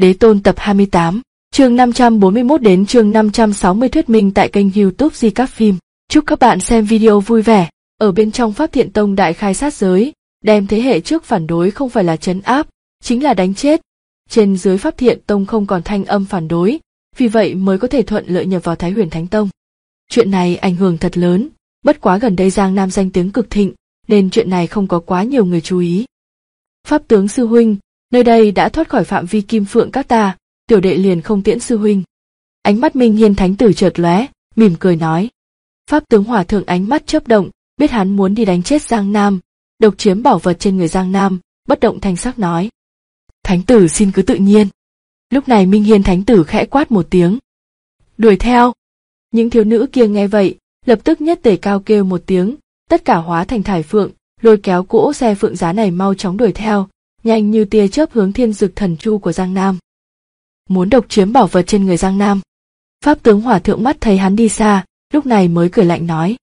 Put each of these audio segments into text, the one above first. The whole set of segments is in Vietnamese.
Đế Tôn tập 28, chương 541 đến chương 560 thuyết minh tại kênh YouTube Di Các Phim. Chúc các bạn xem video vui vẻ. Ở bên trong Pháp Thiện Tông đại khai sát giới, đem thế hệ trước phản đối không phải là trấn áp, chính là đánh chết. Trên dưới Pháp Thiện Tông không còn thanh âm phản đối, vì vậy mới có thể thuận lợi nhập vào Thái Huyền Thánh Tông. Chuyện này ảnh hưởng thật lớn, bất quá gần đây Giang Nam danh tiếng cực thịnh, nên chuyện này không có quá nhiều người chú ý. Pháp tướng sư huynh, nơi đây đã thoát khỏi phạm vi Kim Phượng các ta, tiểu đệ liền không tiễn sư huynh. Ánh mắt Minh Hiên Thánh tử chợt lóe, mỉm cười nói. Pháp tướng Hòa thượng ánh mắt chớp động, biết hắn muốn đi đánh chết Giang Nam, độc chiếm bảo vật trên người Giang Nam, bất động thanh sắc nói. Thánh tử xin cứ tự nhiên. Lúc này Minh Hiên Thánh tử khẽ quát một tiếng. Đuổi theo. Những thiếu nữ kia nghe vậy, lập tức nhất tề cao kêu một tiếng, tất cả hóa thành thải phượng, lôi kéo cỗ xe phượng giá này mau chóng đuổi theo, nhanh như tia chớp hướng Thiên Dực Thần Chu của Giang Nam. Muốn độc chiếm bảo vật trên người Giang Nam. Pháp tướng Hòa thượng mắt thấy hắn đi xa, lúc này mới cười lạnh nói.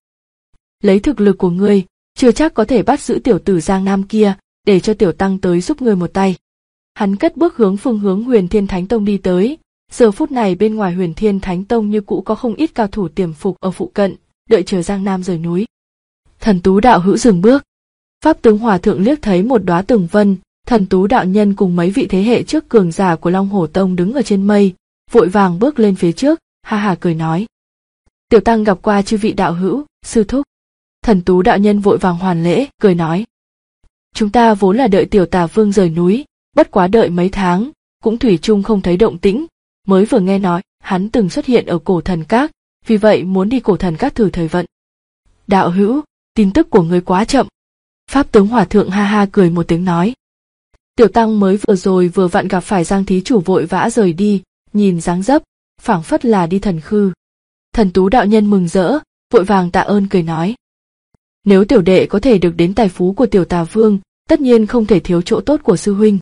Lấy thực lực của ngươi, chưa chắc có thể bắt giữ tiểu tử Giang Nam kia, để cho tiểu tăng tới giúp ngươi một tay. Hắn cất bước hướng phương hướng Huyền Thiên Thánh Tông đi tới. Giờ phút này bên ngoài Huyền Thiên Thánh Tông như cũ có không ít cao thủ tiềm phục ở phụ cận, đợi chờ Giang Nam rời núi. Thần Tú đạo hữu dừng bước. Pháp tướng Hòa thượng liếc thấy một đóa tường vân, Thần Tú đạo nhân cùng mấy vị thế hệ trước cường giả của Long Hổ Tông đứng ở trên mây, vội vàng bước lên phía trước, ha ha cười nói. Tiểu tăng gặp qua chư vị đạo hữu, sư thúc. Thần Tú đạo nhân vội vàng hoàn lễ, cười nói. Chúng ta vốn là đợi tiểu Tà Vương rời núi, bất quá đợi mấy tháng, cũng thủy chung không thấy động tĩnh, mới vừa nghe nói, hắn từng xuất hiện ở Cổ Thần Các, vì vậy muốn đi Cổ Thần Các thử thời vận. Đạo hữu, tin tức của ngươi quá chậm. Pháp tướng Hòa thượng ha ha cười một tiếng nói. Tiểu tăng mới vừa rồi vừa vặn gặp phải Giang thí chủ vội vã rời đi, nhìn dáng dấp, phảng phất là đi thần khư. Thần Tú đạo nhân mừng rỡ, vội vàng tạ ơn cười nói. Nếu tiểu đệ có thể được đến tài phú của tiểu Tà Vương, tất nhiên không thể thiếu chỗ tốt của sư huynh.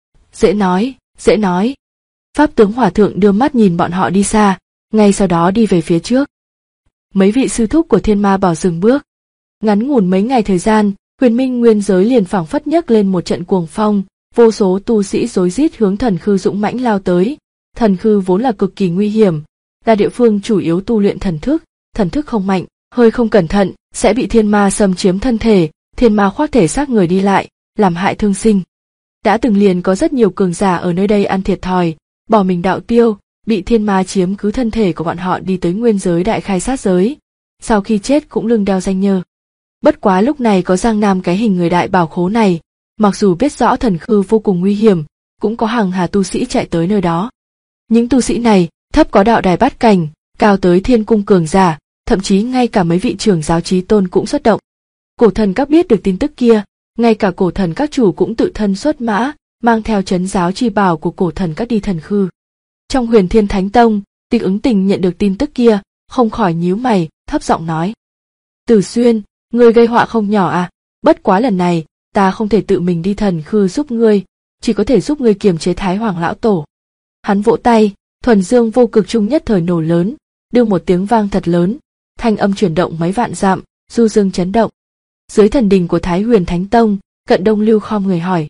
Dễ nói, dễ nói. Pháp tướng Hòa thượng đưa mắt nhìn bọn họ đi xa, ngay sau đó đi về phía trước. Mấy vị sư thúc của Thiên Ma Bảo dừng bước. Ngắn ngủn mấy ngày thời gian, Huyền Minh nguyên giới liền phảng phất nhấc lên một trận cuồng phong, vô số tu sĩ rối rít hướng thần khư dũng mãnh lao tới. Thần khư vốn là cực kỳ nguy hiểm, là địa phương chủ yếu tu luyện thần thức không mạnh, hơi không cẩn thận sẽ bị thiên ma xâm chiếm thân thể, thiên ma khoác thể xác người đi lại, làm hại thương sinh. Đã từng liền có rất nhiều cường giả ở nơi đây ăn thiệt thòi, bỏ mình đạo tiêu, bị thiên ma chiếm cứ thân thể của bọn họ đi tới nguyên giới đại khai sát giới, sau khi chết cũng lưng đeo danh nhơ. Bất quá lúc này có Giang Nam cái hình người đại bảo khố này, mặc dù biết rõ thần khư vô cùng nguy hiểm, cũng có hàng hà tu sĩ chạy tới nơi đó. Những tu sĩ này, thấp có đạo đài bát cảnh, cao tới thiên cung cường giả, thậm chí ngay cả mấy vị trưởng giáo chí tôn cũng xuất động. Cổ thần các biết được tin tức kia, ngay cả cổ thần các chủ cũng tự thân xuất mã, mang theo trấn giáo chi bảo của cổ thần các đi thần khư. Trong Huyền Thiên Thánh Tông, Tịch Ứng Tình nhận được tin tức kia, không khỏi nhíu mày, thấp giọng nói. Tử Xuyên, ngươi gây họa không nhỏ à, bất quá lần này, ta không thể tự mình đi thần khư giúp ngươi, chỉ có thể giúp ngươi kiềm chế Thái Hoàng lão tổ. Hắn vỗ tay, thuần dương vô cực trung nhất thời nổ lớn, đưa một tiếng vang thật lớn, thanh âm chuyển động mấy vạn dặm, du dương chấn động. Dưới thần đình của Thái Huyền Thánh Tông, Cận Đông Lưu khom người hỏi.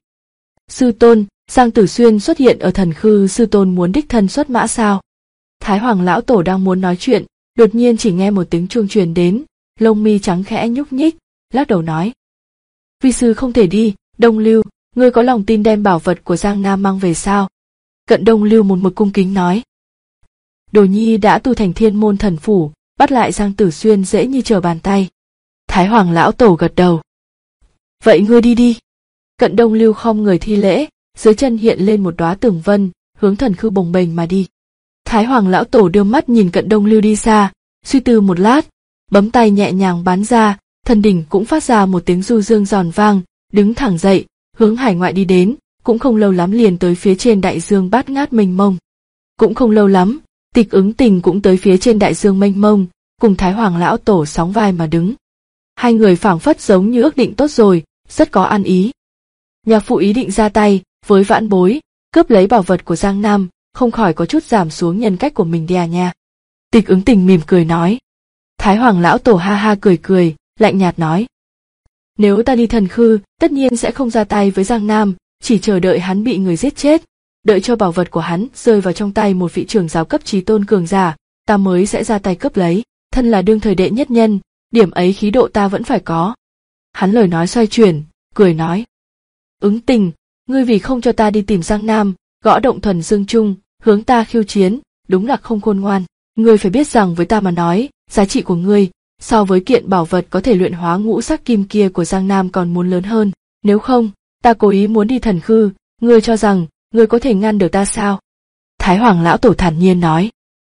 Sư tôn, Giang Tử Xuyên xuất hiện ở thần khư, sư tôn muốn đích thân xuất mã sao? Thái Hoàng lão tổ đang muốn nói chuyện, đột nhiên chỉ nghe một tiếng chuông truyền đến, lông mi trắng khẽ nhúc nhích, lắc đầu nói. Vi sư không thể đi, Đông Lưu, ngươi có lòng tin đem bảo vật của Giang Nam mang về sao? Cận Đông Lưu một mực cung kính nói. Đồ nhi đã tu thành Thiên Môn Thần Phủ, bắt lại Giang Tử Xuyên dễ như trở bàn tay. Thái Hoàng lão tổ gật đầu. Vậy ngươi đi đi. Cận Đông Lưu khom người thi lễ, dưới chân hiện lên một đóa tường vân, hướng thần khư bồng bềnh mà đi. Thái Hoàng lão tổ đưa mắt nhìn Cận Đông Lưu đi xa, suy tư một lát, bấm tay nhẹ nhàng bắn ra, thần đỉnh cũng phát ra một tiếng du dương giòn vang, đứng thẳng dậy, hướng hải ngoại đi đến, cũng không lâu lắm liền tới phía trên đại dương bát ngát mênh mông. Cũng không lâu lắm, Tịch Ứng Tình cũng tới phía trên đại dương mênh mông, cùng Thái Hoàng lão tổ sóng vai mà đứng. Hai người phảng phất giống như ước định tốt rồi, rất có ăn ý. Nhà phụ ý định ra tay với vãn bối, cướp lấy bảo vật của Giang Nam, không khỏi có chút giảm xuống nhân cách của mình đi à nha. Tịch Ứng Tình mỉm cười nói. Thái Hoàng lão tổ ha ha cười, lạnh nhạt nói. Nếu ta đi thần khư, tất nhiên sẽ không ra tay với Giang Nam, chỉ chờ đợi hắn bị người giết chết. đợi cho bảo vật của hắn rơi vào trong tay một vị trưởng giáo cấp chí tôn cường giả, ta mới sẽ ra tay cướp lấy. Thân là đương thời đệ nhất nhân, điểm ấy khí độ ta vẫn phải có. Hắn lời nói xoay chuyển, cười nói. Ứng Tình, ngươi vì không cho ta đi tìm Giang Nam, gõ động Thuần Dương Trung, hướng ta khiêu chiến, đúng là không khôn ngoan. Ngươi phải biết rằng với ta mà nói, giá trị của ngươi, so với kiện bảo vật có thể luyện hóa ngũ sắc kim kia của Giang Nam còn muốn lớn hơn. Nếu không, ta cố ý muốn đi Thần Khư, ngươi cho rằng, ngươi có thể ngăn được ta sao? Thái Hoàng lão tổ thản nhiên nói.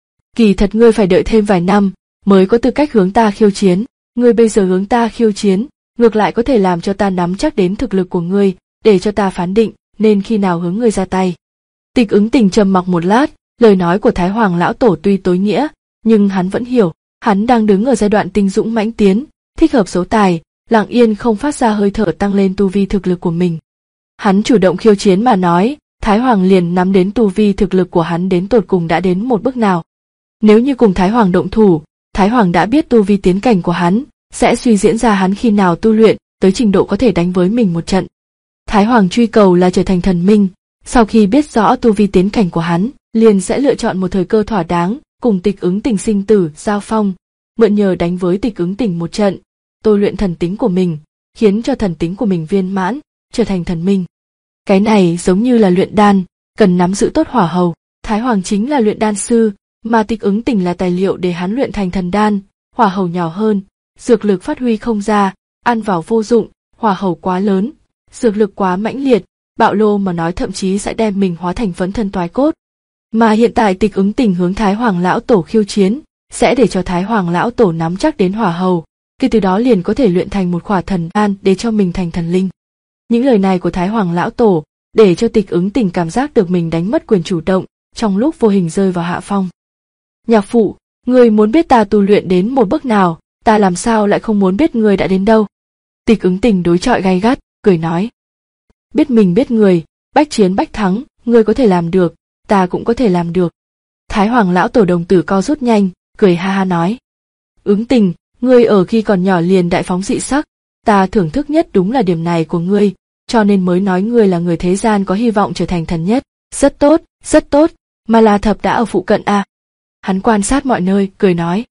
Kỳ thật ngươi phải đợi thêm vài năm, mới có tư cách hướng ta khiêu chiến. Ngươi bây giờ hướng ta khiêu chiến, ngược lại có thể làm cho ta nắm chắc đến thực lực của ngươi, để cho ta phán định, nên khi nào hướng ngươi ra tay. Tịch Ứng Tình trầm mặc một lát, lời nói của Thái Hoàng lão tổ tuy tối nghĩa, nhưng hắn vẫn hiểu, hắn đang đứng ở giai đoạn tinh dũng mãnh tiến, thích hợp số tài, lặng yên không phát ra hơi thở tăng lên tu vi thực lực của mình. Hắn chủ động khiêu chiến mà nói, Thái Hoàng liền nắm đến tu vi thực lực của hắn đến tột cùng đã đến một bước nào. Nếu như cùng Thái Hoàng động thủ, Thái Hoàng đã biết tu vi tiến cảnh của hắn, sẽ suy diễn ra hắn khi nào tu luyện, tới trình độ có thể đánh với mình một trận. Thái Hoàng truy cầu là trở thành thần minh, sau khi biết rõ tu vi tiến cảnh của hắn, liền sẽ lựa chọn một thời cơ thỏa đáng, cùng Tịch Ứng Tình sinh tử giao phong, mượn nhờ đánh với Tịch Ứng Tình một trận, tôi luyện thần tính của mình, khiến cho thần tính của mình viên mãn, trở thành thần minh. Cái này giống như là luyện đan, cần nắm giữ tốt hỏa hầu. Thái Hoàng chính là luyện đan sư, mà Tịch Ứng Tình là tài liệu để hắn luyện thành thần đan. Hỏa hầu nhỏ hơn, dược lực phát huy không ra, ăn vào vô dụng. Hỏa hầu quá lớn, dược lực quá mãnh liệt, bạo lô mà nói thậm chí sẽ đem mình hóa thành phấn thân toái cốt. Mà hiện tại Tịch Ứng Tình hướng Thái Hoàng lão tổ khiêu chiến, sẽ để cho Thái Hoàng lão tổ nắm chắc đến hỏa hầu, khi từ đó liền có thể luyện thành một khỏa thần đan để cho mình thành thần linh. Những lời này của Thái Hoàng lão tổ để cho Tịch Ứng Tình cảm giác được mình đánh mất quyền chủ động, trong lúc vô hình rơi vào hạ phong. Nhạc phụ, ngươi muốn biết ta tu luyện đến một bước nào, ta làm sao lại không muốn biết ngươi đã đến đâu? Tịch Ứng Tình đối chọi gay gắt, cười nói. Biết mình biết người, bách chiến bách thắng, ngươi có thể làm được, ta cũng có thể làm được. Thái Hoàng lão tổ đồng tử co rút nhanh, cười ha ha nói. Ứng Tình, ngươi ở khi còn nhỏ liền đại phóng dị sắc, ta thưởng thức nhất đúng là điểm này của ngươi, cho nên mới nói ngươi là người thế gian có hy vọng trở thành thần nhất. Rất tốt, rất tốt, Ma La Thập đã ở phụ cận à? Hắn quan sát mọi nơi, cười nói.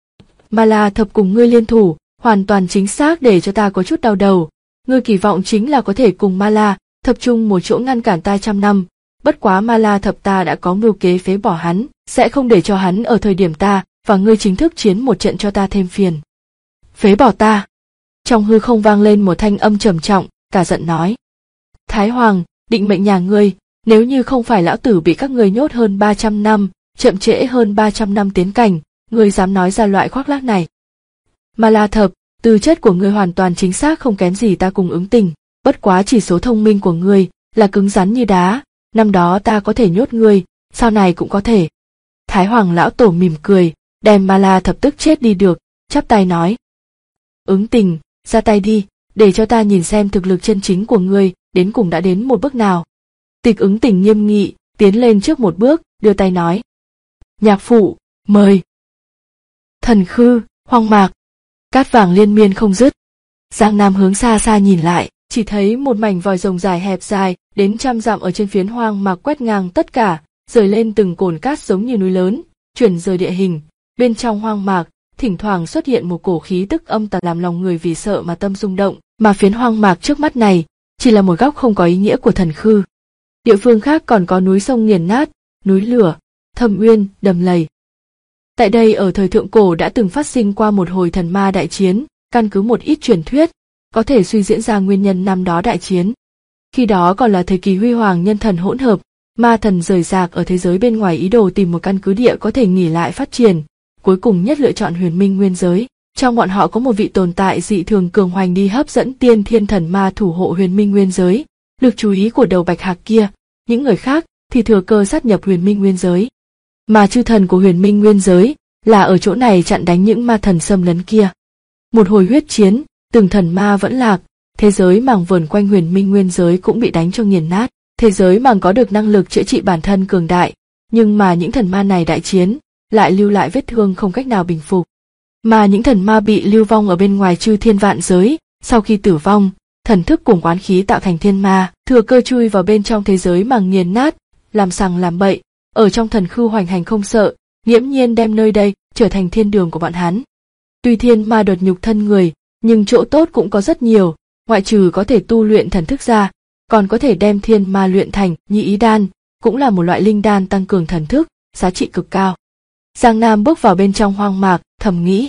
Ma La Thập cùng ngươi liên thủ, hoàn toàn chính xác để cho ta có chút đau đầu. Ngươi kỳ vọng chính là có thể cùng Ma La Thập chung một chỗ ngăn cản ta 100 năm. Bất quá Ma La Thập ta đã có mưu kế phế bỏ hắn, sẽ không để cho hắn ở thời điểm ta và ngươi chính thức chiến một trận cho ta thêm phiền. Phế bỏ ta? Trong hư không vang lên một thanh âm trầm trọng, cả giận nói. Thái Hoàng, định mệnh nhà ngươi, nếu như không phải lão tử bị các ngươi nhốt hơn 300 năm, chậm trễ hơn 300 năm tiến cảnh, ngươi dám nói ra loại khoác lác này. Ma La Thập, tư chất của ngươi hoàn toàn chính xác không kém gì ta cùng Ứng Tình, bất quá chỉ số thông minh của ngươi là cứng rắn như đá, năm đó ta có thể nhốt ngươi, sau này cũng có thể. Thái Hoàng lão tổ mỉm cười, đem Ma La Thập tức chết đi được, chắp tay nói. Ứng Tình, ra tay đi, để cho ta nhìn xem thực lực chân chính của ngươi đến cùng đã đến một bước nào. Tịch Ứng Tình nghiêm nghị, tiến lên trước một bước, đưa tay nói. Nhạc phụ, mời. Thần Khư, hoang mạc, cát vàng liên miên không dứt. Giang Nam hướng xa xa nhìn lại, chỉ thấy một mảnh vòi rồng dài hẹp dài, đến 100 dặm ở trên phiến hoang mạc quét ngang tất cả, rời lên từng cồn cát giống như núi lớn, chuyển rời địa hình. Bên trong hoang mạc, thỉnh thoảng xuất hiện một cổ khí tức âm tà làm lòng người vì sợ mà tâm rung động, mà phiến hoang mạc trước mắt này chỉ là một góc không có ý nghĩa của Thần Khư. Địa phương khác còn có núi sông nghiền nát, núi lửa, thâm uyên, đầm lầy. Tại đây ở thời thượng cổ đã từng phát sinh qua một hồi thần ma đại chiến, căn cứ một ít truyền thuyết, có thể suy diễn ra nguyên nhân năm đó đại chiến. Khi đó còn là thời kỳ huy hoàng nhân thần hỗn hợp, ma thần rời rạc ở thế giới bên ngoài ý đồ tìm một căn cứ địa có thể nghỉ lại phát triển, cuối cùng nhất lựa chọn Huyền Minh Nguyên giới. Trong bọn họ có một vị tồn tại dị thường cường hoành đi hấp dẫn tiên thiên thần ma thủ hộ Huyền Minh Nguyên giới, lực chú ý của đầu bạch hạc kia, những người khác thì thừa cơ sát nhập Huyền Minh Nguyên giới. Mà chư thần của Huyền Minh Nguyên giới là ở chỗ này chặn đánh những ma thần xâm lấn kia. Một hồi huyết chiến, từng thần ma vẫn lạc, thế giới màng vờn quanh Huyền Minh Nguyên giới cũng bị đánh cho nghiền nát. Thế giới màng có được năng lực chữa trị bản thân cường đại, nhưng mà những thần ma này đại chiến, lại lưu lại vết thương không cách nào bình phục. Mà những thần ma bị lưu vong ở bên ngoài chư thiên vạn giới, sau khi tử vong, thần thức cùng oán khí tạo thành thiên ma, thừa cơ chui vào bên trong thế giới màng nghiền nát, làm sằng làm bậy, ở trong thần khư hoành hành không sợ, nghiễm nhiên đem nơi đây trở thành thiên đường của bọn hắn. Tuy thiên ma đột nhục thân người, nhưng chỗ tốt cũng có rất nhiều, ngoại trừ có thể tu luyện thần thức ra, còn có thể đem thiên ma luyện thành Nhi Ý đan, cũng là một loại linh đan tăng cường thần thức, giá trị cực cao. Giang Nam bước vào bên trong hoang mạc, thầm nghĩ.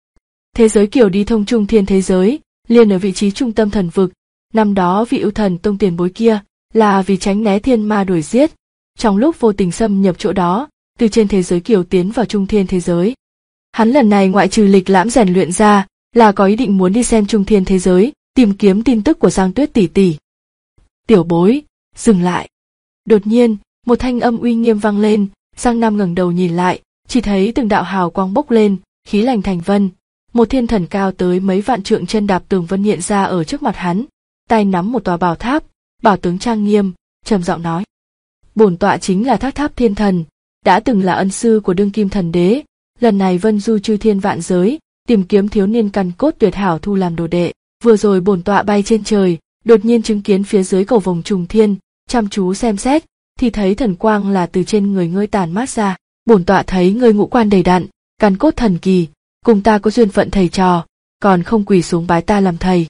Thế giới kiểu đi thông trung thiên thế giới, liền ở vị trí trung tâm thần vực, năm đó vị ưu thần tông tiền bối kia, là vì tránh né thiên ma đuổi giết, trong lúc vô tình xâm nhập chỗ đó, từ trên thế giới kiểu tiến vào trung thiên thế giới. Hắn lần này ngoại trừ lịch lãm rèn luyện ra, là có ý định muốn đi xem trung thiên thế giới, tìm kiếm tin tức của Giang Tuyết tỷ tỷ. Tiểu bối, dừng lại. Đột nhiên, một thanh âm uy nghiêm vang lên, Giang Nam ngẩng đầu nhìn lại, chỉ thấy từng đạo hào quang bốc lên, khí lành thành vân. Một thiên thần cao tới mấy vạn trượng chân đạp tường vân hiện ra ở trước mặt hắn, tay nắm một tòa bảo tháp, bảo tướng trang nghiêm, trầm giọng nói: bổn tọa chính là Thác Tháp Thiên Thần, đã từng là ân sư của đương kim thần đế, lần này vân du chư thiên vạn giới, tìm kiếm thiếu niên căn cốt tuyệt hảo thu làm đồ đệ. Vừa rồi bổn tọa bay trên trời, đột nhiên chứng kiến phía dưới cầu vồng trùng thiên, chăm chú xem xét, thì thấy thần quang là từ trên người ngươi tản mát ra. Bổn tọa thấy ngươi ngũ quan đầy đặn, căn cốt thần kỳ, cùng ta có duyên phận thầy trò, còn không quỳ xuống bái ta làm thầy.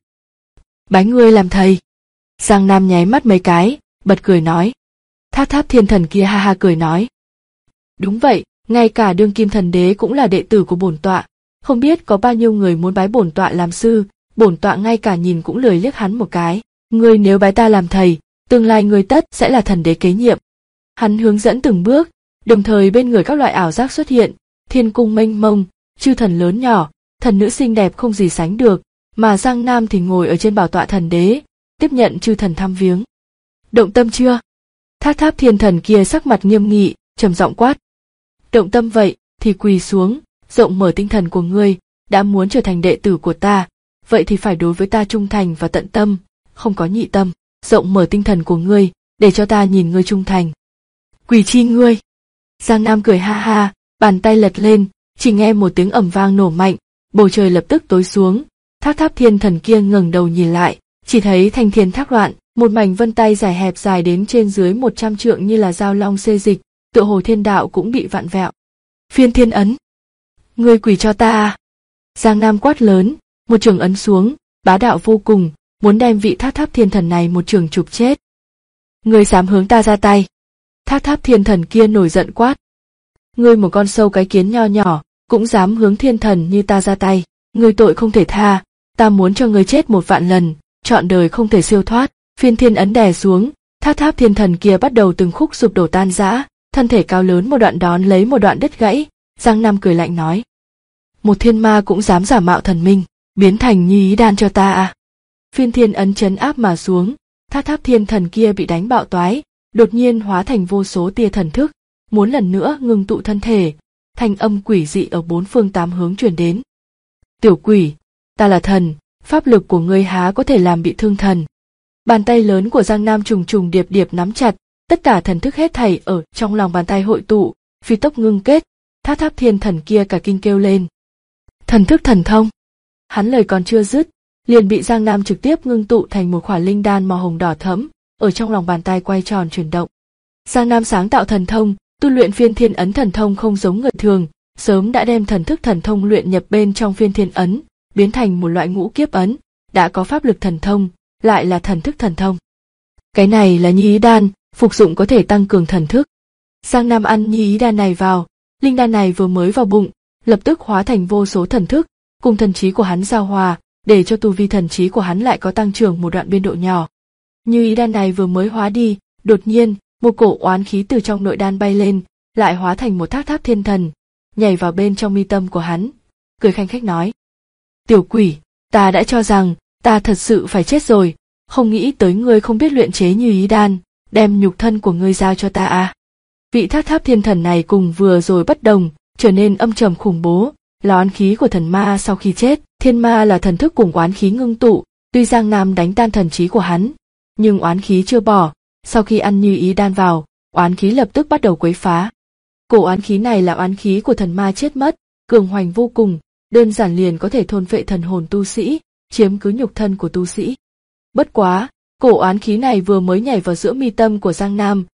Bái ngươi làm thầy? Giang Nam nháy mắt mấy cái, bật cười nói. Thác Tháp Thiên Thần kia ha ha cười nói. Đúng vậy, ngay cả đương kim thần đế cũng là đệ tử của bổn tọa, không biết có bao nhiêu người muốn bái bổn tọa làm sư, bổn tọa ngay cả nhìn cũng lười liếc hắn một cái. Ngươi nếu bái ta làm thầy, tương lai ngươi tất sẽ là thần đế kế nhiệm. Hắn hướng dẫn từng bước, đồng thời bên người các loại ảo giác xuất hiện, thiên cung mênh mông, chư thần lớn nhỏ, thần nữ xinh đẹp không gì sánh được, mà Giang Nam thì ngồi ở trên bảo tọa thần đế, tiếp nhận chư thần thăm viếng. Động tâm chưa? Thác Tháp Thiên Thần kia sắc mặt nghiêm nghị, trầm giọng quát. Động tâm vậy thì quỳ xuống, rộng mở tinh thần của ngươi, đã muốn trở thành đệ tử của ta, vậy thì phải đối với ta trung thành và tận tâm, không có nhị tâm, rộng mở tinh thần của ngươi, để cho ta nhìn ngươi trung thành. Quỳ chi ngươi? Giang Nam cười ha ha, bàn tay lật lên, chỉ nghe một tiếng ầm vang nổ mạnh, bầu trời lập tức tối xuống. Thác Tháp Thiên Thần kia ngẩng đầu nhìn lại, chỉ thấy thanh thiên thác loạn, một mảnh vân tay dài hẹp dài đến trên dưới 100 trượng như là dao long xê dịch, tựa hồ thiên đạo cũng bị vặn vẹo. Phiên thiên ấn, ngươi quỳ cho ta à? Giang Nam quát lớn, một trường ấn xuống, bá đạo vô cùng, muốn đem vị Thác Tháp Thiên Thần này một trường chụp chết. Ngươi dám hướng ta ra tay? Thác Tháp Thiên Thần kia nổi giận quát. Ngươi một con sâu cái kiến nho nhỏ, cũng dám hướng thiên thần như ta ra tay, ngươi tội không thể tha, ta muốn cho ngươi chết 1 vạn lần, trọn đời không thể siêu thoát. Phiên thiên ấn đè xuống, Thác Tháp Thiên Thần kia bắt đầu từng khúc sụp đổ tan rã, thân thể cao lớn một đoạn đón lấy một đoạn đứt gãy. Giang Nam cười lạnh nói: một thiên ma cũng dám giả mạo thần minh, biến thành Như Ý đan cho ta à? Phiên thiên ấn chấn áp mà xuống, Thác Tháp Thiên Thần kia bị đánh bạo toái, đột nhiên hóa thành vô số tia thần thức, muốn lần nữa ngưng tụ thân thể. Thanh âm quỷ dị ở 4 phương 8 hướng truyền đến. Tiểu quỷ, ta là thần, pháp lực của ngươi há có thể làm bị thương thần. Bàn tay lớn của Giang Nam trùng trùng điệp điệp nắm chặt, tất cả thần thức hết thảy ở trong lòng bàn tay hội tụ, phi tốc ngưng kết. Thác Tháp Thiên Thần kia cả kinh kêu lên. Thần thức thần thông. Hắn lời còn chưa dứt, liền bị Giang Nam trực tiếp ngưng tụ thành một quả linh đan màu hồng đỏ thẫm, ở trong lòng bàn tay quay tròn chuyển động. Giang Nam sáng tạo thần thông, tu luyện phiên thiên ấn thần thông không giống người thường, sớm đã đem thần thức thần thông luyện nhập bên trong phiên thiên ấn, biến thành một loại ngũ kiếp ấn, đã có pháp lực thần thông, lại là thần thức thần thông. Cái này là Như Ý đan, phục dụng có thể tăng cường thần thức. Giang Nam ăn Như Ý đan này vào, linh đan này vừa mới vào bụng, lập tức hóa thành vô số thần thức, cùng thần trí của hắn giao hòa, để cho tu vi thần trí của hắn lại có tăng trưởng một đoạn biên độ nhỏ. Như Ý đan này vừa mới hóa đi, đột nhiên, một cổ oán khí từ trong nội đan bay lên, lại hóa thành một Thác Tháp Thiên Thần, nhảy vào bên trong mi tâm của hắn, cười khanh khách nói: Tiểu quỷ, ta đã cho rằng ta thật sự phải chết rồi, không nghĩ tới ngươi không biết luyện chế Như Ý đan, đem nhục thân của ngươi giao cho ta à? Vị Thác Tháp Thiên Thần này cùng vừa rồi bất đồng, trở nên âm trầm khủng bố, là oán khí của thần ma sau khi chết. Thiên ma là thần thức cùng oán khí ngưng tụ, tuy Giang Nam đánh tan thần trí của hắn, nhưng oán khí chưa bỏ. Sau khi ăn Như Ý đan vào, oán khí lập tức bắt đầu quấy phá. Cổ oán khí này là oán khí của thần ma chết mất, cường hoành vô cùng, đơn giản liền có thể thôn phệ thần hồn tu sĩ, chiếm cứ nhục thân của tu sĩ. Bất quá, cổ oán khí này vừa mới nhảy vào giữa mi tâm của Giang Nam,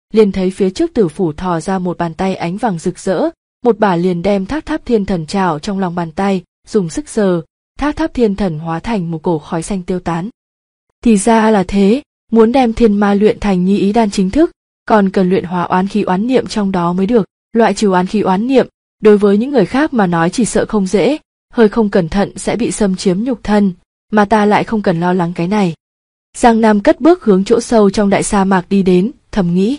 liền thấy phía trước tử phủ thò ra một bàn tay ánh vàng rực rỡ, một bả liền đem Thác Tháp Thiên Thần trào trong lòng bàn tay, dùng sức sờ, Thác Tháp Thiên Thần hóa thành một cổ khói xanh tiêu tán. Thì ra là thế, muốn đem thiên ma luyện thành Nhi Ý Đan chính thức, còn cần luyện hóa oán khí oán niệm trong đó mới được. Loại trừ oán khí oán niệm, đối với những người khác mà nói chỉ sợ không dễ, hơi không cẩn thận sẽ bị xâm chiếm nhục thân, mà ta lại không cần lo lắng cái này. Giang Nam cất bước hướng chỗ sâu trong đại sa mạc đi đến, thầm nghĩ.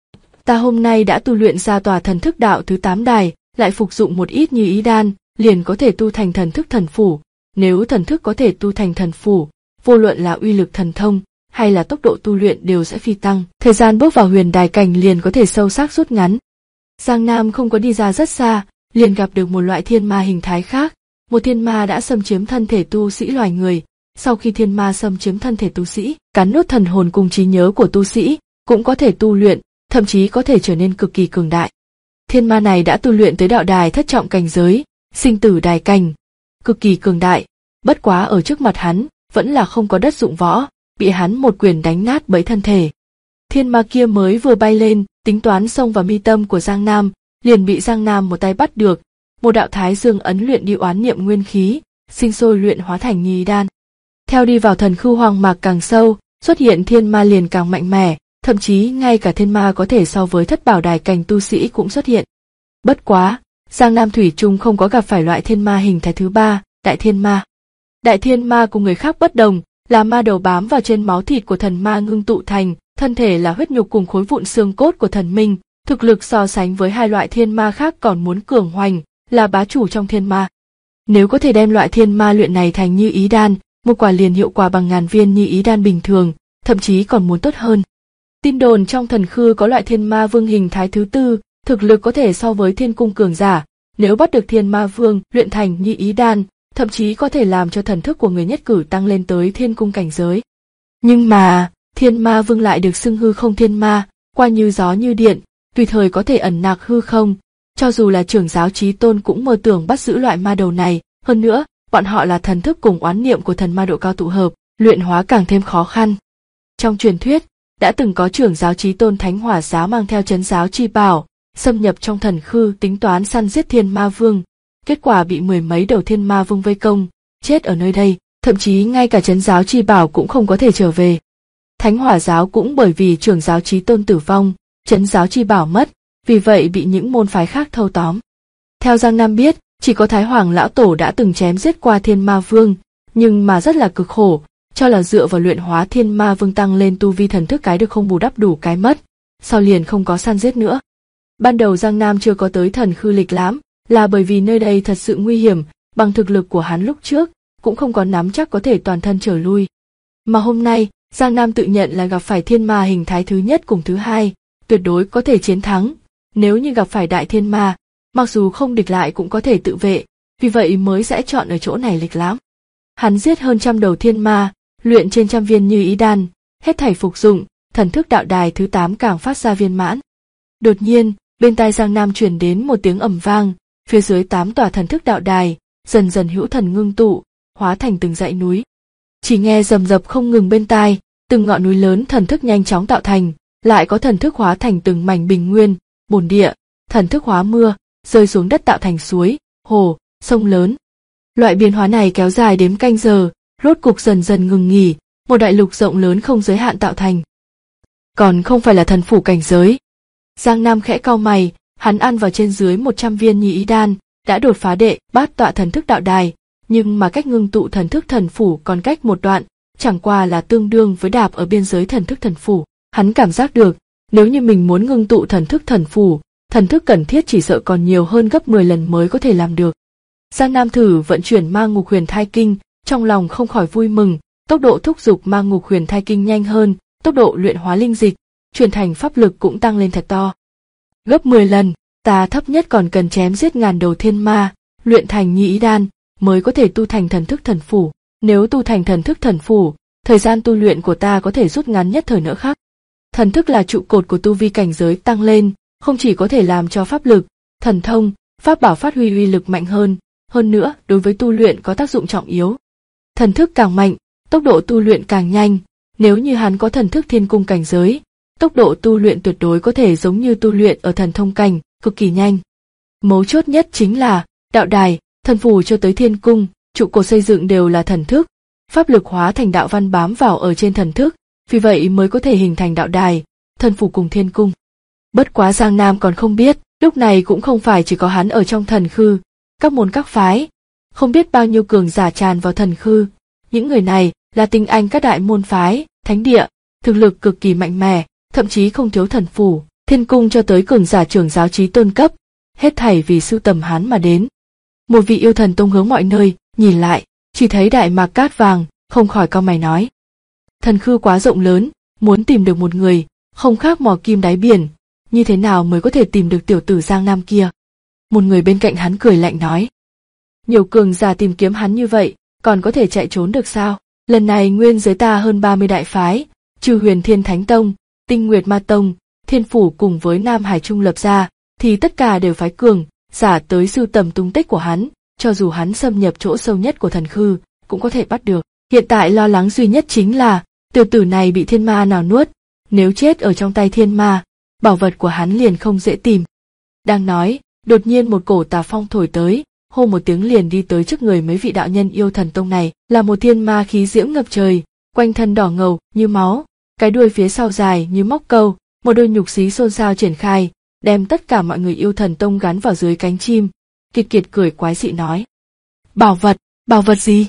Ta hôm nay đã tu luyện ra tòa thần thức đạo thứ 8 đài, lại phục dụng một ít Như Ý Đan, liền có thể tu thành thần thức thần phủ. Nếu thần thức có thể tu thành thần phủ, vô luận là uy lực thần thông hay là tốc độ tu luyện đều sẽ phi tăng. Thời gian bước vào huyền đài cảnh liền có thể sâu sắc rút ngắn. Giang Nam không có đi ra rất xa, liền gặp được một loại thiên ma hình thái khác. Một thiên ma đã xâm chiếm thân thể tu sĩ loài người. Sau khi thiên ma xâm chiếm thân thể tu sĩ, cắn nuốt thần hồn cùng trí nhớ của tu sĩ, cũng có thể tu luyện, thậm chí có thể trở nên cực kỳ cường đại. Thiên ma này đã tu luyện tới đạo đài thất trọng cảnh giới, sinh tử đài cảnh, cực kỳ cường đại. Bất quá ở trước mặt hắn, vẫn là không có đất dụng võ, bị hắn một quyền đánh nát bẫy thân thể. Thiên ma kia mới vừa bay lên, tính toán xông vào mi tâm của Giang Nam, liền bị Giang Nam một tay bắt được. Một đạo thái dương ấn luyện đi oán niệm nguyên khí, sinh sôi luyện hóa thành Nhi Đan. Theo đi vào thần khư hoang mạc càng sâu, xuất hiện thiên ma liền càng mạnh mẽ, thậm chí ngay cả thiên ma có thể so với thất bảo đài cảnh tu sĩ cũng xuất hiện. Bất quá, Giang Nam thủy chung không có gặp phải loại thiên ma hình thái thứ 3, đại thiên ma. Đại thiên ma cùng người khác bất đồng, là ma đầu bám vào trên máu thịt của thần ma ngưng tụ thành, thân thể là huyết nhục cùng khối vụn xương cốt của thần minh, thực lực so sánh với hai loại thiên ma khác còn muốn cường hoành, là bá chủ trong thiên ma. Nếu có thể đem loại thiên ma luyện này thành Như Ý Đan, một quả liền hiệu quả bằng ngàn viên Như Ý Đan bình thường, thậm chí còn muốn tốt hơn. Tin đồn trong thần khư có loại thiên ma vương hình thái thứ 4, thực lực có thể so với thiên cung cường giả, nếu bắt được thiên ma vương luyện thành Như Ý Đan, thậm chí có thể làm cho thần thức của người nhất cử tăng lên tới thiên cung cảnh giới. Nhưng mà, thiên ma vương lại được xưng hư không thiên ma, qua như gió như điện, tùy thời có thể ẩn nặc hư không, cho dù là trưởng giáo Chí Tôn cũng mơ tưởng bắt giữ loại ma đầu này, hơn nữa, bọn họ là thần thức cùng oán niệm của thần ma độ cao tụ hợp, luyện hóa càng thêm khó khăn. Trong truyền thuyết, đã từng có trưởng giáo Chí Tôn Thánh Hỏa giáo mang theo trấn giáo chi bảo, xâm nhập trong thần khư tính toán săn giết thiên ma vương, kết quả bị mười mấy đầu thiên ma vương vây công, chết ở nơi đây, thậm chí ngay cả trấn giáo chi bảo cũng không có thể trở về. Thánh Hỏa giáo cũng bởi vì trưởng giáo Chí Tôn tử vong, trấn giáo chi bảo mất, vì vậy bị những môn phái khác thâu tóm. Theo Giang Nam biết, chỉ có Thái Hoàng lão tổ đã từng chém giết qua thiên ma vương, nhưng mà rất là cực khổ, cho là dựa vào luyện hóa thiên ma vương tăng lên tu vi thần thức cái được không bù đắp đủ cái mất, sau liền không có săn giết nữa. Ban đầu Giang Nam chưa có tới thần khư lịch lãm, là bởi vì nơi đây thật sự nguy hiểm, bằng thực lực của hắn lúc trước, cũng không có nắm chắc có thể toàn thân trở lui. Mà hôm nay, Giang Nam tự nhận là gặp phải thiên ma hình thái thứ nhất cùng thứ 2, tuyệt đối có thể chiến thắng. Nếu như gặp phải đại thiên ma, mặc dù không địch lại cũng có thể tự vệ, vì vậy mới sẽ chọn ở chỗ này lịch lãm. Hắn giết hơn 100 đầu thiên ma, luyện trên 100 viên Như Ý Đan, hết thảy phục dụng, thần thức đạo đài thứ 8 càng phát ra viên mãn. Đột nhiên, bên tai Giang Nam truyền đến một tiếng ầm vang, phía dưới 8 tòa thần thức đạo đài, dần dần hữu thần ngưng tụ, hóa thành từng dãy núi. Chỉ nghe rầm rập không ngừng bên tai, từng ngọn núi lớn thần thức nhanh chóng tạo thành, lại có thần thức hóa thành từng mảnh bình nguyên, bồn địa, thần thức hóa mưa, rơi xuống đất tạo thành suối, hồ, sông lớn. Loại biến hóa này kéo dài đếm canh giờ, rốt cục dần dần ngừng nghỉ, một đại lục rộng lớn không giới hạn tạo thành. Còn không phải là thần phủ cảnh giới. Giang Nam khẽ cau mày, hắn ăn vào trên dưới 100 viên Như Ý Đan, đã đột phá đệ bát tọa thần thức đạo đài, nhưng mà cách ngưng tụ thần thức thần phủ còn cách một đoạn, chẳng qua là tương đương với đạp ở biên giới thần thức thần phủ. Hắn cảm giác được, nếu như mình muốn ngưng tụ thần thức thần phủ, thần thức cần thiết chỉ sợ còn nhiều hơn gấp 10 lần mới có thể làm được. Giang Nam thử vận chuyển Ma Ngục Huyền Thai Kinh, trong lòng không khỏi vui mừng, tốc độ thúc giục Ma Ngục Huyền Thai Kinh nhanh hơn, tốc độ luyện hóa linh dịch, truyền thành pháp lực cũng tăng lên thật to. Gấp 10 lần, ta thấp nhất còn cần chém giết ngàn đầu thiên ma, luyện thành Như Ý Đan, mới có thể tu thành thần thức thần phủ. Nếu tu thành thần thức thần phủ, thời gian tu luyện của ta có thể rút ngắn nhất thời nữa khác. Thần thức là trụ cột của tu vi cảnh giới tăng lên, không chỉ có thể làm cho pháp lực, thần thông, pháp bảo phát huy uy lực mạnh hơn nữa đối với tu luyện có tác dụng trọng yếu. Thần thức càng mạnh, tốc độ tu luyện càng nhanh, nếu như hắn có thần thức thiên cung cảnh giới, tốc độ tu luyện tuyệt đối có thể giống như tu luyện ở thần thông cảnh, cực kỳ nhanh. Mấu chốt nhất chính là, đạo đài, thần phù cho tới thiên cung, trụ cột xây dựng đều là thần thức, pháp lực hóa thành đạo văn bám vào ở trên thần thức, vì vậy mới có thể hình thành đạo đài, thần phù cùng thiên cung. Bất quá Giang Nam còn không biết, lúc này cũng không phải chỉ có hắn ở trong thần khư, các môn các phái, không biết bao nhiêu cường giả tràn vào thần khư, những người này là tinh anh các đại môn phái, thánh địa, thực lực cực kỳ mạnh mẽ, thậm chí không thiếu thần phủ, thiên cung cho tới cường giả trưởng giáo chí tôn cấp, hết thảy vì sưu tầm hắn mà đến. Một vị yêu thần tông hướng mọi nơi, nhìn lại, chỉ thấy đại mạc cát vàng, không khỏi cau mày nói. Thần khư quá rộng lớn, muốn tìm được một người, không khác mò kim đáy biển, như thế nào mới có thể tìm được tiểu tử Giang Nam kia? Một người bên cạnh hắn cười lạnh nói. Nhiều cường giả tìm kiếm hắn như vậy, còn có thể chạy trốn được sao? Lần này nguyên giới ta hơn 30 đại phái, trừ Huyền Thiên Thánh Tông, Tinh Nguyệt Ma Tông, Thiên Phủ cùng với Nam Hải Trung lập ra, thì tất cả đều phái cường giả tới sưu tầm tung tích của hắn, cho dù hắn xâm nhập chỗ sâu nhất của thần khư, cũng có thể bắt được. Hiện tại lo lắng duy nhất chính là, tiểu tử này bị thiên ma nào nuốt, nếu chết ở trong tay thiên ma, bảo vật của hắn liền không dễ tìm. Đang nói, đột nhiên một cổ tà phong thổi tới, hô một tiếng liền đi tới trước người mấy vị đạo nhân yêu thần tông này, là một thiên ma khí diễm ngập trời, quanh thân đỏ ngầu như máu, cái đuôi phía sau dài như móc câu, một đôi nhục xí xôn xao triển khai, đem tất cả mọi người yêu thần tông gắn vào dưới cánh chim. Kiệt Kiệt cười quái dị nói. Bảo vật gì?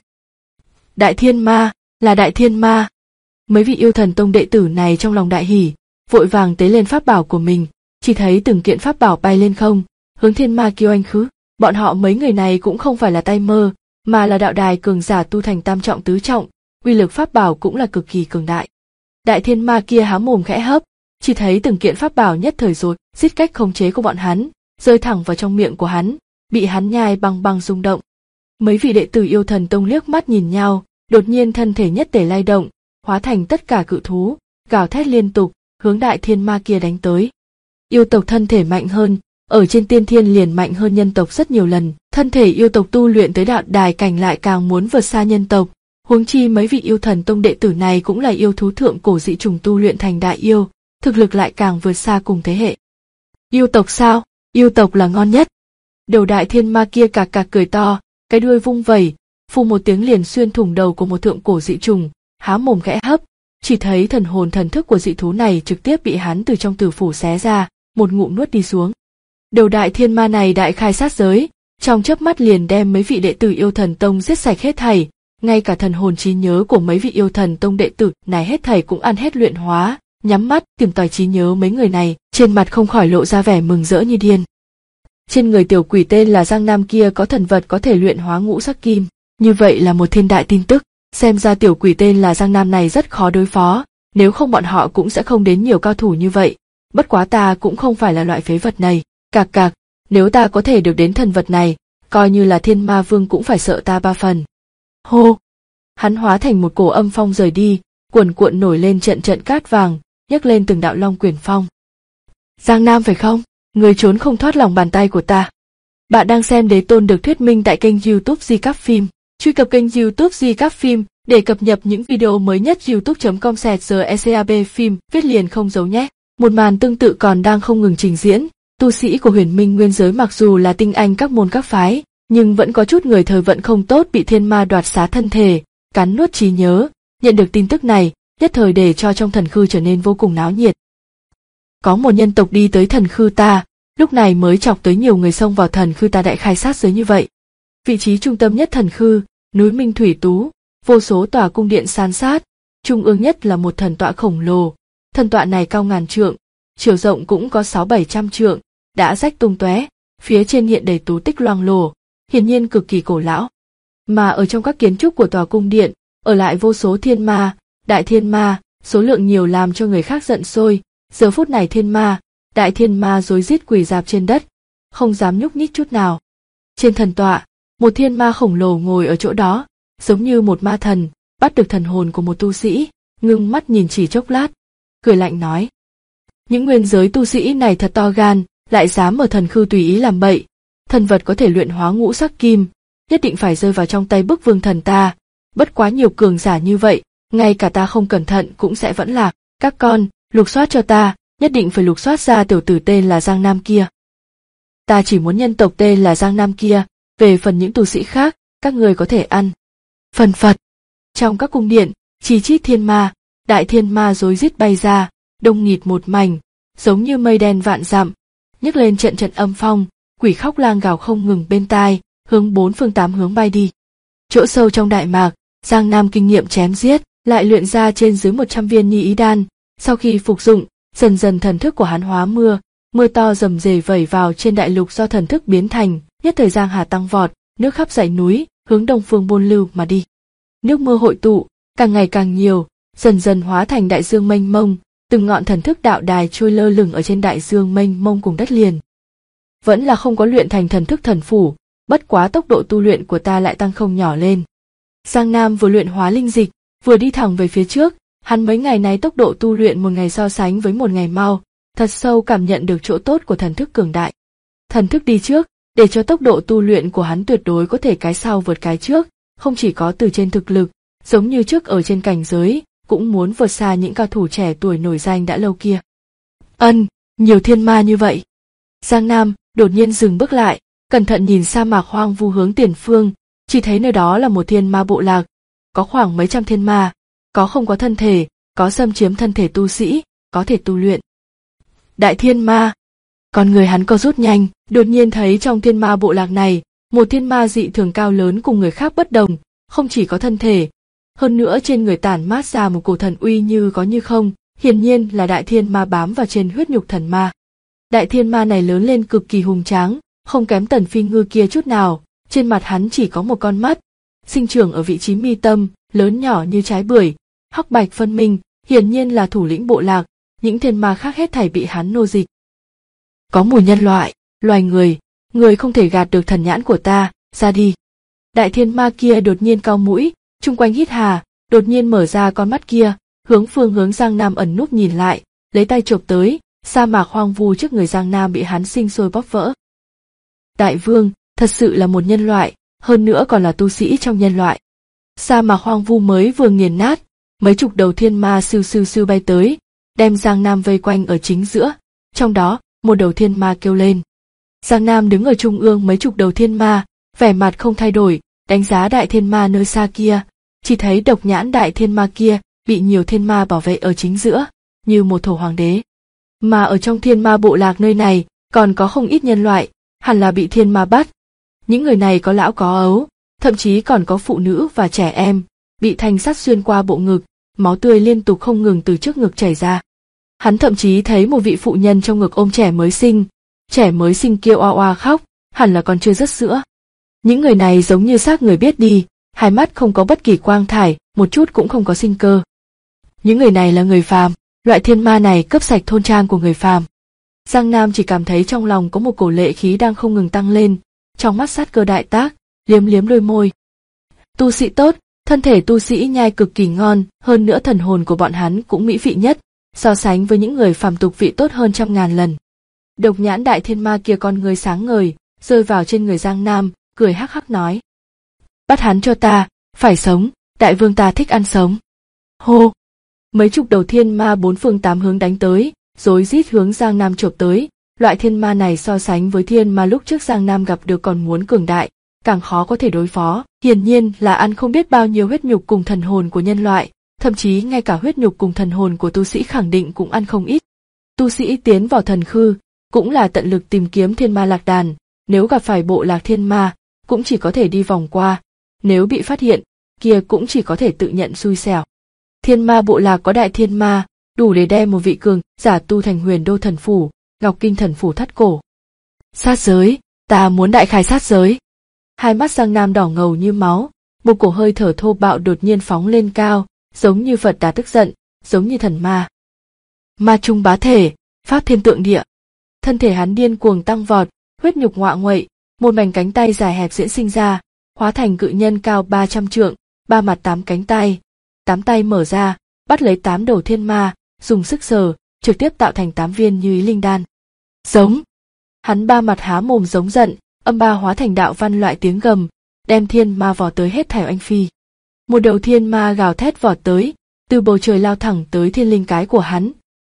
Đại thiên ma, là đại thiên ma. Mấy vị yêu thần tông đệ tử này trong lòng đại hỉ, vội vàng tế lên pháp bảo của mình, chỉ thấy từng kiện pháp bảo bay lên không, hướng thiên ma kêu anh khứ. Bọn họ mấy người này cũng không phải là tay mơ, mà là đạo đài cường giả tu thành tam trọng tứ trọng, uy lực pháp bảo cũng là cực kỳ cường đại. Đại thiên ma kia há mồm khẽ hấp, chỉ thấy từng kiện pháp bảo nhất thời rồi, giết cách khống chế của bọn hắn, rơi thẳng vào trong miệng của hắn, bị hắn nhai băng băng rung động. Mấy vị đệ tử yêu thần tông liếc mắt nhìn nhau, đột nhiên thân thể nhất tề lay động, hóa thành tất cả cự thú, gào thét liên tục, hướng đại thiên ma kia đánh tới. Yêu tộc thân thể mạnh hơn, ở trên tiên thiên liền mạnh hơn nhân tộc rất nhiều lần, thân thể yêu tộc tu luyện tới đạo đài cảnh lại càng muốn vượt xa nhân tộc, huống chi mấy vị yêu thần tông đệ tử này cũng là yêu thú thượng cổ dị trùng tu luyện thành đại yêu, thực lực lại càng vượt xa cùng thế hệ. Yêu tộc sao? Yêu tộc là ngon nhất. Đầu đại thiên ma kia cạc cạc cười to, cái đuôi vung vẩy, phù một tiếng liền xuyên thủng đầu của một thượng cổ dị trùng, há mồm khẽ hấp, chỉ thấy thần hồn thần thức của dị thú này trực tiếp bị hắn từ trong tử phủ xé ra, một ngụm nuốt đi xuống. Đầu đại thiên ma này đại khai sát giới, trong chớp mắt liền đem mấy vị đệ tử yêu thần tông giết sạch hết thảy, ngay cả thần hồn trí nhớ của mấy vị yêu thần tông đệ tử này hết thảy cũng ăn hết luyện hóa, nhắm mắt tìm tòi trí nhớ mấy người này, trên mặt không khỏi lộ ra vẻ mừng rỡ như điên. Trên người tiểu quỷ tên là Giang Nam kia có thần vật có thể luyện hóa ngũ sắc kim, như vậy là một thiên đại tin tức, xem ra tiểu quỷ tên là Giang Nam này rất khó đối phó, nếu không bọn họ cũng sẽ không đến nhiều cao thủ như vậy, bất quá ta cũng không phải là loại phế vật này, cạc cạc, nếu ta có thể được đến thần vật này, coi như là thiên ma vương cũng phải sợ ta 3 phần. Hô! Hắn hóa thành một cổ âm phong rời đi, cuồn cuộn nổi lên trận trận cát vàng, nhấc lên từng đạo long quyển phong. Giang Nam phải không? Người trốn không thoát lòng bàn tay của ta. Bạn đang xem Đế Tôn được thuyết minh tại kênh YouTube Di Cáp Phim. Truy cập kênh YouTube Di Cáp Phim để cập nhật những video mới nhất. youtube.com/secab phim viết liền không giấu nhé. Một màn tương tự còn đang không ngừng trình diễn. Tu sĩ của Huyền Minh nguyên giới mặc dù là tinh anh các môn các phái, nhưng vẫn có chút người thời vận không tốt bị thiên ma đoạt xá thân thể, cắn nuốt trí nhớ. Nhận được tin tức này, nhất thời để cho trong thần khư trở nên vô cùng náo nhiệt. Có một nhân tộc đi tới thần khư ta, lúc này mới chọc tới nhiều người xông vào thần khư ta đại khai sát giới như vậy. Vị trí trung tâm nhất thần khư, núi Minh Thủy Tú, vô số tòa cung điện san sát, trung ương nhất là một thần tọa khổng lồ. Thần tọa này cao ngàn trượng, chiều rộng cũng có 600-700 trượng, đã rách tung tóe, phía trên hiện đầy tú tích loang lổ, hiển nhiên cực kỳ cổ lão. Mà ở trong các kiến trúc của tòa cung điện, ở lại vô số thiên ma, đại thiên ma, số lượng nhiều làm cho người khác giận sôi. Giờ phút này thiên ma, đại thiên ma rối rít quỳ rạp trên đất, không dám nhúc nhích chút nào. Trên thần tọa, một thiên ma khổng lồ ngồi ở chỗ đó, giống như một ma thần, bắt được thần hồn của một tu sĩ, ngưng mắt nhìn chỉ chốc lát, cười lạnh nói. Những nguyên giới tu sĩ này thật to gan, lại dám ở thần khư tùy ý làm bậy. Thần vật có thể luyện hóa ngũ sắc kim, nhất định phải rơi vào trong tay bức vương thần ta. Bất quá nhiều cường giả như vậy, ngay cả ta không cẩn thận cũng sẽ vẫn lạc. Các con, Lục soát cho ta, nhất định phải lục soát ra tiểu tử tên là Giang Nam kia. Ta chỉ muốn nhân tộc tên là Giang Nam kia, về phần những tu sĩ khác, các người có thể ăn. Phần phật. Trong các cung điện, chi chít thiên ma, đại thiên ma rối rít bay ra, đông nghịt một mảnh, giống như mây đen vạn dặm, nhấc lên trận trận âm phong, quỷ khóc lang gào không ngừng bên tai, hướng bốn phương tám hướng bay đi. Chỗ sâu trong đại mạc, Giang Nam kinh nghiệm chém giết, lại luyện ra trên dưới 100 viên nhi ý đan, sau khi phục dụng, dần dần thần thức của hắn hóa mưa to rầm rề vẩy vào trên đại lục do thần thức biến thành, nhất thời giang hà tăng vọt, nước khắp dãy núi, hướng đông phương bôn lưu mà đi. Nước mưa hội tụ, càng ngày càng nhiều, dần dần hóa thành đại dương mênh mông, từng ngọn thần thức đạo đài trôi lơ lửng ở trên đại dương mênh mông cùng đất liền. Vẫn là không có luyện thành thần thức thần phủ, bất quá tốc độ tu luyện của ta lại tăng không nhỏ lên. Giang Nam vừa luyện hóa linh dịch, vừa đi thẳng về phía trước, hắn mấy ngày nay tốc độ tu luyện một ngày so sánh với một ngày mau, thật sâu cảm nhận được chỗ tốt của thần thức cường đại. Thần thức đi trước, để cho tốc độ tu luyện của hắn tuyệt đối có thể cái sau vượt cái trước, không chỉ có từ trên thực lực, giống như trước ở trên cảnh giới, cũng muốn vượt xa những cao thủ trẻ tuổi nổi danh đã lâu kia. Nhiều thiên ma như vậy. Giang Nam đột nhiên dừng bước lại, cẩn thận nhìn sa mạc hoang vu hướng tiền phương, chỉ thấy nơi đó là một thiên ma bộ lạc, có khoảng mấy trăm thiên ma, có không có thân thể, có xâm chiếm thân thể tu sĩ, có thể tu luyện. Đại thiên ma. Con người hắn co rút nhanh, đột nhiên thấy trong thiên ma bộ lạc này, một thiên ma dị thường cao lớn cùng người khác bất đồng, không chỉ có thân thể, hơn nữa trên người tản mát ra một cổ thần uy như có như không, hiển nhiên là đại thiên ma bám vào trên huyết nhục thần ma. Đại thiên ma này lớn lên cực kỳ hùng tráng, không kém Tần Phi Ngư kia chút nào, trên mặt hắn chỉ có một con mắt, sinh trưởng ở vị trí mi tâm, lớn nhỏ như trái bưởi, hắc bạch phân minh, hiển nhiên là thủ lĩnh bộ lạc, những thiên ma khác hết thảy bị hắn nô dịch. Có mùi nhân loại, loài người không thể gạt được thần nhãn của ta, ra đi. Đại thiên ma kia đột nhiên cau mũi, chung quanh hít hà, đột nhiên mở ra con mắt kia, hướng phương hướng Giang Nam ẩn núp nhìn lại, lấy tay chộp tới, sa mạc hoang vu trước người Giang Nam bị hắn sinh sôi bóp vỡ. Đại vương, thật sự là một nhân loại, hơn nữa còn là tu sĩ trong nhân loại. Sa mạc hoang vu mới vừa nghiền nát, mấy chục đầu thiên ma siêu bay tới, đem Giang Nam vây quanh ở chính giữa, trong đó, một đầu thiên ma kêu lên. Giang Nam đứng ở trung ương mấy chục đầu thiên ma, vẻ mặt không thay đổi, đánh giá đại thiên ma nơi xa kia, chỉ thấy độc nhãn đại thiên ma kia bị nhiều thiên ma bảo vệ ở chính giữa, như một thổ hoàng đế. Mà ở trong thiên ma bộ lạc nơi này, còn có không ít nhân loại, hẳn là bị thiên ma bắt. Những người này có lão có ấu, thậm chí còn có phụ nữ và trẻ em, bị thanh sắt xuyên qua bộ ngực, máu tươi liên tục không ngừng từ trước ngực chảy ra. Hắn thậm chí thấy một vị phụ nhân trong ngực ôm trẻ mới sinh kêu oa oa khóc, hẳn là còn chưa dứt sữa. Những người này giống như xác người biết đi, hai mắt không có bất kỳ quang thải, một chút cũng không có sinh cơ. Những người này là người phàm, loại thiên ma này cướp sạch thôn trang của người phàm. Giang Nam chỉ cảm thấy trong lòng có một cổ lệ khí đang không ngừng tăng lên, trong mắt sát cơ đại tác, liếm đôi môi. Tu sĩ tốt, thân thể tu sĩ nhai cực kỳ ngon, hơn nữa thần hồn của bọn hắn cũng mỹ vị nhất, so sánh với những người phàm tục vị tốt hơn trăm ngàn lần. Độc nhãn đại thiên ma kia con người sáng ngời, rơi vào trên người Giang Nam, cười hắc hắc nói. Bắt hắn cho ta, phải sống, đại vương ta thích ăn sống. Hô! Mấy chục đầu thiên ma bốn phương tám hướng đánh tới, rối rít hướng Giang Nam chộp tới, loại thiên ma này so sánh với thiên ma lúc trước Giang Nam gặp được còn muốn cường đại, càng khó có thể đối phó, hiển nhiên là ăn không biết bao nhiêu huyết nhục cùng thần hồn của nhân loại, thậm chí ngay cả huyết nhục cùng thần hồn của tu sĩ khẳng định cũng ăn không ít. Tu sĩ tiến vào thần khư, cũng là tận lực tìm kiếm thiên ma lạc đàn, nếu gặp phải bộ lạc thiên ma, cũng chỉ có thể đi vòng qua, nếu bị phát hiện, kia cũng chỉ có thể tự nhận xui xẻo. Thiên ma bộ lạc có đại thiên ma, đủ để đem một vị cường giả tu thành huyền đô thần phủ, ngọc kinh thần phủ thắt cổ. Sát giới, ta muốn đại khai sát giới. Hai mắt Giang Nam đỏ ngầu như máu, một cổ hơi thở thô bạo đột nhiên phóng lên cao, giống như Phật Đà tức giận, giống như thần ma. Ma trung bá thể, pháp thiên tượng địa. Thân thể hắn điên cuồng tăng vọt, huyết nhục ngoạ nguậy, một mảnh cánh tay dài hẹp diễn sinh ra, hóa thành cự nhân cao 300 trượng, ba mặt 8 cánh tay. 8 tay mở ra, bắt lấy 8 đầu thiên ma, dùng sức sờ, trực tiếp tạo thành 8 viên như ý linh đan. Giống! Hắn ba mặt há mồm giống giận, âm ba hóa thành đạo văn loại tiếng gầm, đem thiên ma vò tới hết thảy oanh phi. Một đầu thiên ma gào thét vọt tới, từ bầu trời lao thẳng tới thiên linh cái của hắn.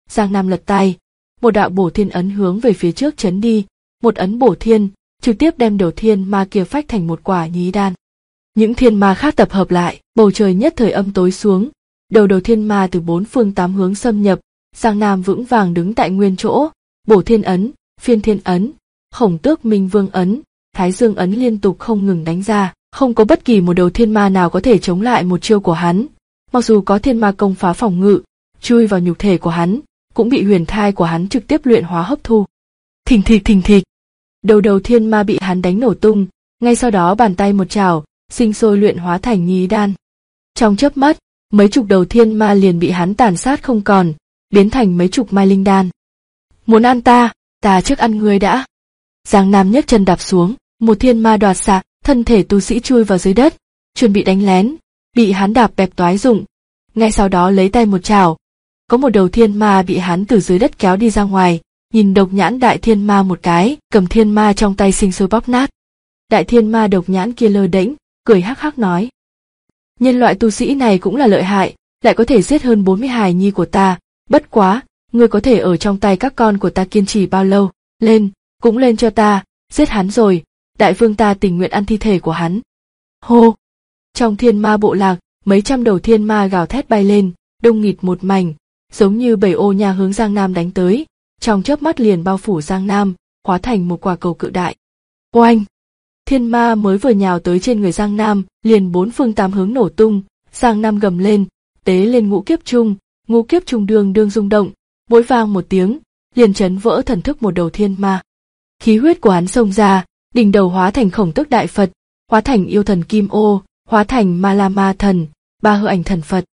Giang Nam lật tay, một đạo bổ thiên ấn hướng về phía trước chấn đi, một ấn bổ thiên, trực tiếp đem đầu thiên ma kia phách thành một quả nhí đan. Những thiên ma khác tập hợp lại, bầu trời nhất thời âm tối xuống, đầu thiên ma từ bốn phương tám hướng xâm nhập, Giang Nam vững vàng đứng tại nguyên chỗ, bổ thiên ấn, phiên thiên ấn, khổng tước minh vương ấn, thái dương ấn liên tục không ngừng đánh ra, không có bất kỳ một đầu thiên ma nào có thể chống lại một chiêu của hắn. Mặc dù có thiên ma công phá phòng ngự, chui vào nhục thể của hắn, cũng bị huyền thai của hắn trực tiếp luyện hóa hấp thu. Thình thịch, đầu thiên ma bị hắn đánh nổ tung, ngay sau đó bàn tay một chảo, sinh sôi luyện hóa thành nhí đan. Trong chớp mắt, mấy chục đầu thiên ma liền bị hắn tàn sát không còn, biến thành mấy chục mai linh đan. Muốn ăn ta trước ăn ngươi đã. Giang Nam nhấc chân đạp xuống, một thiên ma đoạt xạ, thân thể tu sĩ chui vào dưới đất, chuẩn bị đánh lén, bị hắn đạp bẹp toái rụng. Ngay sau đó lấy tay một chảo, có một đầu thiên ma bị hắn từ dưới đất kéo đi ra ngoài, nhìn độc nhãn đại thiên ma một cái, cầm thiên ma trong tay sinh sôi bóp nát. Đại thiên ma độc nhãn kia lơ đễnh, cười hắc hắc nói: nhân loại tu sĩ này cũng là lợi hại, lại có thể giết hơn 40 hài nhi của ta, bất quá, ngươi có thể ở trong tay các con của ta kiên trì bao lâu, cũng lên cho ta, giết hắn rồi, đại vương ta tình nguyện ăn thi thể của hắn. Hô! Trong thiên ma bộ lạc, mấy trăm đầu thiên ma gào thét bay lên, đông nghịt một mảnh, giống như bầy ô nha hướng Giang Nam đánh tới, trong chớp mắt liền bao phủ Giang Nam, hóa thành một quả cầu cự đại. Oanh! Thiên ma mới vừa nhào tới trên người Giang Nam, liền bốn phương tám hướng nổ tung, Giang Nam gầm lên, tế lên ngũ kiếp trung đương rung động, mỗi vang một tiếng, liền chấn vỡ thần thức một đầu thiên ma. Khí huyết của hắn xông ra, đỉnh đầu hóa thành khổng tước đại Phật, hóa thành yêu thần Kim Ô, hóa thành Ma La Ma thần, ba hư ảnh thần Phật.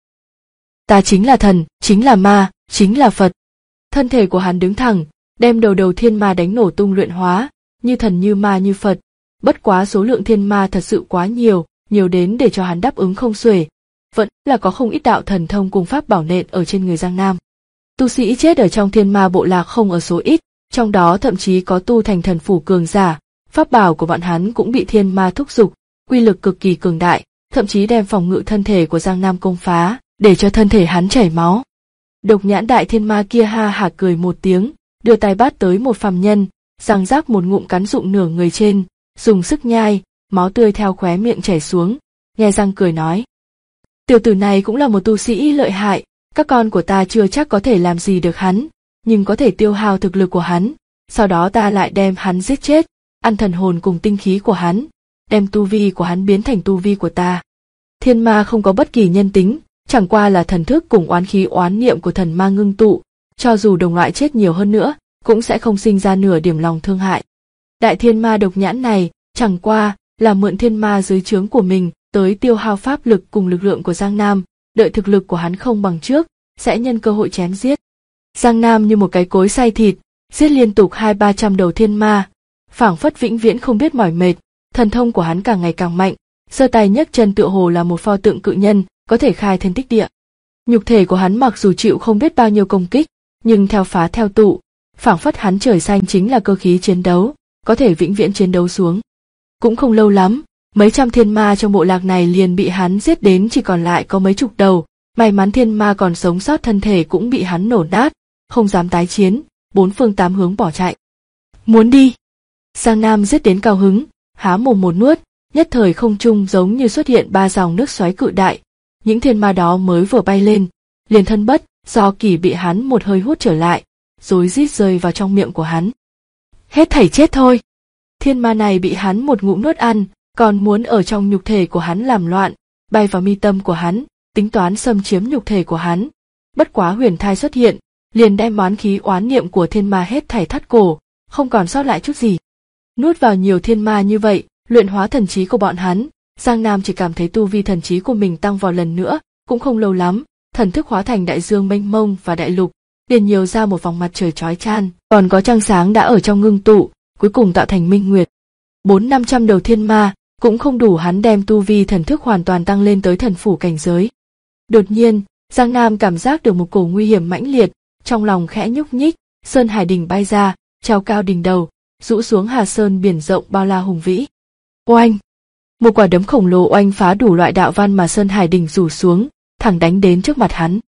Ta chính là thần, chính là ma, chính là Phật. Thân thể của hắn đứng thẳng, đem đầu thiên ma đánh nổ tung luyện hóa, như thần như ma như Phật. Bất quá số lượng thiên ma thật sự quá nhiều đến để cho hắn đáp ứng không xuể. Vẫn là có không ít đạo thần thông cùng pháp bảo nện ở trên người Giang Nam. Tu sĩ chết ở trong thiên ma bộ lạc không ở số ít, trong đó thậm chí có tu thành thần phủ cường giả, pháp bảo của bọn hắn cũng bị thiên ma thúc giục, uy lực cực kỳ cường đại, thậm chí đem phòng ngự thân thể của Giang Nam công phá, để cho thân thể hắn chảy máu. Độc nhãn đại thiên ma kia ha hả cười một tiếng, đưa tay bắt tới một phàm nhân, răng rác một ngụm cắn rụng nửa người trên, dùng sức nhai, máu tươi theo khóe miệng chảy xuống, nhe răng cười nói: tiểu tử này cũng là một tu sĩ lợi hại, các con của ta chưa chắc có thể làm gì được hắn, nhưng có thể tiêu hao thực lực của hắn, sau đó ta lại đem hắn giết chết, ăn thần hồn cùng tinh khí của hắn, đem tu vi của hắn biến thành tu vi của ta. Thiên ma không có bất kỳ nhân tính, chẳng qua là thần thức cùng oán khí oán niệm của thần ma ngưng tụ, cho dù đồng loại chết nhiều hơn nữa, cũng sẽ không sinh ra nửa điểm lòng thương hại. Đại thiên ma độc nhãn này, chẳng qua là mượn thiên ma dưới trướng của mình, tới tiêu hao pháp lực cùng lực lượng của Giang Nam, đợi thực lực của hắn không bằng trước, sẽ nhân cơ hội chém giết. Giang Nam như một cái cối xay thịt, giết liên tục 200-300 đầu thiên ma, phảng phất vĩnh viễn không biết mỏi mệt, thần thông của hắn càng ngày càng mạnh, giơ tay nhấc chân tựa hồ là một pho tượng cự nhân, có thể khai thiên tích địa. Nhục thể của hắn mặc dù chịu không biết bao nhiêu công kích, nhưng theo phá theo tụ, phảng phất hắn trời xanh chính là cơ khí chiến đấu, có thể vĩnh viễn chiến đấu xuống. Cũng không lâu lắm, mấy trăm thiên ma trong bộ lạc này liền bị hắn giết đến chỉ còn lại có mấy chục đầu, may mắn thiên ma còn sống sót thân thể cũng bị hắn nổ nát, không dám tái chiến, bốn phương tám hướng bỏ chạy. Muốn đi! Giang Nam giết đến cao hứng, há mồm một nuốt, nhất thời không trung giống như xuất hiện 3 dòng nước xoáy cự đại, những thiên ma đó mới vừa bay lên, liền thân bất do kỳ bị hắn một hơi hút trở lại, rối rít rơi vào trong miệng của hắn. Hết thảy chết thôi! Thiên ma này bị hắn một ngụm nuốt ăn, còn muốn ở trong nhục thể của hắn làm loạn, bay vào mi tâm của hắn, tính toán xâm chiếm nhục thể của hắn. Bất quá huyền thai xuất hiện, liền đem oán khí oán niệm của thiên ma hết thảy thắt cổ, không còn sót lại chút gì. Nuốt vào nhiều thiên ma như vậy, luyện hóa thần trí của bọn hắn, Giang Nam chỉ cảm thấy tu vi thần trí của mình tăng vào lần nữa, cũng không lâu lắm, thần thức hóa thành đại dương mênh mông và đại lục, liền nhiều ra một vòng mặt trời chói chang, còn có trăng sáng đã ở trong ngưng tụ, cuối cùng tạo thành minh nguyệt. 400-500 đầu thiên ma cũng không đủ hắn đem tu vi thần thức hoàn toàn tăng lên tới thần phủ cảnh giới. Đột nhiên, Giang Nam cảm giác được một cổ nguy hiểm mãnh liệt, trong lòng khẽ nhúc nhích, sơn hải đỉnh bay ra, treo cao đỉnh đầu, rũ xuống Hà Sơn biển rộng bao la hùng vĩ. Oanh! Một quả đấm khổng lồ oanh phá đủ loại đạo văn mà sơn hải đỉnh rủ xuống, thẳng đánh đến trước mặt hắn.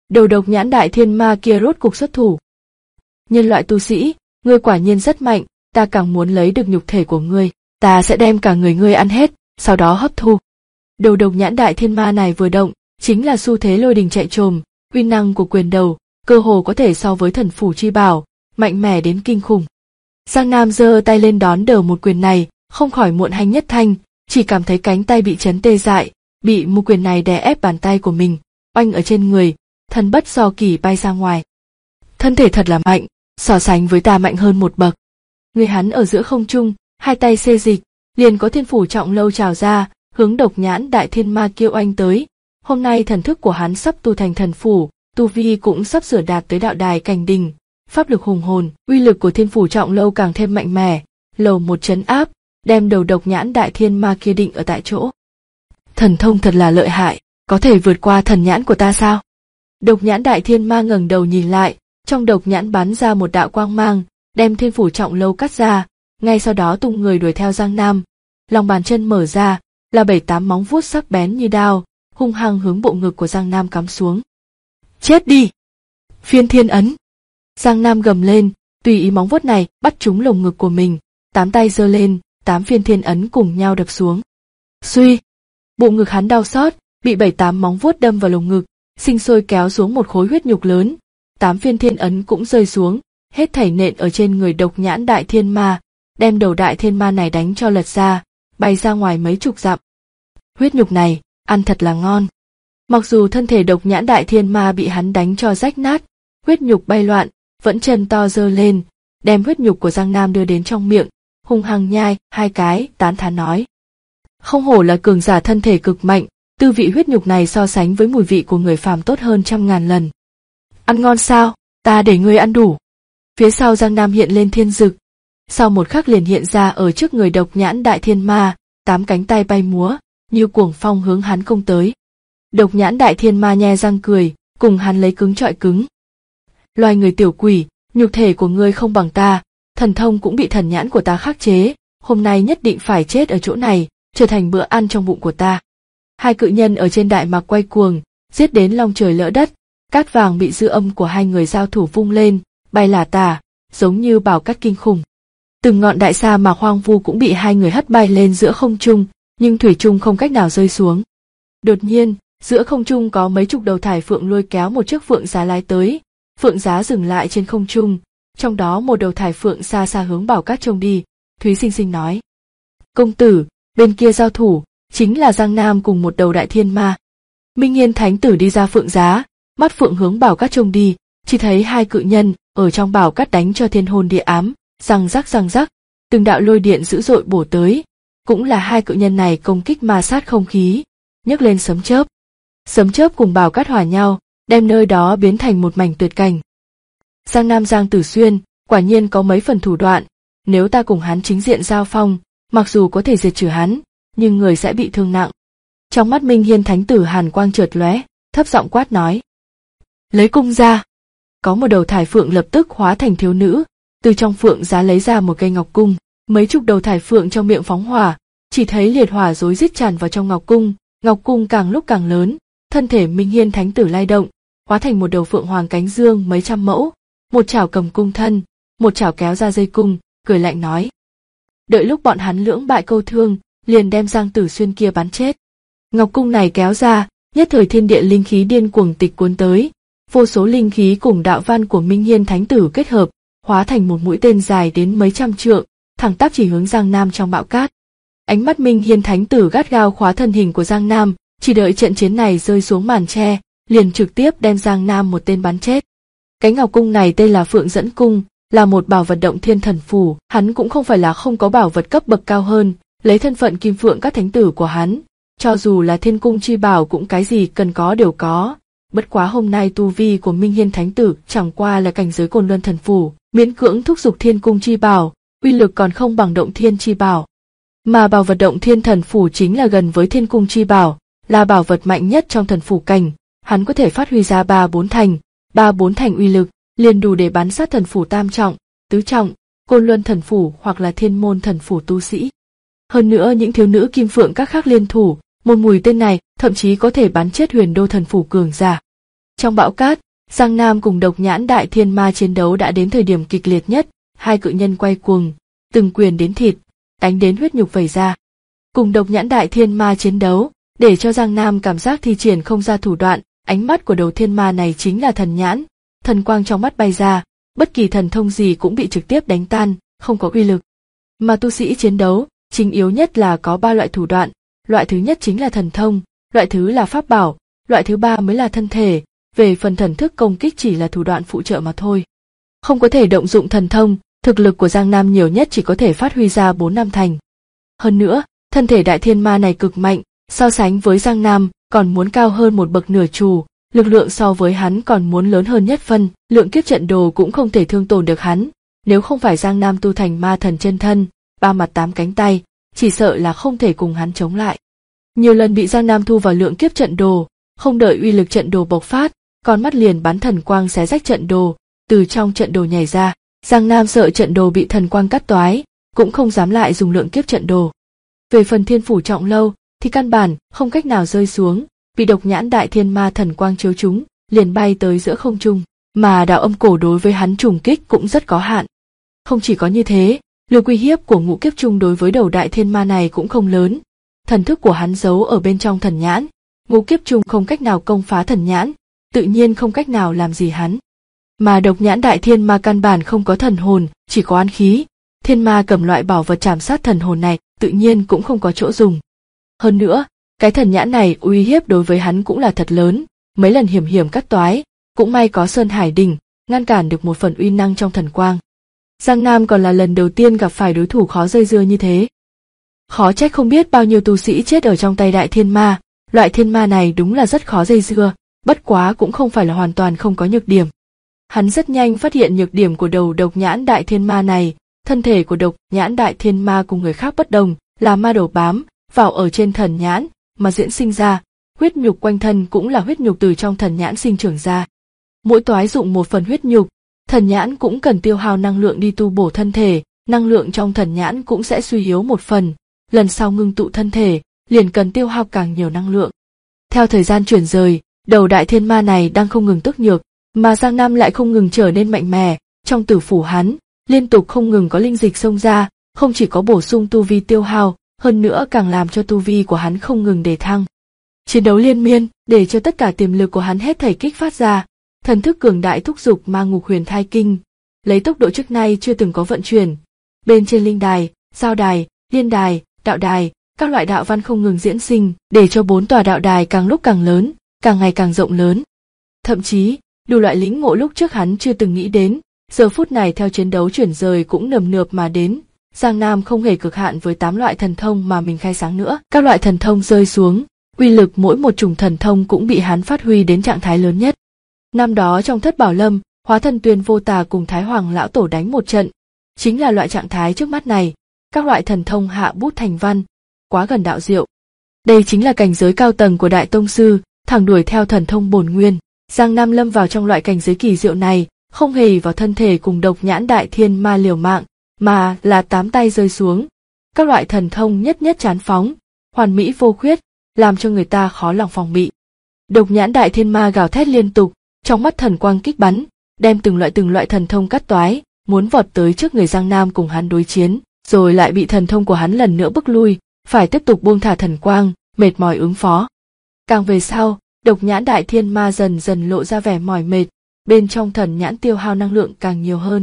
Đầu độc nhãn đại thiên ma kia rốt cục xuất thủ. Nhân loại tu sĩ, ngươi quả nhiên rất mạnh, ta càng muốn lấy được nhục thể của ngươi, ta sẽ đem cả người ngươi ăn hết, sau đó hấp thu. Đầu độc nhãn đại thiên ma này vừa động, chính là xu thế lôi đình chạy trồm, uy năng của quyền đầu, cơ hồ có thể so với thần phủ chi bảo, mạnh mẽ đến kinh khủng. Giang Nam giơ tay lên đón đỡ một quyền này, không khỏi muộn hành nhất thanh, chỉ cảm thấy cánh tay bị chấn tê dại, bị một quyền này đè ép bàn tay của mình, oanh ở trên người, thân bất do kỷ bay ra ngoài. Thân thể thật là mạnh, so sánh với ta mạnh hơn một bậc. Người hắn ở giữa không trung, hai tay xê dịch, liền có thiên phủ trọng lâu trào ra, hướng độc nhãn đại thiên ma kia oanh tới. Hôm nay thần thức của hắn sắp tu thành thần phủ, tu vi cũng sắp sửa đạt tới đạo đài cảnh đỉnh, pháp lực hùng hồn, uy lực của thiên phủ trọng lâu càng thêm mạnh mẽ, lầu một trấn áp, đem đầu độc nhãn đại thiên ma kia định ở tại chỗ. Thần thông thật là lợi hại, có thể vượt qua thần nhãn của ta sao? Độc nhãn đại thiên ma ngẩng đầu nhìn lại, trong độc nhãn bắn ra một đạo quang mang, đem thiên phủ trọng lâu cắt ra, ngay sau đó tung người đuổi theo Giang Nam. Lòng bàn chân mở ra, là 7-8 móng vuốt sắc bén như đao, hung hăng hướng bộ ngực của Giang Nam cắm xuống. Chết đi! Phiên thiên ấn! Giang Nam gầm lên, tùy ý móng vuốt này bắt trúng lồng ngực của mình, 8 tay giơ lên, 8 phiên thiên ấn cùng nhau đập xuống. Suy! Bộ ngực hắn đau xót, bị 7-8 móng vuốt đâm vào lồng ngực, sinh sôi kéo xuống một khối huyết nhục lớn, 8 phiên thiên ấn cũng rơi xuống, hết thảy nện ở trên người độc nhãn đại thiên ma, đem đầu đại thiên ma này đánh cho lật ra, bay ra ngoài mấy chục dặm. Huyết nhục này, ăn thật là ngon. Mặc dù thân thể độc nhãn đại thiên ma bị hắn đánh cho rách nát, huyết nhục bay loạn, vẫn chân to giơ lên, đem huyết nhục của Giang Nam đưa đến trong miệng, hung hăng nhai 2 cái, tán thán nói. Không hổ là cường giả thân thể cực mạnh, tư vị huyết nhục này so sánh với mùi vị của người phàm tốt hơn 100.000 lần. Ăn ngon sao, ta để ngươi ăn đủ. Phía sau Giang Nam hiện lên thiên dực, sau một khắc liền hiện ra ở trước người độc nhãn đại thiên ma, 8 cánh tay bay múa, như cuồng phong hướng hắn công tới. Độc nhãn đại thiên ma nhe răng cười, cùng hắn lấy cứng trọi cứng. Loài người tiểu quỷ, nhục thể của ngươi không bằng ta, thần thông cũng bị thần nhãn của ta khắc chế, hôm nay nhất định phải chết ở chỗ này, trở thành bữa ăn trong bụng của ta. Hai cự nhân ở trên đại mạc quay cuồng, giết đến long trời lỡ đất, cát vàng bị dư âm của hai người giao thủ vung lên, bay lả tả, giống như bảo cát kinh khủng. Từng ngọn đại sa mạc hoang vu cũng bị hai người hất bay lên giữa không trung, nhưng thủy chung không cách nào rơi xuống. Đột nhiên, giữa không trung có mấy chục đầu thải phượng lôi kéo một chiếc phượng giá lái tới, phượng giá dừng lại trên không trung, trong đó một đầu thải phượng xa xa hướng Bảo Cát trông đi, Thúy Sinh Sinh nói: "Công tử, bên kia giao thủ, chính là Giang Nam cùng một đầu đại thiên ma." Minh Hiên Thánh Tử đi ra phượng giá, mắt phượng hướng Bảo Cát trông đi, chỉ thấy hai cự nhân ở trong Bảo Cát đánh cho thiên hồn địa ám, răng rắc, từng đạo lôi điện dữ dội bổ tới, cũng là hai cự nhân này công kích ma sát không khí, nhấc lên sấm chớp cùng Bảo Cát hòa nhau, đem nơi đó biến thành một mảnh tuyệt cảnh. Giang Nam Giang Tử Xuyên, quả nhiên có mấy phần thủ đoạn, nếu ta cùng hắn chính diện giao phong, mặc dù có thể diệt trừ hắn, nhưng người sẽ bị thương nặng. Trong mắt Minh Hiên Thánh Tử hàn quang chợt lóe, thấp giọng quát nói: "Lấy cung ra!" Có một đầu thải phượng lập tức hóa thành thiếu nữ, từ trong phượng giá lấy ra một cây ngọc cung, mấy chục đầu thải phượng trong miệng phóng hỏa, chỉ thấy liệt hỏa rối rít tràn vào trong ngọc cung càng lúc càng lớn, thân thể Minh Hiên Thánh Tử lay động, hóa thành một đầu phượng hoàng cánh dương mấy trăm mẫu, một chảo cầm cung thân, một chảo kéo ra dây cung, cười lạnh nói: "Đợi lúc bọn hắn lưỡng bại câu thương, liền đem Giang Tử Xuyên kia bắn chết." Ngọc cung này kéo ra, nhất thời thiên địa linh khí điên cuồng tịch cuốn tới, vô số linh khí cùng đạo văn của Minh Hiên Thánh Tử kết hợp, hóa thành một mũi tên dài đến mấy trăm trượng, thẳng tắp chỉ hướng Giang Nam trong bão cát. Ánh mắt Minh Hiên Thánh Tử gắt gao khóa thân hình của Giang Nam, chỉ đợi trận chiến này rơi xuống màn che, liền trực tiếp đem Giang Nam một tên bắn chết. Cái ngọc cung này tên là Phượng Dẫn Cung, là một bảo vật động thiên thần phù, hắn cũng không phải là không có bảo vật cấp bậc cao hơn, lấy thân phận Kim Phượng các thánh tử của hắn, cho dù là thiên cung chi bảo cũng cái gì cần có đều có. Bất quá hôm nay tu vi của Minh Hiên Thánh Tử chẳng qua là cảnh giới Côn Luân thần phù, miễn cưỡng thúc giục thiên cung chi bảo, uy lực còn không bằng động thiên chi bảo. Mà bảo vật động thiên thần phù chính là gần với thiên cung chi bảo, là bảo vật mạnh nhất trong thần phù cảnh, hắn có thể phát huy ra 3-4 thành uy lực, liền đủ để bắn sát thần phù tam trọng, tứ trọng, Côn Luân thần phù hoặc là Thiên Môn thần phù tu sĩ. Hơn nữa những thiếu nữ Kim Phượng các khác liên thủ, một mũi tên này thậm chí có thể bắn chết Huyền Đô thần phù cường giả. Trong bão cát, Giang Nam cùng Độc Nhãn Đại Thiên Ma chiến đấu đã đến thời điểm kịch liệt nhất, hai cự nhân quay cuồng, từng quyền đến thịt, đánh đến huyết nhục vẩy ra. Cùng Độc Nhãn Đại Thiên Ma chiến đấu, để cho Giang Nam cảm giác thi triển không ra thủ đoạn, ánh mắt của đầu thiên ma này chính là thần nhãn, thần quang trong mắt bay ra, bất kỳ thần thông gì cũng bị trực tiếp đánh tan, không có uy lực. Mà tu sĩ chiến đấu, chính yếu nhất là có 3 loại thủ đoạn, loại thứ nhất chính là thần thông, loại thứ là pháp bảo, loại thứ 3 mới là thân thể, về phần thần thức công kích chỉ là thủ đoạn phụ trợ mà thôi. Không có thể động dụng thần thông, thực lực của Giang Nam nhiều nhất chỉ có thể phát huy ra 4-5 thành. Hơn nữa, thân thể đại thiên ma này cực mạnh, so sánh với Giang Nam còn muốn cao hơn một bậc nửa trù, lực lượng so với hắn còn muốn lớn hơn nhất phân, lượng kiếp trận đồ cũng không thể thương tổn được hắn, nếu không phải Giang Nam tu thành ma thần chân thân, 3 mặt 8 cánh tay, chỉ sợ là không thể cùng hắn chống lại. Nhiều lần bị Giang Nam thu vào lượng kiếp trận đồ, không đợi uy lực trận đồ bộc phát, con mắt liền bắn thần quang xé rách trận đồ, từ trong trận đồ nhảy ra. Giang Nam sợ trận đồ bị thần quang cắt toái, cũng không dám lại dùng lượng kiếp trận đồ. Về phần thiên phủ trọng lâu, thì căn bản không cách nào rơi xuống, bị Độc Nhãn Đại Thiên Ma thần quang chiếu trúng, liền bay tới giữa không trung, mà đạo âm cổ đối với hắn trùng kích cũng rất có hạn. Không chỉ có như thế, lực uy hiếp của ngũ kiếp trung đối với đầu đại thiên ma này cũng không lớn. Thần thức của hắn giấu ở bên trong thần nhãn, ngũ kiếp trung không cách nào công phá thần nhãn, tự nhiên không cách nào làm gì hắn. Mà Độc Nhãn Đại Thiên Ma căn bản không có thần hồn, chỉ có oán khí. Thiên ma cầm loại bảo vật trảm sát thần hồn này, tự nhiên cũng không có chỗ dùng. Hơn nữa, cái thần nhãn này uy hiếp đối với hắn cũng là thật lớn, mấy lần hiểm hiểm cắt toái, cũng may có Sơn Hải Đỉnh, ngăn cản được một phần uy năng trong thần quang. Giang Nam còn là lần đầu tiên gặp phải đối thủ khó dây dưa như thế. Khó trách không biết bao nhiêu tu sĩ chết ở trong tay đại thiên ma, loại thiên ma này đúng là rất khó dây dưa, bất quá cũng không phải là hoàn toàn không có nhược điểm. Hắn rất nhanh phát hiện nhược điểm của đầu Độc Nhãn Đại Thiên Ma này, thân thể của Độc Nhãn Đại Thiên Ma cùng người khác bất đồng, là ma đầu bám vào ở trên thần nhãn mà diễn sinh ra, huyết nhục quanh thân cũng là huyết nhục từ trong thần nhãn sinh trưởng ra. Mỗi toái dụng một phần huyết nhục, thần nhãn cũng cần tiêu hao năng lượng đi tu bổ thân thể, năng lượng trong thần nhãn cũng sẽ suy yếu một phần, lần sau ngưng tụ thân thể, liền cần tiêu hao càng nhiều năng lượng. Theo thời gian chuyển rời, đầu đại thiên ma này đang không ngừng tức nhược, mà Giang Nam lại không ngừng trở nên mạnh mẽ, trong tử phủ hắn, liên tục không ngừng có linh dịch xông ra, không chỉ có bổ sung tu vi tiêu hao, hơn nữa càng làm cho tu vi của hắn không ngừng đề thăng. Chiến đấu liên miên, để cho tất cả tiềm lực của hắn hết thảy kích phát ra, thần thức cường đại thúc giục Ma Ngục Huyền Thai Kinh, lấy tốc độ trước nay chưa từng có vận chuyển. Bên trên linh đài, giao đài, liên đài, đạo đài, các loại đạo văn không ngừng diễn sinh, để cho 4 tòa đạo đài càng lúc càng lớn, càng ngày càng rộng lớn. Thậm chí, đủ loại lĩnh ngộ lúc trước hắn chưa từng nghĩ đến, giờ phút này theo chiến đấu chuyển rời cũng nườm nượp mà đến. Giang Nam không hề cực hạn với 8 loại thần thông mà mình khai sáng nữa, các loại thần thông rơi xuống, uy lực mỗi một chủng thần thông cũng bị hắn phát huy đến trạng thái lớn nhất. Năm đó trong Thất Bảo Lâm, Hóa Thần Tuyên Vô Tà cùng Thái Hoàng lão tổ đánh một trận, chính là loại trạng thái trước mắt này, các loại thần thông hạ bút thành văn, quá gần đạo diệu. Đây chính là cảnh giới cao tầng của đại tông sư, thẳng đuổi theo thần thông bổn nguyên. Giang Nam lâm vào trong loại cảnh giới kỳ diệu này, không hề vào thân thể cùng Độc Nhãn Đại Thiên Ma liều mạng, mà là 8 tay rơi xuống. Các loại thần thông nhất nhất chán phóng, hoàn mỹ vô khuyết, làm cho người ta khó lòng phòng bị. Độc Nhãn Đại Thiên Ma gào thét liên tục, trong mắt thần quang kích bắn, đem từng loại thần thông cắt toái, muốn vọt tới trước người Giang Nam cùng hắn đối chiến, rồi lại bị thần thông của hắn lần nữa bức lui, phải tiếp tục buông thả thần quang, mệt mỏi ứng phó. Càng về sau, Độc Nhãn Đại Thiên Ma dần dần lộ ra vẻ mỏi mệt, bên trong thần nhãn tiêu hao năng lượng càng nhiều hơn.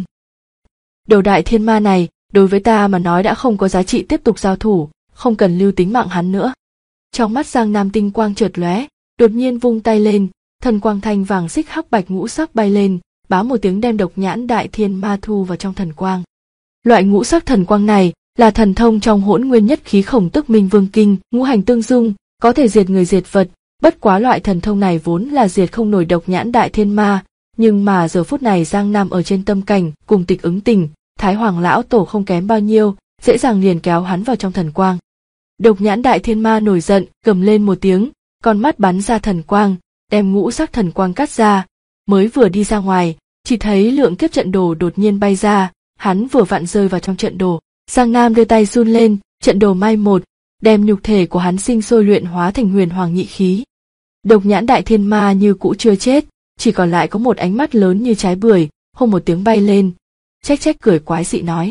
Đầu đại thiên ma này, đối với ta mà nói đã không có giá trị tiếp tục giao thủ, không cần lưu tính mạng hắn nữa. Trong mắt Giang Nam tinh quang chợt lóe, đột nhiên vung tay lên, thần quang thanh vàng xích hắc bạch ngũ sắc bay lên, bá một tiếng đem Độc Nhãn Đại Thiên Ma thu vào trong thần quang. Loại ngũ sắc thần quang này là thần thông trong Hỗn Nguyên Nhất Khí Khổng Tức Minh Vương Kinh, ngũ hành tương dung, có thể diệt người diệt vật. Bất quá loại thần thông này vốn là diệt không nổi Độc Nhãn Đại Thiên Ma, nhưng mà giờ phút này Giang Nam ở trên tâm cảnh cùng Tịch Ứng Tình, Thái Hoàng lão tổ không kém bao nhiêu, dễ dàng liền kéo hắn vào trong thần quang. Độc Nhãn Đại Thiên Ma nổi giận, gầm lên một tiếng, con mắt bắn ra thần quang, đem ngũ sắc thần quang cắt ra, mới vừa đi ra ngoài, chỉ thấy lượng kiếp trận đồ đột nhiên bay ra, hắn vừa vặn rơi vào trong trận đồ. Giang Nam đưa tay run lên, trận đồ mai một, đem nhục thể của hắn sinh sôi luyện hóa thành huyền hoàng nhị khí. Độc Nhãn Đại Thiên Ma như cũ chưa chết, chỉ còn lại có một ánh mắt lớn như trái bưởi, hô một tiếng bay lên, chếch chếch cười quái dị nói.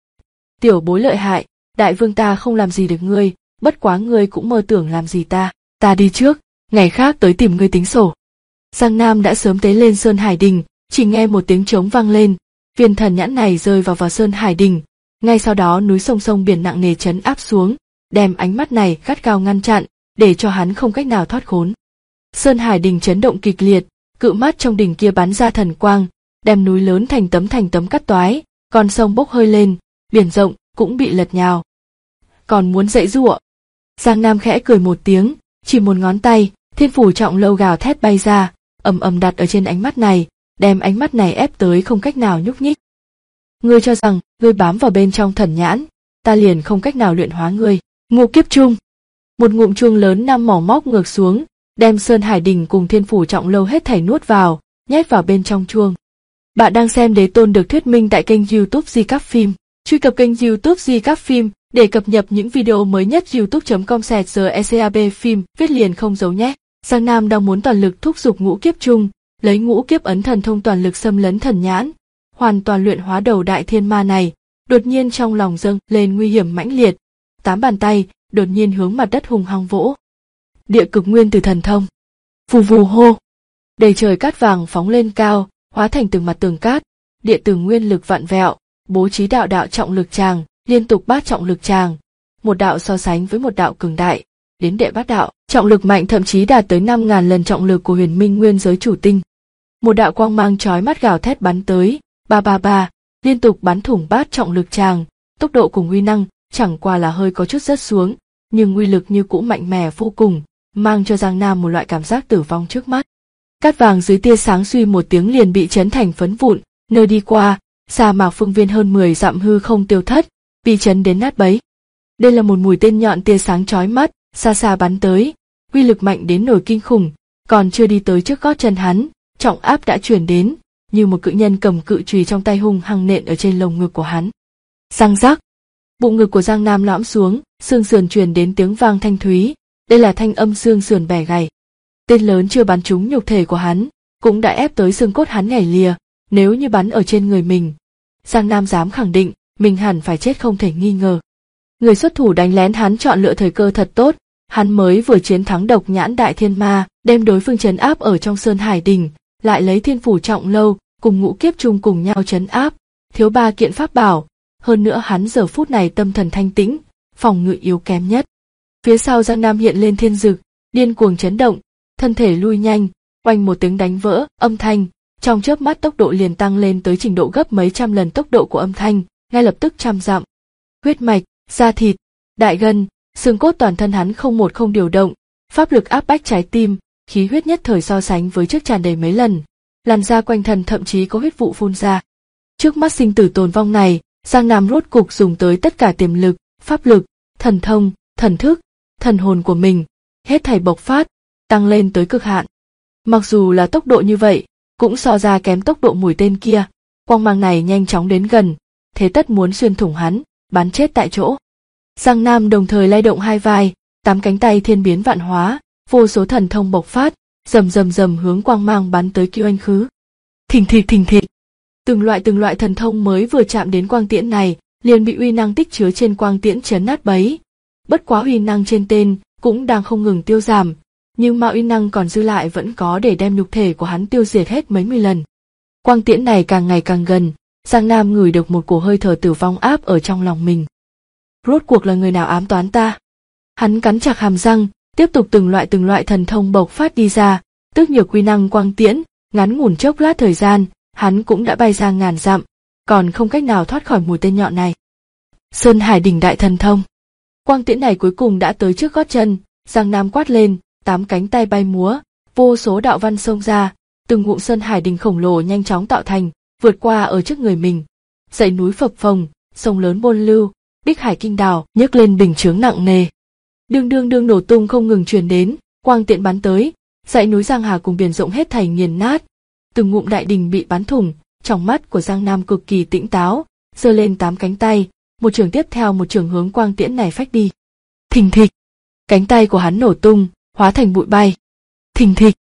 Tiểu bối lợi hại, đại vương ta không làm gì được ngươi, bất quá ngươi cũng mơ tưởng làm gì ta đi trước, ngày khác tới tìm ngươi tính sổ. Giang Nam đã sớm tế lên Sơn Hải Đình, chỉ nghe một tiếng trống vang lên, viên thần nhãn này rơi vào Sơn Hải Đình, ngay sau đó núi sông sông biển nặng nề trấn áp xuống, đem ánh mắt này gắt gao ngăn chặn, để cho hắn không cách nào thoát khốn. Sơn Hải Đình chấn động kịch liệt, cự mắt trong đỉnh kia bắn ra thần quang, đem núi lớn thành tấm cắt toái, con sông bốc hơi lên, biển rộng cũng bị lật nhào. Còn muốn dậy giụa? Giang Nam khẽ cười một tiếng, chỉ một ngón tay, thiên phủ trọng lâu gào thét bay ra, ầm ầm đặt ở trên ánh mắt này, đem ánh mắt này ép tới không cách nào nhúc nhích. Ngươi cho rằng ngươi bám vào bên trong thần nhãn, ta liền không cách nào luyện hóa ngươi. Ngũ kiếp trung. Một ngụm chuông lớn năm mỏ móc ngược xuống, đem Sơn Hải Đình cùng thiên phủ trọng lâu hết thảy nuốt vào, nhét vào bên trong chuông. Bạn đang xem Đế Tôn được thuyết minh tại kênh YouTube Di Các Phim. Truy cập kênh YouTube Di Các Phim để cập nhật những video mới nhất. youtube.com/GECAB phim viết liền không giấu nhé. Giang Nam đang muốn toàn lực thúc giục ngũ kiếp trung, lấy ngũ kiếp ấn thần thông toàn lực xâm lấn thần nhãn, hoàn toàn luyện hóa đầu đại thiên ma này. Đột nhiên trong lòng dâng lên nguy hiểm mãnh liệt, 8 bàn tay đột nhiên hướng mặt đất hung hăng vỗ. Địa cực nguyên tử thần thông. Vù vù hô. Đầy trời cát vàng phóng lên cao, hóa thành từng mặt tường cát, địa tường nguyên lực vặn vẹo, bố trí đạo đạo trọng lực tràng, liên tục bát trọng lực tràng, một đạo so sánh với một đạo cường đại, đến đệ bát đạo, trọng lực mạnh thậm chí đạt tới 5.000 lần trọng lực của Huyền Minh Nguyên giới chủ tinh. Một đạo quang mang chói mắt gào thét bắn tới, ba, liên tục bắn thủng bát trọng lực tràng, tốc độ cùng uy năng chẳng qua là hơi có chút rớt xuống, nhưng uy lực như cũ mạnh mẽ vô cùng, mang cho Giang Nam một loại cảm giác tử vong trước mắt. Cát vàng dưới tia sáng suy một tiếng liền bị chấn thành phấn vụn, nơi đi qua, sa mạc phương viên hơn 10 dặm hư không tiêu thất, bị chấn đến nát bấy. Đây là một mũi tên nhọn tia sáng chói mắt, xa xa bắn tới, uy lực mạnh đến nổi kinh khủng, còn chưa đi tới trước gót chân hắn, trọng áp đã chuyển đến, như một cự nhân cầm cự chùy trong tay hung hăng nện ở trên lồng ngực của hắn. Răng rắc, bụng ngực của Giang Nam lõm xuống, xương sườn truyền đến tiếng vang thanh thúy, đây là thanh âm xương sườn bẻ gãy. Tên lớn chưa bắn trúng nhục thể của hắn, cũng đã ép tới xương cốt hắn nhảy lìa, nếu như bắn ở trên người mình, Giang Nam dám khẳng định, mình hẳn phải chết không thể nghi ngờ. Người xuất thủ đánh lén hắn chọn lựa thời cơ thật tốt, hắn mới vừa chiến thắng độc nhãn đại thiên ma, đem đối phương trấn áp ở trong Sơn Hải Đình, lại lấy thiên phủ trọng lâu cùng ngũ kiếp trung cùng nhau trấn áp, thiếu 3 kiện pháp bảo, hơn nữa hắn giờ phút này tâm thần thanh tĩnh, phòng ngự yếu kém nhất. Phía sau Giang Nam hiện lên thiên dực, điên cuồng chấn động, thân thể lui nhanh, oanh một tiếng đánh vỡ âm thanh, trong chớp mắt tốc độ liền tăng lên tới trình độ gấp mấy trăm lần tốc độ của âm thanh, ngay lập tức 100 dặm. Huyết mạch, da thịt, đại gân, xương cốt toàn thân hắn không điều động, pháp lực áp bách trái tim, khí huyết nhất thời so sánh với trước tràn đầy mấy lần, làn da quanh thân thậm chí có huyết vụ phun ra. Trước mắt sinh tử tồn vong này, Giang Nam rốt cục dùng tới tất cả tiềm lực, pháp lực, thần thông, thần thức, thần hồn của mình, hết thảy bộc phát, tăng lên tới cực hạn. Mặc dù là tốc độ như vậy, cũng so ra kém tốc độ mũi tên kia, quang mang này nhanh chóng đến gần, thế tất muốn xuyên thủng hắn, bắn chết tại chỗ. Giang Nam đồng thời lay động hai vai, 8 cánh tay thiên biến vạn hóa, vô số thần thông bộc phát, rầm hướng quang mang bắn tới Kiêu Anh Khứ. Thình thịch. Từng loại thần thông mới vừa chạm đến quang tiễn này, liền bị uy năng tích chứa trên quang tiễn chấn nát bấy. Bất quá uy năng trên tên cũng đang không ngừng tiêu giảm, nhưng mà uy năng còn dư lại vẫn có để đem nhục thể của hắn tiêu diệt hết mấy mươi lần. Quang tiễn này càng ngày càng gần, Giang Nam ngửi được một cổ hơi thở tử vong áp ở trong lòng mình. Rốt cuộc là người nào ám toán ta? Hắn cắn chặt hàm răng, tiếp tục từng loại thần thông bộc phát đi ra, tức nhược uy năng quang tiễn, ngắn ngủn chốc lát thời gian, hắn cũng đã bay ra ngàn dặm, còn không cách nào thoát khỏi mũi tên nhọn này. Sơn Hải Đỉnh đại thần thông. Quang tiễn này cuối cùng đã tới trước gót chân, Giang Nam quát lên, 8 cánh tay bay múa, vô số đạo văn xông ra, từng ngụm Sơn Hải Đỉnh khổng lồ nhanh chóng tạo thành, vượt qua ở trước người mình. Dãy núi phập phồng, sông lớn bôn lưu, Bích Hải kinh đảo nhấc lên bình chướng nặng nề. Đương nổ tung không ngừng truyền đến, quang tiễn bắn tới, dãy núi Giang Hà cùng biển rộng hết thảy nghiền nát. Từng ngụm đại đình bị bắn thủng, trong mắt của Giang Nam cực kỳ tĩnh táo, giơ lên 8 cánh tay, một chưởng tiếp theo một chưởng hướng quang tiễn này phách đi. Thình thịch, cánh tay của hắn nổ tung, hóa thành bụi bay. Thình thịch,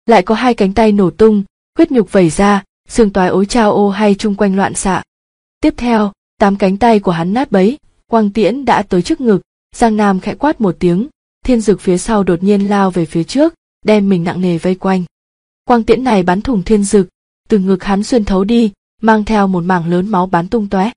lại có hai cánh tay nổ tung, huyết nhục vẩy ra, xương toái ối chao ô hay chung quanh loạn xạ. Tiếp theo, 8 cánh tay của hắn nát bấy, quang tiễn đã tới trước ngực, Giang Nam khẽ quát một tiếng, thiên dực phía sau đột nhiên lao về phía trước, đem mình nặng nề vây quanh. Quang tiễn này bắn thủng thiên dực, từ ngực hắn xuyên thấu đi, mang theo một mảng lớn máu bắn tung tóe.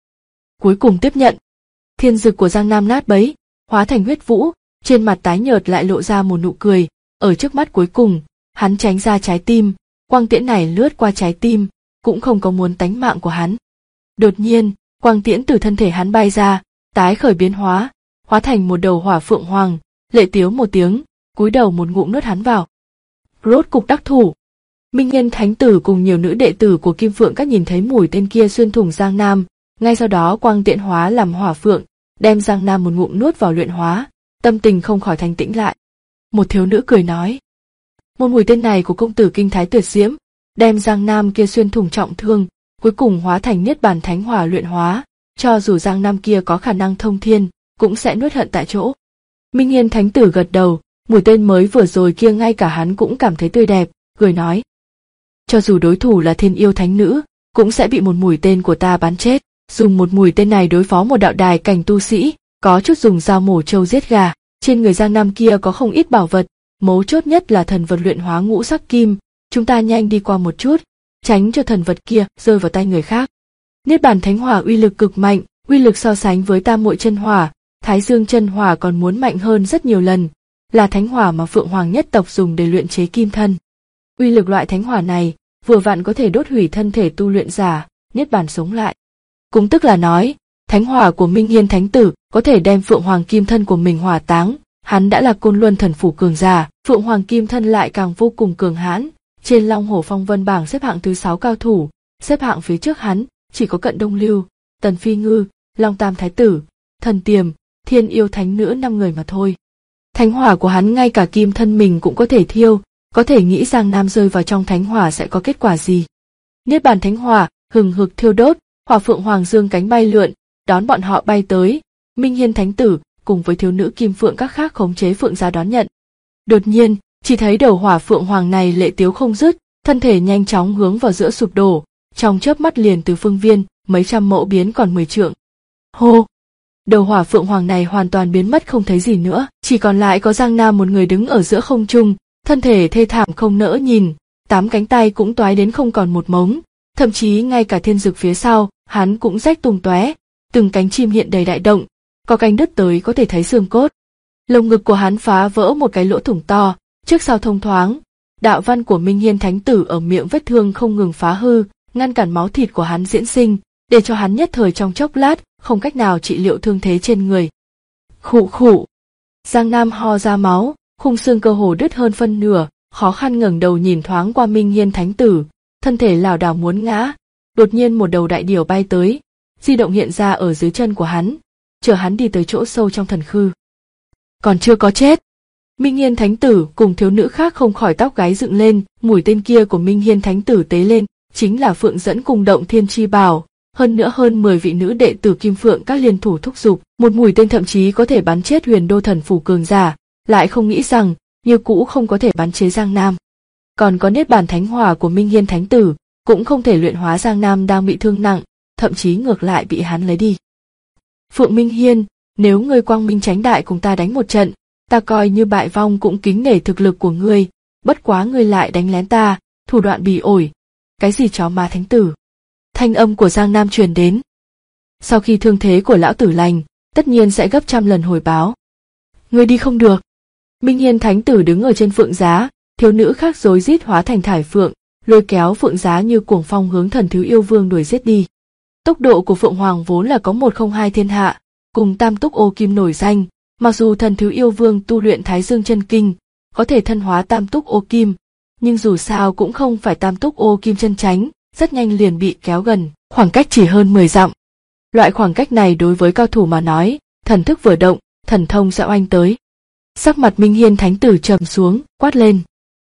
Cuối cùng tiếp nhận, thiên dực của Giang Nam nát bấy, hóa thành huyết vũ, trên mặt tái nhợt lại lộ ra một nụ cười, ở trước mắt cuối cùng, hắn tránh ra trái tim, quang tiễn này lướt qua trái tim, cũng không có muốn tánh mạng của hắn. Đột nhiên, quang tiễn từ thân thể hắn bay ra, tái khởi biến hóa, hóa thành một đầu hỏa phượng hoàng, lệ tiếu một tiếng, cúi đầu một ngụm nuốt hắn vào. Rốt cục đắc thủ. Minh Nhân Thánh Tử cùng nhiều nữ đệ tử của Kim Phượng Các nhìn thấy mũi tên kia xuyên thủng Giang Nam, ngay sau đó quang tiễn hóa làm hỏa phượng, đem Giang Nam một ngụm nuốt vào luyện hóa, tâm tình không khỏi thanh tĩnh lại. Một thiếu nữ cười nói, một mũi tên này của công tử kinh thái tuyệt diễm, đem Giang Nam kia xuyên thủng trọng thương, cuối cùng hóa thành niết bàn thánh hỏa luyện hóa, cho dù Giang Nam kia có khả năng thông thiên, cũng sẽ nuốt hận tại chỗ. Minh Hiên Thánh Tử gật đầu, mũi tên mới vừa rồi kia ngay cả hắn cũng cảm thấy tươi đẹp, cười nói, cho dù đối thủ là thiên yêu thánh nữ, cũng sẽ bị một mũi tên của ta bắn chết. Dùng một mũi tên này đối phó một đạo đài cảnh tu sĩ, có chút dùng dao mổ trâu giết gà. Trên người Giang Nam kia có không ít bảo vật, mấu chốt nhất là thần vật luyện hóa ngũ sắc kim, chúng ta nhanh đi qua một chút, tránh cho thần vật kia rơi vào tay người khác. Niết bàn thánh hỏa uy lực cực mạnh, uy lực so sánh với tam muội chân hỏa, Thái Dương chân hỏa còn muốn mạnh hơn rất nhiều lần, là thánh hỏa mà Phượng Hoàng nhất tộc dùng để luyện chế kim thân. Uy lực loại thánh hỏa này, vừa vặn có thể đốt hủy thân thể tu luyện giả, niết bàn sống lại. Cũng tức là nói, thánh hỏa của Minh Hiên Thánh Tử có thể đem Phượng Hoàng kim thân của mình hỏa táng, hắn đã là Côn Luân thần phủ cường giả, Phượng Hoàng kim thân lại càng vô cùng cường hãn, trên Long Hổ Phong Vân bảng xếp hạng thứ 6 cao thủ, xếp hạng phía trước hắn chỉ có Cận Đông Lưu, Tần Phi Ngư, Long Tam Thái Tử, Thần Tiềm, Thiên Yêu Thánh Nữ 5 người mà thôi. Thánh hỏa của hắn ngay cả kim thân mình cũng có thể thiêu, có thể nghĩ Giang Nam rơi vào trong thánh hỏa sẽ có kết quả gì. Niết bàn thánh hỏa hừng hực thiêu đốt, hỏa phượng hoàng dương cánh bay lượn, đón bọn họ bay tới. Minh Hiên Thánh Tử cùng với thiếu nữ Kim Phượng Các khác khống chế phượng giá đón nhận. Đột nhiên, chỉ thấy đầu hỏa phượng hoàng này lệ tiếu không dứt, thân thể nhanh chóng hướng vào giữa sụp đổ, trong chớp mắt liền từ phương viên mấy trăm mẫu biến còn 10 trượng. Hô! Đầu hỏa phượng hoàng này hoàn toàn biến mất không thấy gì nữa, chỉ còn lại có Giang Nam một người đứng ở giữa không trung, thân thể thê thảm không nỡ nhìn, 8 cánh tay cũng toái đến không còn một mống, thậm chí ngay cả thiên dực phía sau, hắn cũng rách tung tóe, từng cánh chim hiện đầy đại động, có cánh đứt tới có thể thấy xương cốt. Lồng ngực của hắn phá vỡ một cái lỗ thủng to, trước sau thông thoáng, đạo văn của Minh Hiên Thánh Tử ở miệng vết thương không ngừng phá hư, ngăn cản máu thịt của hắn diễn sinh, để cho hắn nhất thời trong chốc lát không cách nào trị liệu thương thế trên người. Khụ khụ. Giang Nam ho ra máu, khung xương cơ hồ đứt hơn phân nửa, khó khăn ngẩng đầu nhìn thoáng qua Minh Hiên Thánh Tử, thân thể lảo đảo muốn ngã, đột nhiên một đầu đại điểu bay tới, di động hiện ra ở dưới chân của hắn, chở hắn đi tới chỗ sâu trong thần khư. Còn chưa có chết. Minh Hiên Thánh Tử cùng thiếu nữ khác không khỏi tóc gáy dựng lên, mũi tên kia của Minh Hiên Thánh Tử tế lên, chính là Phượng dẫn cùng Động Thiên Chi Bảo, hơn nữa hơn 10 vị nữ đệ tử Kim Phượng Các liên thủ thúc giục, một mũi tên thậm chí có thể bắn chết Huyền Đô thần phủ cường giả, lại không nghĩ rằng như cũ không có thể bắn chế Giang Nam. Còn có niết bàn thánh hỏa của Minh Hiên Thánh Tử, cũng không thể luyện hóa Giang Nam đang bị thương nặng, thậm chí ngược lại bị hắn lấy đi. Phượng Minh Hiên, nếu ngươi quang minh tránh đại cùng ta đánh một trận, ta coi như bại vong cũng kính nể thực lực của ngươi, bất quá ngươi lại đánh lén ta, thủ đoạn bỉ ổi. Cái gì chó má thánh tử? Thanh âm của Giang Nam truyền đến. Sau khi thương thế của lão tử lành, tất nhiên sẽ gấp trăm lần hồi báo. Ngươi đi không được. Minh Hiên Thánh Tử đứng ở trên phượng giá, thiếu nữ khác rối rít hóa thành thải phượng, lôi kéo phượng giá như cuồng phong hướng Thần Thiếu Yêu Vương đuổi giết đi. Tốc độ của Phượng Hoàng vốn là có 102 thiên hạ, cùng Tam Túc Ô Kim nổi danh, mặc dù Thần Thiếu Yêu Vương tu luyện Thái Dương chân kinh, có thể thân hóa Tam Túc Ô Kim, nhưng dù sao cũng không phải Tam Túc Ô Kim chân chánh, rất nhanh liền bị kéo gần, khoảng cách chỉ hơn 10 dặm. Loại khoảng cách này đối với cao thủ mà nói, thần thức vừa động, thần thông sẽ oanh tới. Sắc mặt Minh Hiên Thánh Tử trầm xuống, quát lên.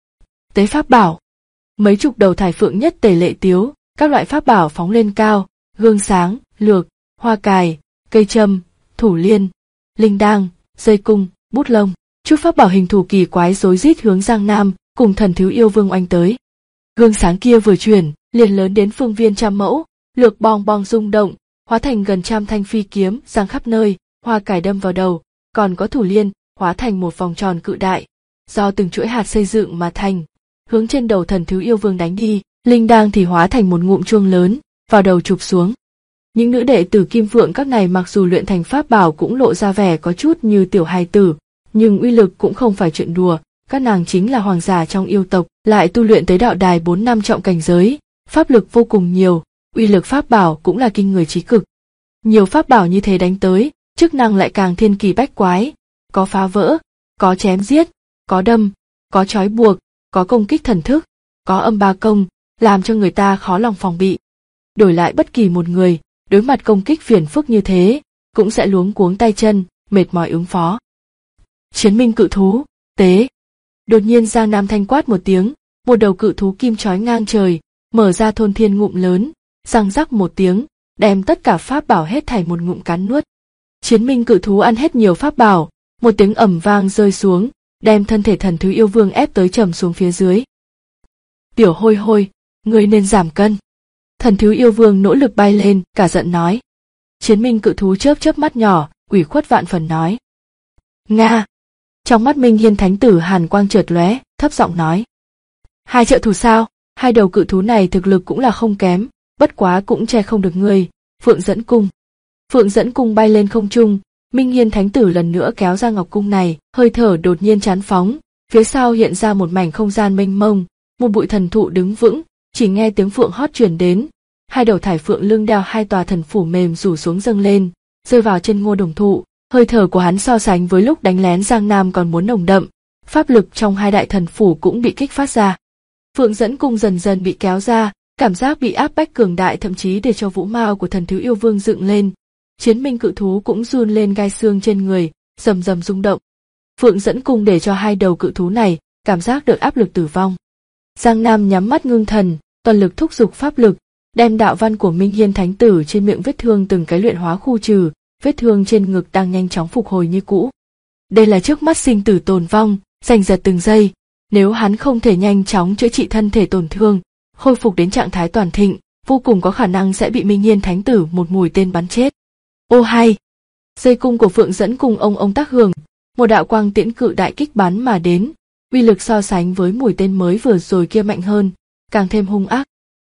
Tế pháp bảo. Mấy chục đầu thải phượng nhất tề lệ tiếu, các loại pháp bảo phóng lên cao, gương sáng, lược, hoa cài, cây châm, thủ liên, linh đăng, dây cung, bút lông, chút pháp bảo hình thù kỳ quái rối rít hướng Giang Nam, cùng thần thiếu yêu vương oanh tới. Gương sáng kia vừa chuyển, liền lớn đến phương viên 100 mẫu, lược bong bong rung động, hóa thành gần 100 thanh phi kiếm giang khắp nơi, hoa cải đâm vào đầu, còn có thủ liên, hóa thành một vòng tròn cự đại, do từng chuỗi hạt xây dựng mà thành, hướng trên đầu thần thiếu yêu vương đánh đi, linh đang thì hóa thành một ngụm chuông lớn, vào đầu chụp xuống. Những nữ đệ tử Kim Phượng các này mặc dù luyện thành pháp bảo cũng lộ ra vẻ có chút như tiểu hài tử, nhưng uy lực cũng không phải chuyện đùa, các nàng chính là hoàng giả trong yêu tộc, lại tu luyện tới đạo đài 4 năm trọng cảnh giới, pháp lực vô cùng nhiều, uy lực pháp bảo cũng là kinh người chí cực. Nhiều pháp bảo như thế đánh tới, chức năng lại càng thiên kỳ bách quái, có phá vỡ, có chém giết, có đâm, có trói buộc, có công kích thần thức, có âm ba công, làm cho người ta khó lòng phòng bị. Đổi lại bất kỳ một người, đối mặt công kích phiền phức như thế, cũng sẽ luống cuống tay chân, mệt mỏi ứng phó. Chiến minh cự thú, tế. Đột nhiên Giang Nam thanh quát một tiếng, một đầu cự thú kim chói ngang trời, mở ra thôn thiên ngụm lớn, răng rắc một tiếng, đem tất cả pháp bảo hết thảy một ngụm cắn nuốt. Chiến minh cự thú ăn hết nhiều pháp bảo, một tiếng ầm vang rơi xuống, đem thân thể thần thứ yêu vương ép tới trầm xuống phía dưới. Tiểu hôi hôi, ngươi nên giảm cân. Thần thứ yêu vương nỗ lực bay lên, cả giận nói. Chiến minh cự thú chớp chớp mắt nhỏ, ủy khuất vạn phần nói. Nga. Trong mắt Minh Hiên thánh tử hàn quang chợt lóe, thấp giọng nói. Hai trợ thủ sao? Hai đầu cự thú này thực lực cũng là không kém, bất quá cũng che không được ngươi. Phượng dẫn cung. Phượng dẫn cung bay lên không trung, Minh Hiên thánh tử lần nữa kéo ra ngọc cung này, hơi thở đột nhiên chán phóng, phía sau hiện ra một mảnh không gian mênh mông, một bụi thần thụ đứng vững, chỉ nghe tiếng phượng hót truyền đến, hai đầu thải phượng lưng đeo hai tòa thần phủ mềm rủ xuống dâng lên, rơi vào trên ngô đồng thụ, hơi thở của hắn so sánh với lúc đánh lén Giang Nam còn muốn nồng đậm, pháp lực trong hai đại thần phủ cũng bị kích phát ra. Phượng dẫn cung dần dần bị kéo ra, cảm giác bị áp bách cường đại thậm chí để cho vũ mao của thần thứ yêu vương dựng lên. Chiến minh cự thú cũng run lên gai xương trên người, rầm rầm rung động. Phượng dẫn cung để cho hai đầu cự thú này cảm giác được áp lực tử vong. Giang Nam nhắm mắt ngưng thần, toàn lực thúc giục pháp lực, đem đạo văn của Minh Hiên thánh tử trên miệng vết thương từng cái luyện hóa khu trừ, vết thương trên ngực đang nhanh chóng phục hồi như cũ. Đây là trước mắt sinh tử tồn vong, giành giật từng giây, nếu hắn không thể nhanh chóng chữa trị thân thể tổn thương, khôi phục đến trạng thái toàn thịnh, vô cùng có khả năng sẽ bị Minh Hiên thánh tử một mũi tên bắn chết. Ô hay! Dây cung của Phượng dẫn cung ông tác hưởng, một đạo quang tiễn cự đại kích bắn mà đến, uy lực so sánh với mũi tên mới vừa rồi kia mạnh hơn, càng thêm hung ác.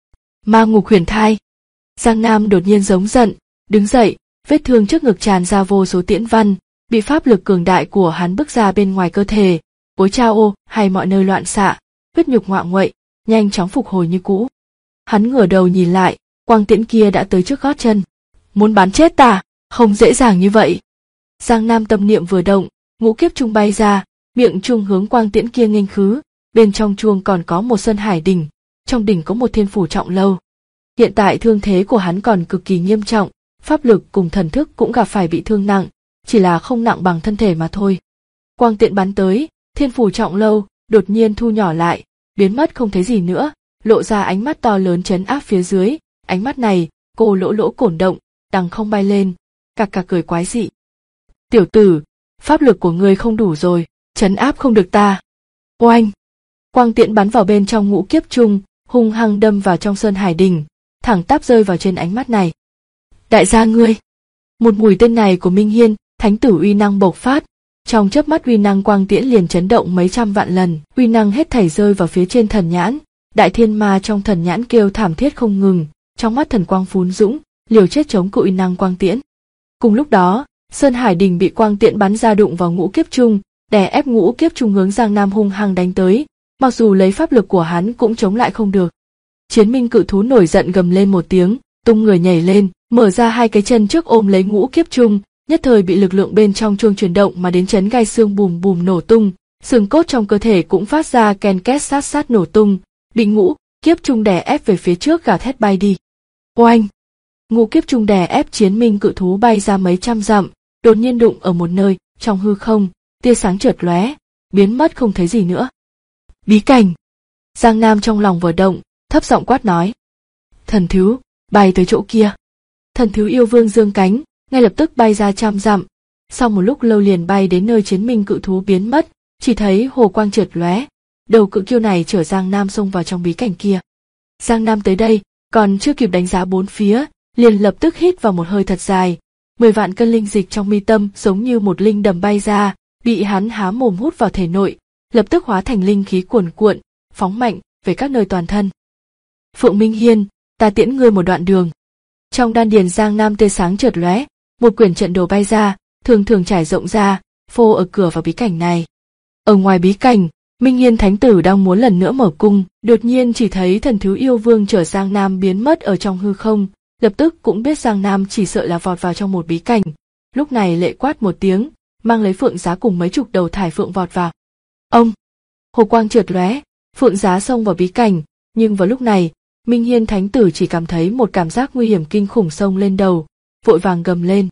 Ma ngục huyền thai. Giang Nam đột nhiên giống giận, đứng dậy, vết thương trước ngực tràn ra vô số tiễn văn, bị pháp lực cường đại của hắn bức ra bên ngoài cơ thể, ối chao hay mọi nơi loạn xạ, huyết nhục ngoạ nguậy, nhanh chóng phục hồi như cũ. Hắn ngửa đầu nhìn lại, quang tiễn kia đã tới trước gót chân. Muốn bắn chết ta, không dễ dàng như vậy. Giang Nam tâm niệm vừa động, ngũ kiếp trung bay ra, miệng trung hướng quang tiễn kia nghênh khứ, bên trong chuông còn có một sơn hải đỉnh, trong đỉnh có một thiên phủ trọng lâu. Hiện tại thương thế của hắn còn cực kỳ nghiêm trọng, pháp lực cùng thần thức cũng gặp phải bị thương nặng, chỉ là không nặng bằng thân thể mà thôi. Quang tiễn bắn tới, thiên phủ trọng lâu đột nhiên thu nhỏ lại, biến mất không thấy gì nữa, lộ ra ánh mắt to lớn trấn áp phía dưới, ánh mắt này, cô lỗ lỗ cổn động, đằng không bay lên, cặc cặc cười quái dị. Tiểu tử, pháp lực của ngươi không đủ rồi, trấn áp không được ta. Oanh! Quang tiễn bắn vào bên trong ngũ kiếp trung, hung hăng đâm vào trong sơn hải đỉnh, thẳng tắp rơi vào trên ánh mắt này. Đại gia ngươi! Một mũi tên này của Minh Hiên, thánh tử uy năng bộc phát, trong chớp mắt uy năng quang tiễn liền chấn động mấy trăm vạn lần, uy năng hết thảy rơi vào phía trên thần nhãn, đại thiên ma trong thần nhãn kêu thảm thiết không ngừng, trong mắt thần quang phún dũng, liều chết chống cự uy năng quang tiễn. Cùng lúc đó, sơn hải đỉnh bị quang tiễn bắn ra đụng vào ngũ kiếp trung, đè ép ngũ kiếp trung hướng Giang Nam hung hăng đánh tới, mặc dù lấy pháp lực của hắn cũng chống lại không được. Chiến minh cự thú nổi giận gầm lên một tiếng, tung người nhảy lên, mở ra hai cái chân trước ôm lấy ngũ kiếp trung, nhất thời bị lực lượng bên trong chuông chuyển động mà đến chấn gai xương bùm bùm nổ tung, xương cốt trong cơ thể cũng phát ra ken két sát sát nổ tung, bị ngũ kiếp trung đè ép về phía trước gào thét bay đi. Oanh! Ngũ kiếp trung đè ép chiến minh cự thú bay ra mấy trăm dặm, đột nhiên đụng ở một nơi, trong hư không, tia sáng chợt lóe, biến mất không thấy gì nữa. Bí cảnh! Giang Nam trong lòng vừa động, thấp giọng quát nói. Thần thiếu, bay tới chỗ kia. Thần thiếu yêu vương dương cánh, ngay lập tức bay ra trăm dặm, sau một lúc lâu liền bay đến nơi chiến minh cự thú biến mất, chỉ thấy hồ quang chợt lóe, đầu cự kiêu này chở Giang Nam xông vào trong bí cảnh kia. Giang Nam tới đây, còn chưa kịp đánh giá bốn phía, liền lập tức hít vào một hơi thật dài. 10 vạn cân linh dịch trong mi tâm giống như một linh đầm bay ra, bị hắn há mồm hút vào thể nội, lập tức hóa thành linh khí cuồn cuộn, phóng mạnh về các nơi toàn thân. Phượng Minh Hiên, ta tiễn ngươi một đoạn đường. Trong đan điền Giang Nam tia sáng chợt lóe, một quyển trận đồ bay ra, thường thường trải rộng ra, phô ở cửa vào bí cảnh này. Ở ngoài bí cảnh, Minh Hiên Thánh Tử đang muốn lần nữa mở cung, đột nhiên chỉ thấy Thần Thứ Yêu Vương chở Giang Nam biến mất ở trong hư không, lập tức cũng biết Giang Nam chỉ sợ là vọt vào trong một bí cảnh. Lúc này lệ quát một tiếng, mang lấy Phượng Giá cùng mấy chục đầu thải phượng vọt vào. Ông! Hồ quang chợt lóe, Phượng Giá xông vào bí cảnh, nhưng vào lúc này, Minh Hiên Thánh Tử chỉ cảm thấy một cảm giác nguy hiểm kinh khủng xông lên đầu, vội vàng gầm lên.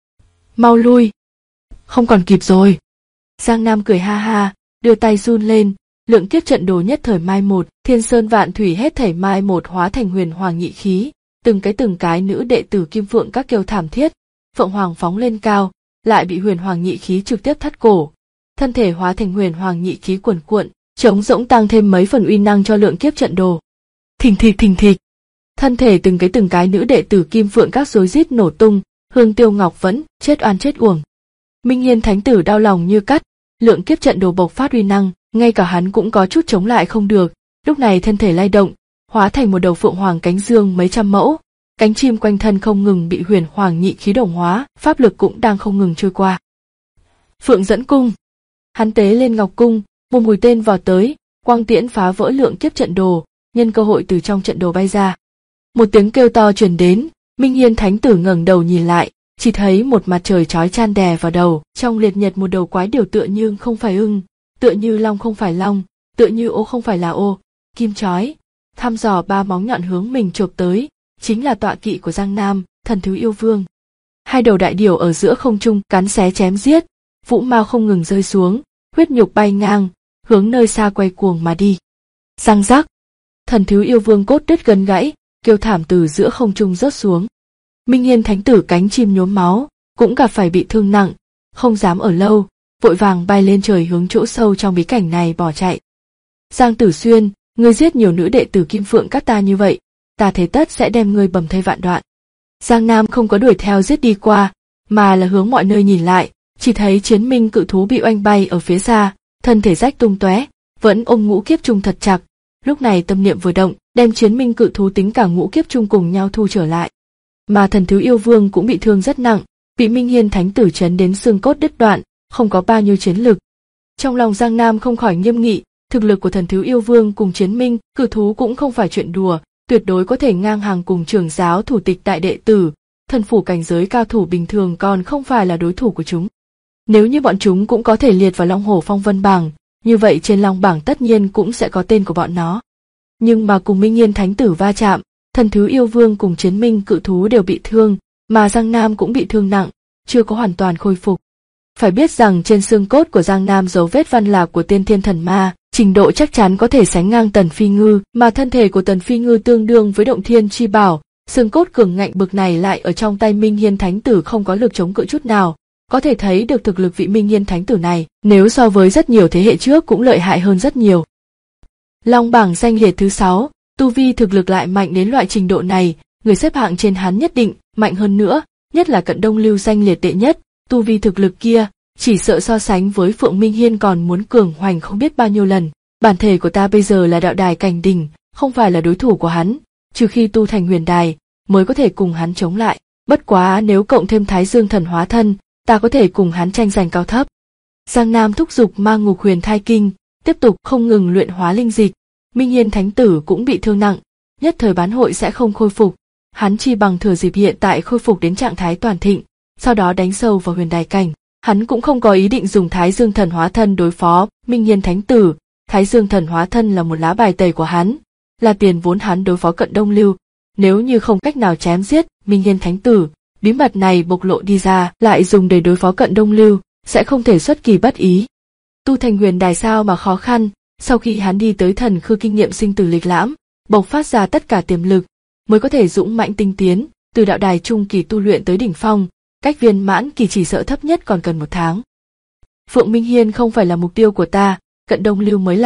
Mau lui! Không còn kịp rồi! Giang Nam cười ha ha, đưa tay run lên, lượng kiếp trận đồ nhất thời mai một, thiên sơn vạn thủy hết thảy mai một hóa thành huyền hoàng nhị khí, từng cái nữ đệ tử Kim Phượng các kêu thảm thiết, Phượng Hoàng phóng lên cao, lại bị huyền hoàng nhị khí trực tiếp thắt cổ, thân thể hóa thành huyền hoàng nhị khí cuồn cuộn, trống rỗng tăng thêm mấy phần uy năng cho lượng kiếp trận đồ. Thình thịch, thân thể từng cái nữ đệ tử Kim Phượng các rối rít nổ tung, Hương Tiêu Ngọc vẫn chết oan chết uổng. Minh Hiên Thánh Tử đau lòng như cắt, lượng kiếp trận đồ bộc phát uy năng, ngay cả hắn cũng có chút chống lại không được, lúc này thân thể lay động, hóa thành một đầu phượng hoàng cánh dương mấy trăm mẫu, cánh chim quanh thân không ngừng bị huyền hoàng nhị khí đồng hóa, pháp lực cũng đang không ngừng trôi qua. Phượng dẫn cung, hắn tế lên ngọc cung, một mũi tên vọt tới, quang tiễn phá vỡ lượng kiếp trận đồ, nhân cơ hội từ trong trận đồ bay ra. Một tiếng kêu to truyền đến, Minh Hiên Thánh Tử ngẩng đầu nhìn lại, chỉ thấy một mặt trời chói chan đè vào đầu, trong liệt nhật một đầu quái điểu tựa như không phải ưng, tựa như long không phải long, tựa như ô không phải là ô, kim chói, thăm dò ba móng nhọn hướng mình chộp tới, chính là tọa kỵ của Giang Nam, Thần Thứ Yêu Vương. Hai đầu đại điểu ở giữa không trung cắn xé chém giết, vũ mao không ngừng rơi xuống, huyết nhục bay ngang, hướng nơi xa quay cuồng mà đi. Răng rắc, Thần Thứ Yêu Vương cốt đứt gân gãy, kêu thảm từ giữa không trung rớt xuống. Minh Hiên Thánh Tử cánh chim nhuốm máu, cũng gặp phải bị thương nặng, không dám ở lâu, vội vàng bay lên trời hướng chỗ sâu trong bí cảnh này bỏ chạy. Giang Tử Xuyên, ngươi giết nhiều nữ đệ tử Kim Phượng các ta như vậy, ta thế tất sẽ đem ngươi bầm thây vạn đoạn. Giang Nam không có đuổi theo giết đi qua, mà là hướng mọi nơi nhìn lại, chỉ thấy Chiến Minh cự thú bị oanh bay ở phía xa, thân thể rách tung tóe, vẫn ôm ngũ kiếp trung thật chặt. Lúc này tâm niệm vừa động, đem Chiến Minh cự thú tính cả ngũ kiếp trung cùng nhau thu trở lại. Mà Thần Thứ Yêu Vương cũng bị thương rất nặng, bị Minh Hiên Thánh Tử chấn đến xương cốt đứt đoạn, không có bao nhiêu chiến lực. Trong lòng Giang Nam không khỏi nghiêm nghị, thực lực của Thần Thứ Yêu Vương cùng Chiến Minh cự thú cũng không phải chuyện đùa, tuyệt đối có thể ngang hàng cùng trưởng giáo thủ tịch đại đệ tử, thần phủ cảnh giới cao thủ bình thường còn không phải là đối thủ của chúng. Nếu như bọn chúng cũng có thể liệt vào Long Hổ Phong Vân bảng, như vậy trên Long bảng tất nhiên cũng sẽ có tên của bọn nó. Nhưng mà cùng Minh Hiên Thánh Tử va chạm, Thần Thứ Yêu Vương cùng Chiến Minh cự thú đều bị thương, mà Giang Nam cũng bị thương nặng, chưa có hoàn toàn khôi phục. Phải biết rằng trên xương cốt của Giang Nam dấu vết văn lạc của tiên thiên thần ma, trình độ chắc chắn có thể sánh ngang Tần Phi Ngư, mà thân thể của Tần Phi Ngư tương đương với Động Thiên Chi Bảo, xương cốt cường ngạnh bực này lại ở trong tay Minh Hiên Thánh Tử không có lực chống cự chút nào, có thể thấy được thực lực vị Minh Hiên Thánh Tử này, nếu so với rất nhiều thế hệ trước cũng lợi hại hơn rất nhiều. Long bảng danh liệt thứ 6, tu vi thực lực lại mạnh đến loại trình độ này, người xếp hạng trên hắn nhất định mạnh hơn nữa, nhất là Cận Đông Lưu danh liệt đệ nhất, tu vi thực lực kia, chỉ sợ so sánh với Phượng Minh Hiên còn muốn cường hoành không biết bao nhiêu lần. Bản thể của ta bây giờ là đạo đài cảnh đỉnh, không phải là đối thủ của hắn, trừ khi tu thành huyền đài, mới có thể cùng hắn chống lại. Bất quá nếu cộng thêm Thái Dương Thần hóa thân, ta có thể cùng hắn tranh giành cao thấp. Giang Nam thúc giục Mang Ngục Huyền Thai Kinh, tiếp tục không ngừng luyện hóa linh dịch. Minh Hiên Thánh Tử cũng bị thương nặng, nhất thời bán hội sẽ không khôi phục. Hắn chi bằng thừa dịp hiện tại khôi phục đến trạng thái toàn thịnh, sau đó đánh sâu vào huyền đài cảnh. Hắn cũng không có ý định dùng Thái Dương Thần hóa thân đối phó Minh Hiên Thánh Tử. Thái Dương Thần hóa thân là một lá bài tẩy của hắn, là tiền vốn hắn đối phó Cận Đông Lưu. Nếu như không cách nào chém giết Minh Hiên Thánh Tử, bí mật này bộc lộ đi ra, lại dùng để đối phó Cận Đông Lưu, sẽ không thể xuất kỳ bất ý. Tu thành huyền đài sao mà khó khăn, sau khi hắn đi tới Thần Khư kinh nghiệm sinh tử lịch lãm, bộc phát ra tất cả tiềm lực, mới có thể dũng mãnh tinh tiến, từ đạo đài trung kỳ tu luyện tới đỉnh phong, cách viên mãn kỳ chỉ sợ thấp nhất còn cần 1 tháng. Phượng Minh Hiên không phải là mục tiêu của ta, Cận Đông Lưu mới là.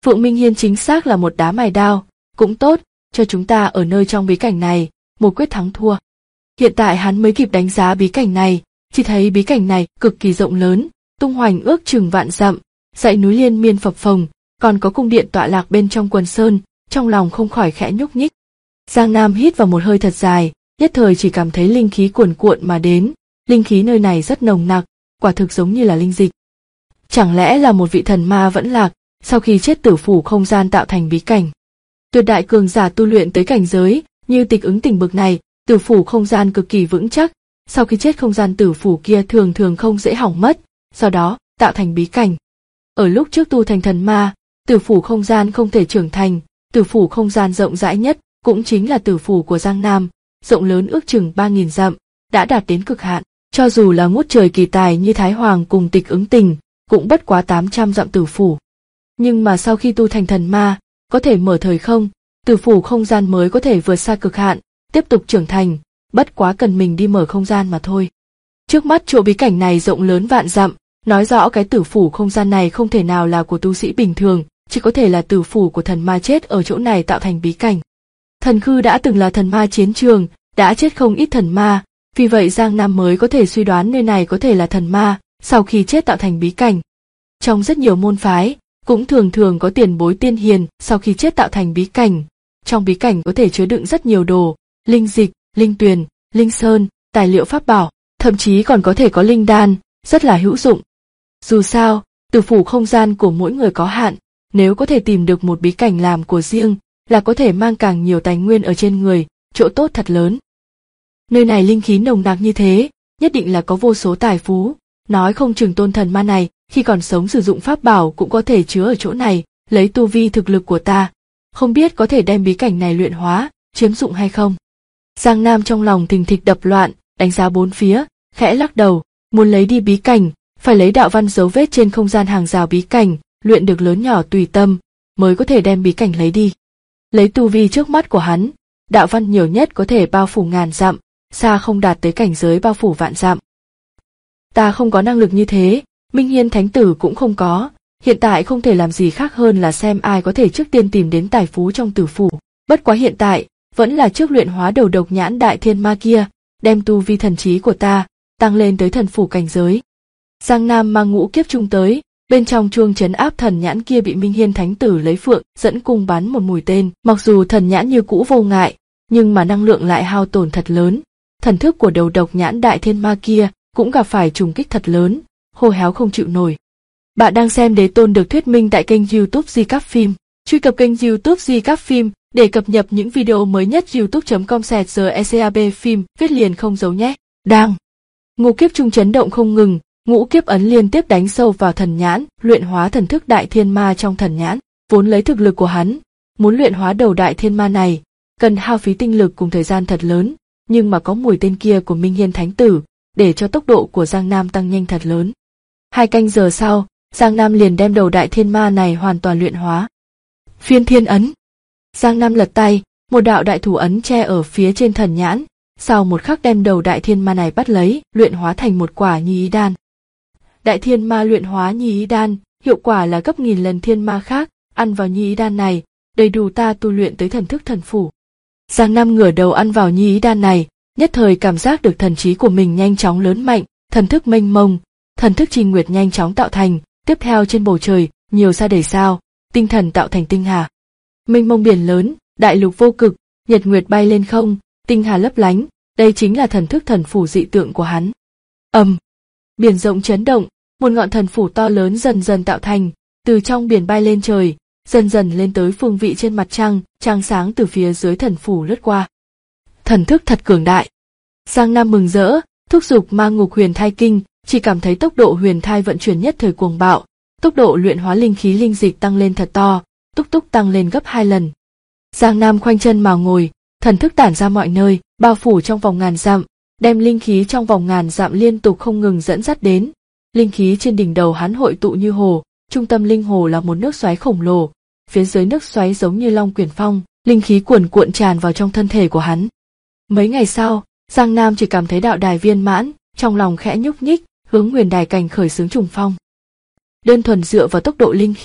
Phượng Minh Hiên chính xác là một đá mài đao, cũng tốt, cho chúng ta ở nơi trong bí cảnh này, một quyết thắng thua. Hiện tại hắn mới kịp đánh giá bí cảnh này, chỉ thấy bí cảnh này cực kỳ rộng lớn, tung hoành ước chừng vạn dặm, dãy núi liên miên phập phồng, còn có cung điện tọa lạc bên trong quần sơn, trong lòng không khỏi khẽ nhúc nhích. Giang Nam hít vào một hơi thật dài, nhất thời chỉ cảm thấy linh khí cuồn cuộn mà đến, linh khí nơi này rất nồng nặc, quả thực giống như là linh dịch. Chẳng lẽ là một vị thần ma vẫn lạc, sau khi chết tử phủ không gian tạo thành bí cảnh. Tuyệt đại cường giả tu luyện tới cảnh giới như Tịch Ứng Tình bực này, tử phủ không gian cực kỳ vững chắc, sau khi chết không gian tử phủ kia thường thường không dễ hỏng mất, do đó tạo thành bí cảnh. Ở lúc trước tu thành thần ma, tử phủ không gian không thể trưởng thành, tử phủ không gian rộng rãi nhất cũng chính là tử phủ của Giang Nam, rộng lớn ước chừng 3.000 dặm, đã đạt đến cực hạn. Cho dù là ngút trời kỳ tài như Thái Hoàng cùng Tịch Ứng Tình, cũng bất quá 800 dặm tử phủ. Nhưng mà sau khi tu thành thần ma, có thể mở thời không, tử phủ không gian mới có thể vượt xa cực hạn, tiếp tục trưởng thành, bất quá cần mình đi mở không gian mà thôi. Trước mắt chỗ bí cảnh này rộng lớn vạn dặm, nói rõ cái tử phủ không gian này không thể nào là của tu sĩ bình thường, chỉ có thể là tử phủ của thần ma chết ở chỗ này tạo thành bí cảnh. Thần Khư đã từng là thần ma chiến trường, đã chết không ít thần ma, vì vậy Giang Nam mới có thể suy đoán nơi này có thể là thần ma, sau khi chết tạo thành bí cảnh. Trong rất nhiều môn phái, cũng thường thường có tiền bối tiên hiền sau khi chết tạo thành bí cảnh. Trong bí cảnh có thể chứa đựng rất nhiều đồ, linh dịch, linh tuyền, linh sơn, tài liệu pháp bảo, thậm chí còn có thể có linh đan, rất là hữu dụng. Dù sao, tử phủ không gian của mỗi người có hạn, nếu có thể tìm được một bí cảnh làm của riêng, là có thể mang càng nhiều tài nguyên ở trên người, chỗ tốt thật lớn. Nơi này linh khí nồng nặc như thế, nhất định là có vô số tài phú, nói không chừng tôn thần ma này, khi còn sống sử dụng pháp bảo cũng có thể chứa ở chỗ này, lấy tu vi thực lực của ta, không biết có thể đem bí cảnh này luyện hóa, chiếm dụng hay không. Giang Nam trong lòng thình thịch đập loạn, đánh giá bốn phía, khẽ lắc đầu, muốn lấy đi bí cảnh, phải lấy đạo văn dấu vết trên không gian hàng rào bí cảnh, luyện được lớn nhỏ tùy tâm, mới có thể đem bí cảnh lấy đi. Lấy tu vi trước mắt của hắn, đạo văn nhiều nhất có thể bao phủ ngàn dặm, xa không đạt tới cảnh giới bao phủ vạn dặm. Ta không có năng lực như thế, Minh Hiên Thánh Tử cũng không có, hiện tại không thể làm gì khác hơn là xem ai có thể trước tiên tìm đến tài phú trong tử phủ. Bất quá hiện tại, vẫn là trước luyện hóa đầu độc nhãn đại thiên ma kia, đem tu vi thần trí của ta tăng lên tới thần phủ cảnh giới. Giang Nam mang ngũ kiếp trung tới, bên trong chuông trấn áp thần nhãn kia bị Minh Hiên Thánh Tử lấy phượng dẫn cung bắn một mũi tên. Mặc dù thần nhãn như cũ vô ngại, nhưng mà năng lượng lại hao tổn thật lớn. Thần thức của đầu độc nhãn đại thiên ma kia cũng gặp phải trùng kích thật lớn, khô héo không chịu nổi. Bạn đang xem Đế Tôn được thuyết minh tại kênh YouTube Di Cáp Phim. Truy cập kênh YouTube Di Cáp Phim để cập nhật những video mới nhất. youtube.com/GECAB phim viết liền không dấu nhé. Đang. Ngũ kiếp trung chấn động không ngừng, ngũ kiếp ấn liên tiếp đánh sâu vào thần nhãn, luyện hóa thần thức đại thiên ma trong thần nhãn. Vốn lấy thực lực của hắn, muốn luyện hóa đầu đại thiên ma này, cần hao phí tinh lực cùng thời gian thật lớn, nhưng mà có mũi tên kia của Minh Hiên Thánh Tử, để cho tốc độ của Giang Nam tăng nhanh thật lớn. 2 canh giờ sau, Giang Nam liền đem đầu đại thiên ma này hoàn toàn luyện hóa. Phiên thiên ấn. Giang Nam lật tay, một đạo đại thủ ấn che ở phía trên thần nhãn, sau một khắc đem đầu đại thiên ma này bắt lấy, luyện hóa thành một quả nhi ý đan. Đại thiên ma luyện hóa nhi ý đan, hiệu quả là gấp nghìn lần thiên ma khác, ăn vào nhi ý đan này, đầy đủ ta tu luyện tới thần thức thần phủ. Giang Nam ngửa đầu ăn vào nhi ý đan này, nhất thời cảm giác được thần trí của mình nhanh chóng lớn mạnh, thần thức mênh mông, thần thức trì nguyệt nhanh chóng tạo thành, tiếp theo trên bầu trời, nhiều sao đầy sao, tinh thần tạo thành tinh hà. Mênh mông biển lớn, đại lục vô cực, nhật nguyệt bay lên không, tinh hà lấp lánh, đây chính là thần thức thần phủ dị tượng của hắn. Biển rộng chấn động, một ngọn thần phủ to lớn dần dần tạo thành, từ trong biển bay lên trời, dần dần lên tới phương vị trên mặt trăng, trăng sáng từ phía dưới thần phủ lướt qua. Thần thức thật cường đại. Giang Nam mừng rỡ, thúc giục mang ngục huyền thai kinh, chỉ cảm thấy tốc độ huyền thai vận chuyển nhất thời cuồng bạo, tốc độ luyện hóa linh khí linh dịch tăng lên thật to, túc túc tăng lên gấp 2 lần. Giang Nam khoanh chân mà ngồi, thần thức tản ra mọi nơi, bao phủ trong vòng ngàn dặm, đem linh khí trong vòng ngàn dặm liên tục không ngừng dẫn dắt đến. Linh khí trên đỉnh đầu hắn hội tụ như hồ, trung tâm linh hồ là một nước xoáy khổng lồ, phía dưới nước xoáy giống như long quyển phong, linh khí cuồn cuộn tràn vào trong thân thể của hắn. Mấy ngày sau, Giang Nam chỉ cảm thấy đạo đài viên mãn, trong lòng khẽ nhúc nhích, hướng Huyền Đài cảnh khởi xướng trùng phong. Đơn thuần dựa vào tốc độ linh khí,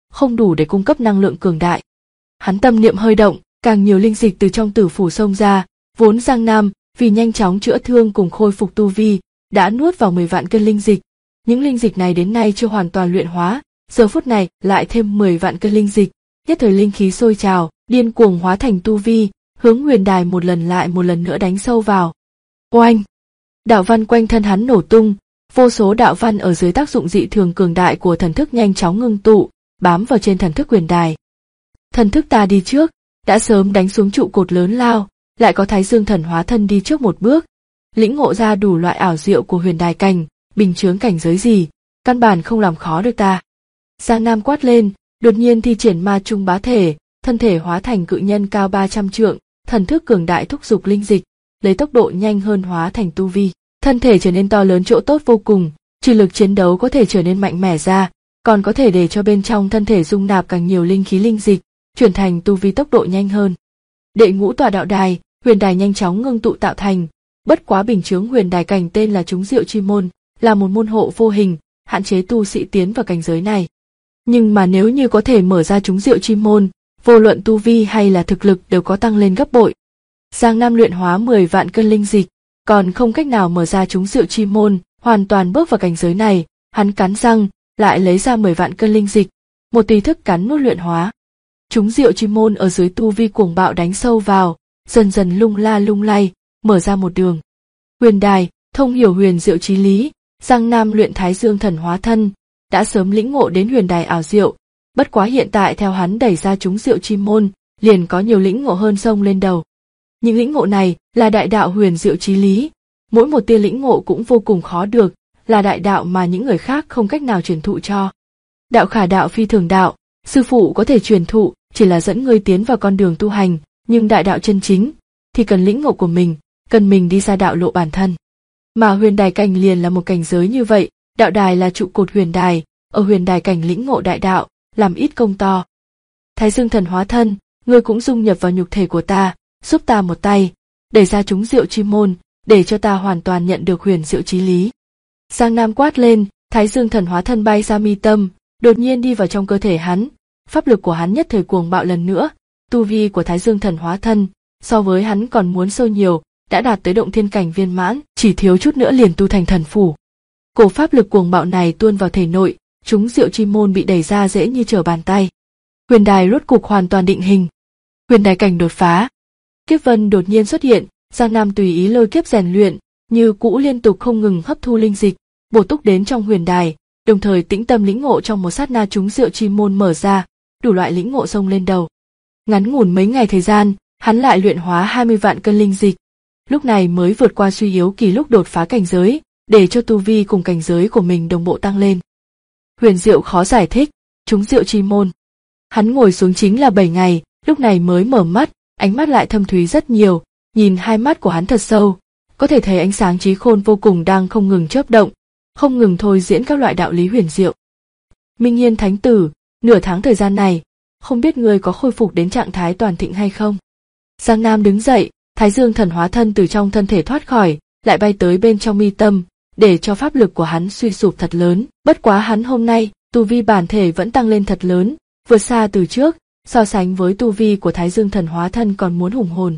không đủ để cung cấp năng lượng cường đại. Hắn tâm niệm hơi động, càng nhiều linh dịch từ trong tử phủ xông ra, vốn Giang Nam vì nhanh chóng chữa thương cùng khôi phục tu vi, đã nuốt vào 10 vạn cân linh dịch. Những linh dịch này đến nay chưa hoàn toàn luyện hóa, giờ phút này lại thêm 10 vạn cân linh dịch, nhất thời linh khí sôi trào, điên cuồng hóa thành tu vi, hướng huyền đài một lần lại một lần nữa đánh sâu vào. Oanh! Đạo văn quanh thân hắn nổ tung, vô số đạo văn ở dưới tác dụng dị thường cường đại của thần thức nhanh chóng ngưng tụ, bám vào trên thần thức huyền đài. Thần thức ta đi trước, đã sớm đánh xuống trụ cột lớn lao, lại có Thái Dương thần hóa thân đi trước một bước, lĩnh ngộ ra đủ loại ảo diệu của huyền đài cảnh, bình chướng cảnh giới gì, căn bản không làm khó được ta. Giang Nam quát lên, đột nhiên thi triển ma trung bá thể, thân thể hóa thành cự nhân cao 300 trượng, thần thức cường đại thúc giục linh dịch, lấy tốc độ nhanh hơn hóa thành tu vi. Thân thể trở nên to lớn chỗ tốt vô cùng, trừ lực chiến đấu có thể trở nên mạnh mẽ ra, còn có thể để cho bên trong thân thể dung nạp càng nhiều linh khí linh dịch, chuyển thành tu vi tốc độ nhanh hơn. Đệ ngũ tòa đạo đài, huyền đài nhanh chóng ngưng tụ tạo thành, bất quá bình chướng huyền đài cảnh tên là Trúng Diệu Chi Môn, là một môn hộ vô hình, hạn chế tu sĩ tiến vào cảnh giới này. Nhưng mà nếu như có thể mở ra Trúng Diệu Chi Môn, vô luận tu vi hay là thực lực đều có tăng lên gấp bội. Giang Nam luyện hóa 10 vạn cân linh dịch, còn không cách nào mở ra Trúng Diệu Chi Môn, hoàn toàn bước vào cảnh giới này, hắn cắn răng, lại lấy ra 10 vạn cân linh dịch, một tùy thức cắn nuốt luyện hóa. Trúng Diệu Chi Môn ở dưới tu vi cuồng bạo đánh sâu vào, dần dần lung la lung lay, mở ra một đường. Huyền đài, thông hiểu huyền diệu chí lý, Giang Nam luyện Thái Dương thần hóa thân, đã sớm lĩnh ngộ đến huyền đài ảo diệu, bất quá hiện tại theo hắn đẩy ra Trúng Diệu Chi Môn, liền có nhiều lĩnh ngộ hơn xông lên đầu. Những lĩnh ngộ này là đại đạo huyền diệu chí lý, mỗi một tia lĩnh ngộ cũng vô cùng khó được, là đại đạo mà những người khác không cách nào truyền thụ cho. Đạo khả đạo phi thường đạo, sư phụ có thể truyền thụ, chỉ là dẫn ngươi tiến vào con đường tu hành, nhưng đại đạo chân chính thì cần lĩnh ngộ của mình, cần mình đi ra đạo lộ bản thân. Mà huyền đài cảnh liền là một cảnh giới như vậy, đạo đài là trụ cột huyền đài, ở huyền đài cảnh lĩnh ngộ đại đạo, làm ít công to. Thái Dương thần hóa thân, ngươi cũng dung nhập vào nhục thể của ta, giúp ta một tay, đẩy ra Trúng Diệu Chi Môn, để cho ta hoàn toàn nhận được huyền diệu chí lý. Giang Nam quát lên, Thái Dương thần hóa thân bay ra mi tâm, đột nhiên đi vào trong cơ thể hắn, pháp lực của hắn nhất thời cuồng bạo lần nữa, tu vi của Thái Dương thần hóa thân, so với hắn còn muốn sâu nhiều, đã đạt tới động thiên cảnh viên mãn, chỉ thiếu chút nữa liền tu thành thần phủ. Cổ pháp lực cuồng bạo này tuôn vào thể nội, Trúng Diệu Chi Môn bị đẩy ra dễ như trở bàn tay. Huyền đài rốt cục hoàn toàn định hình. Huyền đài cảnh đột phá. Kiếp vân đột nhiên xuất hiện, Giang Nam tùy ý lôi kiếp rèn luyện, như cũ liên tục không ngừng hấp thu linh dịch, bổ túc đến trong huyền đài, đồng thời tĩnh tâm lĩnh ngộ trong một sát na Trúng Diệu Chi Môn mở ra, đủ loại lĩnh ngộ xông lên đầu. Ngắn ngủn mấy ngày thời gian, hắn lại luyện hóa 20 vạn cân linh dịch, lúc này mới vượt qua suy yếu kỳ lúc đột phá cảnh giới, để cho tu vi cùng cảnh giới của mình đồng bộ tăng lên. Huyền diệu khó giải thích, Trúng Diệu Chi Môn. Hắn ngồi xuống chính là 7 ngày, lúc này mới mở mắt, ánh mắt lại thâm thúy rất nhiều, nhìn hai mắt của hắn thật sâu, có thể thấy ánh sáng trí khôn vô cùng đang không ngừng chớp động, không ngừng thôi diễn các loại đạo lý huyền diệu. Minh Hiên Thánh Tử, nửa tháng thời gian này, không biết ngươi có khôi phục đến trạng thái toàn thịnh hay không? Giang Nam đứng dậy, Thái Dương thần hóa thân từ trong thân thể thoát khỏi, lại bay tới bên trong mi tâm, để cho pháp lực của hắn suy sụp thật lớn. Bất quá hắn hôm nay, tu vi bản thể vẫn tăng lên thật lớn, vượt xa từ trước, so sánh với tu vi của Thái Dương thần hóa thân còn muốn hùng hồn.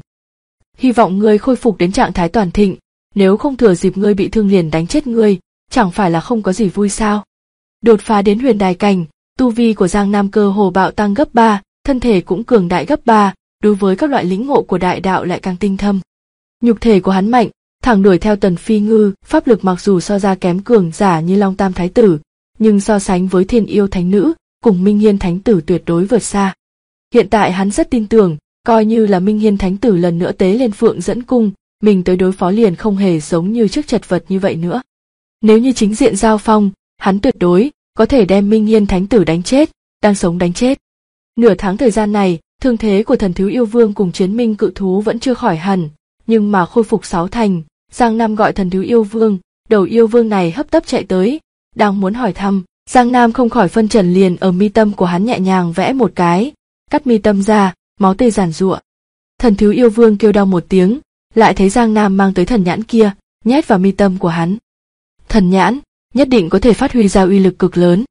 Hy vọng ngươi khôi phục đến trạng thái toàn thịnh, nếu không thừa dịp ngươi bị thương liền đánh chết ngươi, chẳng phải là không có gì vui sao? Đột phá đến huyền đài cảnh, tu vi của Giang Nam cơ hồ bạo tăng gấp 3, thân thể cũng cường đại gấp 3, đối với các loại lĩnh ngộ của đại đạo lại càng tinh thâm. Nhục thể của hắn mạnh, thẳng đuổi theo Tần Phi Ngư, pháp lực mặc dù so ra kém cường giả như Long Tam Thái Tử, nhưng so sánh với Thiên Yêu Thánh Nữ, cùng Minh Hiên Thánh Tử tuyệt đối vượt xa. Hiện tại hắn rất tin tưởng, coi như là Minh Hiên Thánh Tử lần nữa tế lên Phượng Dẫn Cung, mình tới đối phó liền không hề giống như trước chật vật như vậy nữa. Nếu như chính diện giao phong, hắn tuyệt đối có thể đem Minh Hiên Thánh Tử đánh chết, đang sống đánh chết. Nửa tháng thời gian này, thương thế của Thần Thiếu Yêu Vương cùng Chiến Minh Cự Thú vẫn chưa khỏi hẳn, nhưng mà khôi phục 6 thành. Giang Nam gọi Thần Thiếu Yêu Vương, đầu yêu vương này hấp tấp chạy tới, đang muốn hỏi thăm, Giang Nam không khỏi phân trần liền ở mi tâm của hắn nhẹ nhàng vẽ một cái, cắt mi tâm ra, máu tươi giàn giụa. Thần Thiếu Yêu Vương kêu đau một tiếng, lại thấy Giang Nam mang tới thần nhãn kia, nhét vào mi tâm của hắn. Thần nhãn, nhất định có thể phát huy ra uy lực cực lớn.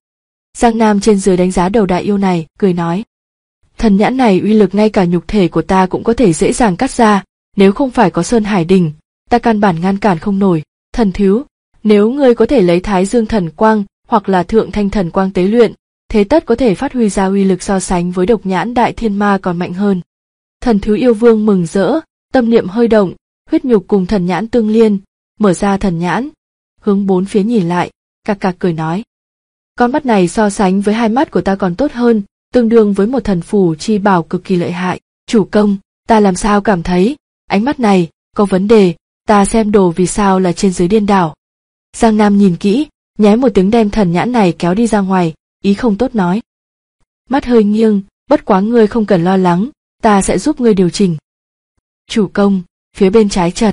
Giang Nam trên dưới đánh giá đầu đại yêu này, cười nói. Thần nhãn này uy lực ngay cả nhục thể của ta cũng có thể dễ dàng cắt ra, nếu không phải có Sơn Hải Đỉnh, ta căn bản ngăn cản không nổi. Thần thiếu, nếu ngươi có thể lấy Thái Dương Thần Quang hoặc là Thượng Thanh Thần Quang tế luyện, thế tất có thể phát huy ra uy lực so sánh với độc nhãn đại thiên ma còn mạnh hơn. Thần thiếu yêu vương mừng rỡ, tâm niệm hơi động, huyết nhục cùng thần nhãn tương liên, mở ra thần nhãn, hướng bốn phía nhìn lại, cạc cạc cười nói. Con mắt này so sánh với hai mắt của ta còn tốt hơn, tương đương với một thần phù chi bảo cực kỳ lợi hại. Chủ công, ta làm sao cảm thấy, ánh mắt này, có vấn đề, ta xem đồ vì sao là trên dưới điên đảo. Giang Nam nhìn kỹ, nhé một tiếng đem thần nhãn này kéo đi ra ngoài, ý không tốt nói. Mắt hơi nghiêng, bất quá ngươi không cần lo lắng, ta sẽ giúp ngươi điều chỉnh. Chủ công, phía bên trái chật.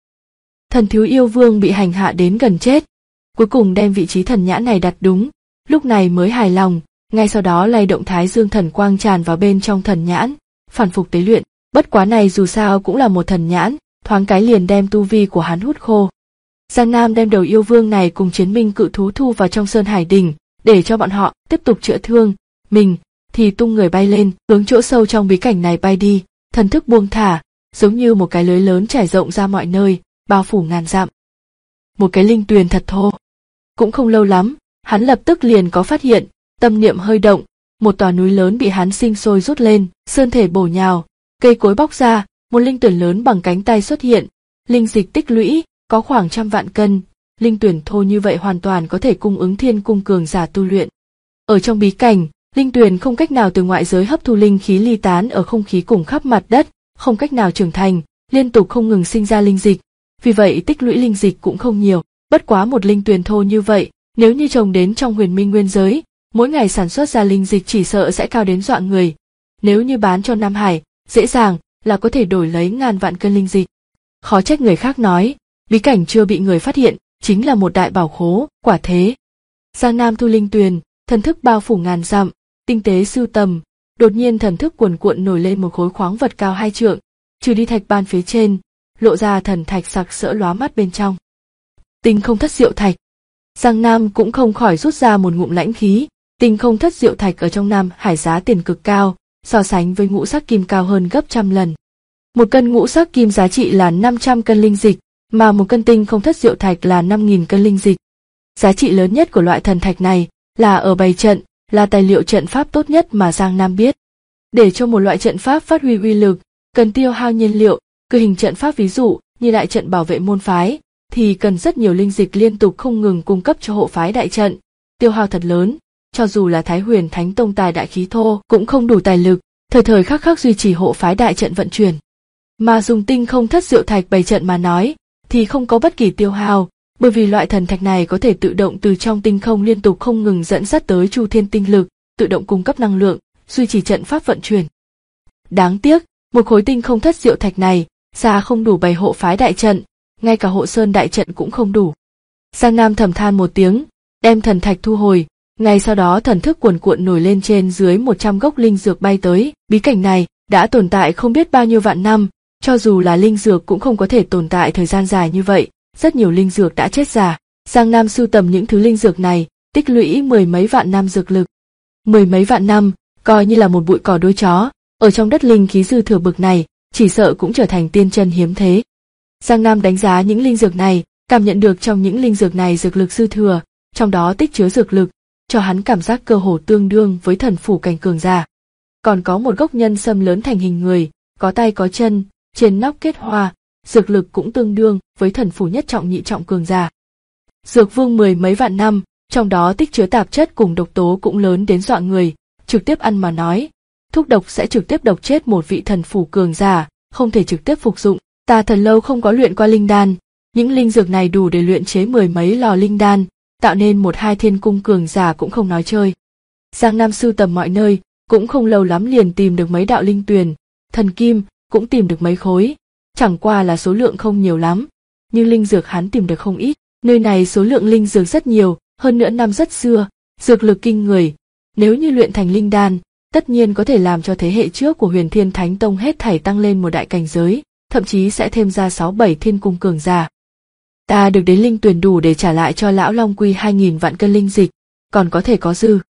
Thần thiếu yêu vương bị hành hạ đến gần chết, cuối cùng đem vị trí thần nhãn này đặt đúng, lúc này mới hài lòng, ngay sau đó lay động Thái Dương Thần Quang tràn vào bên trong thần nhãn, phản phục tế luyện, bất quá này dù sao cũng là một thần nhãn, thoáng cái liền đem tu vi của hắn hút khô. Giang Nam đem đầu yêu vương này cùng chiến minh cự thú thu vào trong Sơn Hải Đỉnh, để cho bọn họ tiếp tục chữa thương, mình thì tung người bay lên, hướng chỗ sâu trong bí cảnh này bay đi, thần thức buông thả, giống như một cái lưới lớn trải rộng ra mọi nơi, bao phủ ngàn dặm. Một cái linh tuyền thật thô. Cũng không lâu lắm, hắn lập tức liền có phát hiện, tâm niệm hơi động, một tòa núi lớn bị hắn sinh sôi rút lên, sơn thể bổ nhào, cây cối bóc ra, một linh tuyển lớn bằng cánh tay xuất hiện, linh dịch tích lũy, có khoảng 100 vạn cân, linh tuyển thô như vậy hoàn toàn có thể cung ứng thiên cung cường giả tu luyện. Ở trong bí cảnh, linh tuyển không cách nào từ ngoại giới hấp thu linh khí ly tán ở không khí cùng khắp mặt đất, không cách nào trưởng thành, liên tục không ngừng sinh ra linh dịch, vì vậy tích lũy linh dịch cũng không nhiều. Bất quá một linh tuyển thô như vậy, nếu như trồng đến trong huyền minh nguyên giới, mỗi ngày sản xuất ra linh dịch chỉ sợ sẽ cao đến dọa người. Nếu như bán cho Nam Hải, dễ dàng là có thể đổi lấy ngàn vạn cân linh dịch. Khó trách người khác nói, bí cảnh chưa bị người phát hiện, chính là một đại bảo khố, quả thế. Giang Nam thu linh tuyền, thần thức bao phủ ngàn dặm, tinh tế sưu tầm, đột nhiên thần thức cuồn cuộn nổi lên một khối khoáng vật cao 2 trượng, trừ đi thạch ban phía trên, lộ ra thần thạch sặc sỡ lóa mắt bên trong. Tinh không thất diệu thạch. Giang Nam cũng không khỏi rút ra một ngụm lãnh khí, tinh không thất diệu thạch ở trong Nam Hải giá tiền cực cao, so sánh với ngũ sắc kim cao hơn gấp 100 lần. Một cân ngũ sắc kim giá trị là 500 cân linh dịch, mà một cân tinh không thất diệu thạch là 5.000 cân linh dịch. Giá trị lớn nhất của loại thần thạch này là ở bày trận, là tài liệu trận pháp tốt nhất mà Giang Nam biết. Để cho một loại trận pháp phát huy uy lực, cần tiêu hao nhiên liệu, cử hình trận pháp ví dụ như đại trận bảo vệ môn phái, thì cần rất nhiều linh dịch liên tục không ngừng cung cấp cho hộ phái đại trận, tiêu hao thật lớn, cho dù là Thái Huyền Thánh Tông tài đại khí thô cũng không đủ tài lực, thời thời khắc khắc duy trì hộ phái đại trận vận chuyển. Mà dùng tinh không thất diệu thạch bày trận mà nói, thì không có bất kỳ tiêu hao, bởi vì loại thần thạch này có thể tự động từ trong tinh không liên tục không ngừng dẫn dắt tới chu thiên tinh lực, tự động cung cấp năng lượng, duy trì trận pháp vận chuyển. Đáng tiếc, một khối tinh không thất diệu thạch này, xa không đủ bày hộ phái đại trận, ngay cả hộ sơn đại trận cũng không đủ. Giang Nam thầm than một tiếng, đem thần thạch thu hồi, ngay sau đó thần thức cuồn cuộn nổi lên trên dưới 100 gốc linh dược bay tới, bí cảnh này đã tồn tại không biết bao nhiêu vạn năm, cho dù là linh dược cũng không có thể tồn tại thời gian dài như vậy, rất nhiều linh dược đã chết già. Giang Nam sưu tầm những thứ linh dược này, tích lũy 10 mấy vạn năm dược lực. 10 mấy vạn năm, coi như là một bụi cỏ đuôi chó, ở trong đất linh khí dư thừa bực này, chỉ sợ cũng trở thành tiên chân hiếm thế. Giang Nam đánh giá những linh dược này, cảm nhận được trong những linh dược này dược lực dư thừa, trong đó tích chứa dược lực, cho hắn cảm giác cơ hồ tương đương với thần phủ cảnh cường giả. Còn có một gốc nhân sâm lớn thành hình người, có tay có chân, trên nóc kết hoa, dược lực cũng tương đương với thần phủ nhất trọng nhị trọng cường giả. Dược vương 10 mấy vạn năm, trong đó tích chứa tạp chất cùng độc tố cũng lớn đến dọa người, trực tiếp ăn mà nói, thuốc độc sẽ trực tiếp độc chết một vị thần phủ cường giả, không thể trực tiếp phục dụng. Ta thần lâu không có luyện qua linh đan, những linh dược này đủ để luyện chế 10 mấy lò linh đan, tạo nên 1-2 thiên cung cường giả cũng không nói chơi. Giang Nam sưu tầm mọi nơi, cũng không lâu lắm liền tìm được mấy đạo linh tuyền, thần kim, cũng tìm được mấy khối, chẳng qua là số lượng không nhiều lắm, nhưng linh dược hắn tìm được không ít, nơi này số lượng linh dược rất nhiều, hơn nữa năm rất xưa, dược lực kinh người, nếu như luyện thành linh đan, tất nhiên có thể làm cho thế hệ trước của Huyền Thiên Thánh Tông hết thảy tăng lên một đại cảnh giới, thậm chí sẽ thêm ra 6-7 thiên cung cường giả. Ta được đến linh tuyền đủ để trả lại cho lão Long Quy 2.000 vạn cân linh dịch, còn có thể có dư.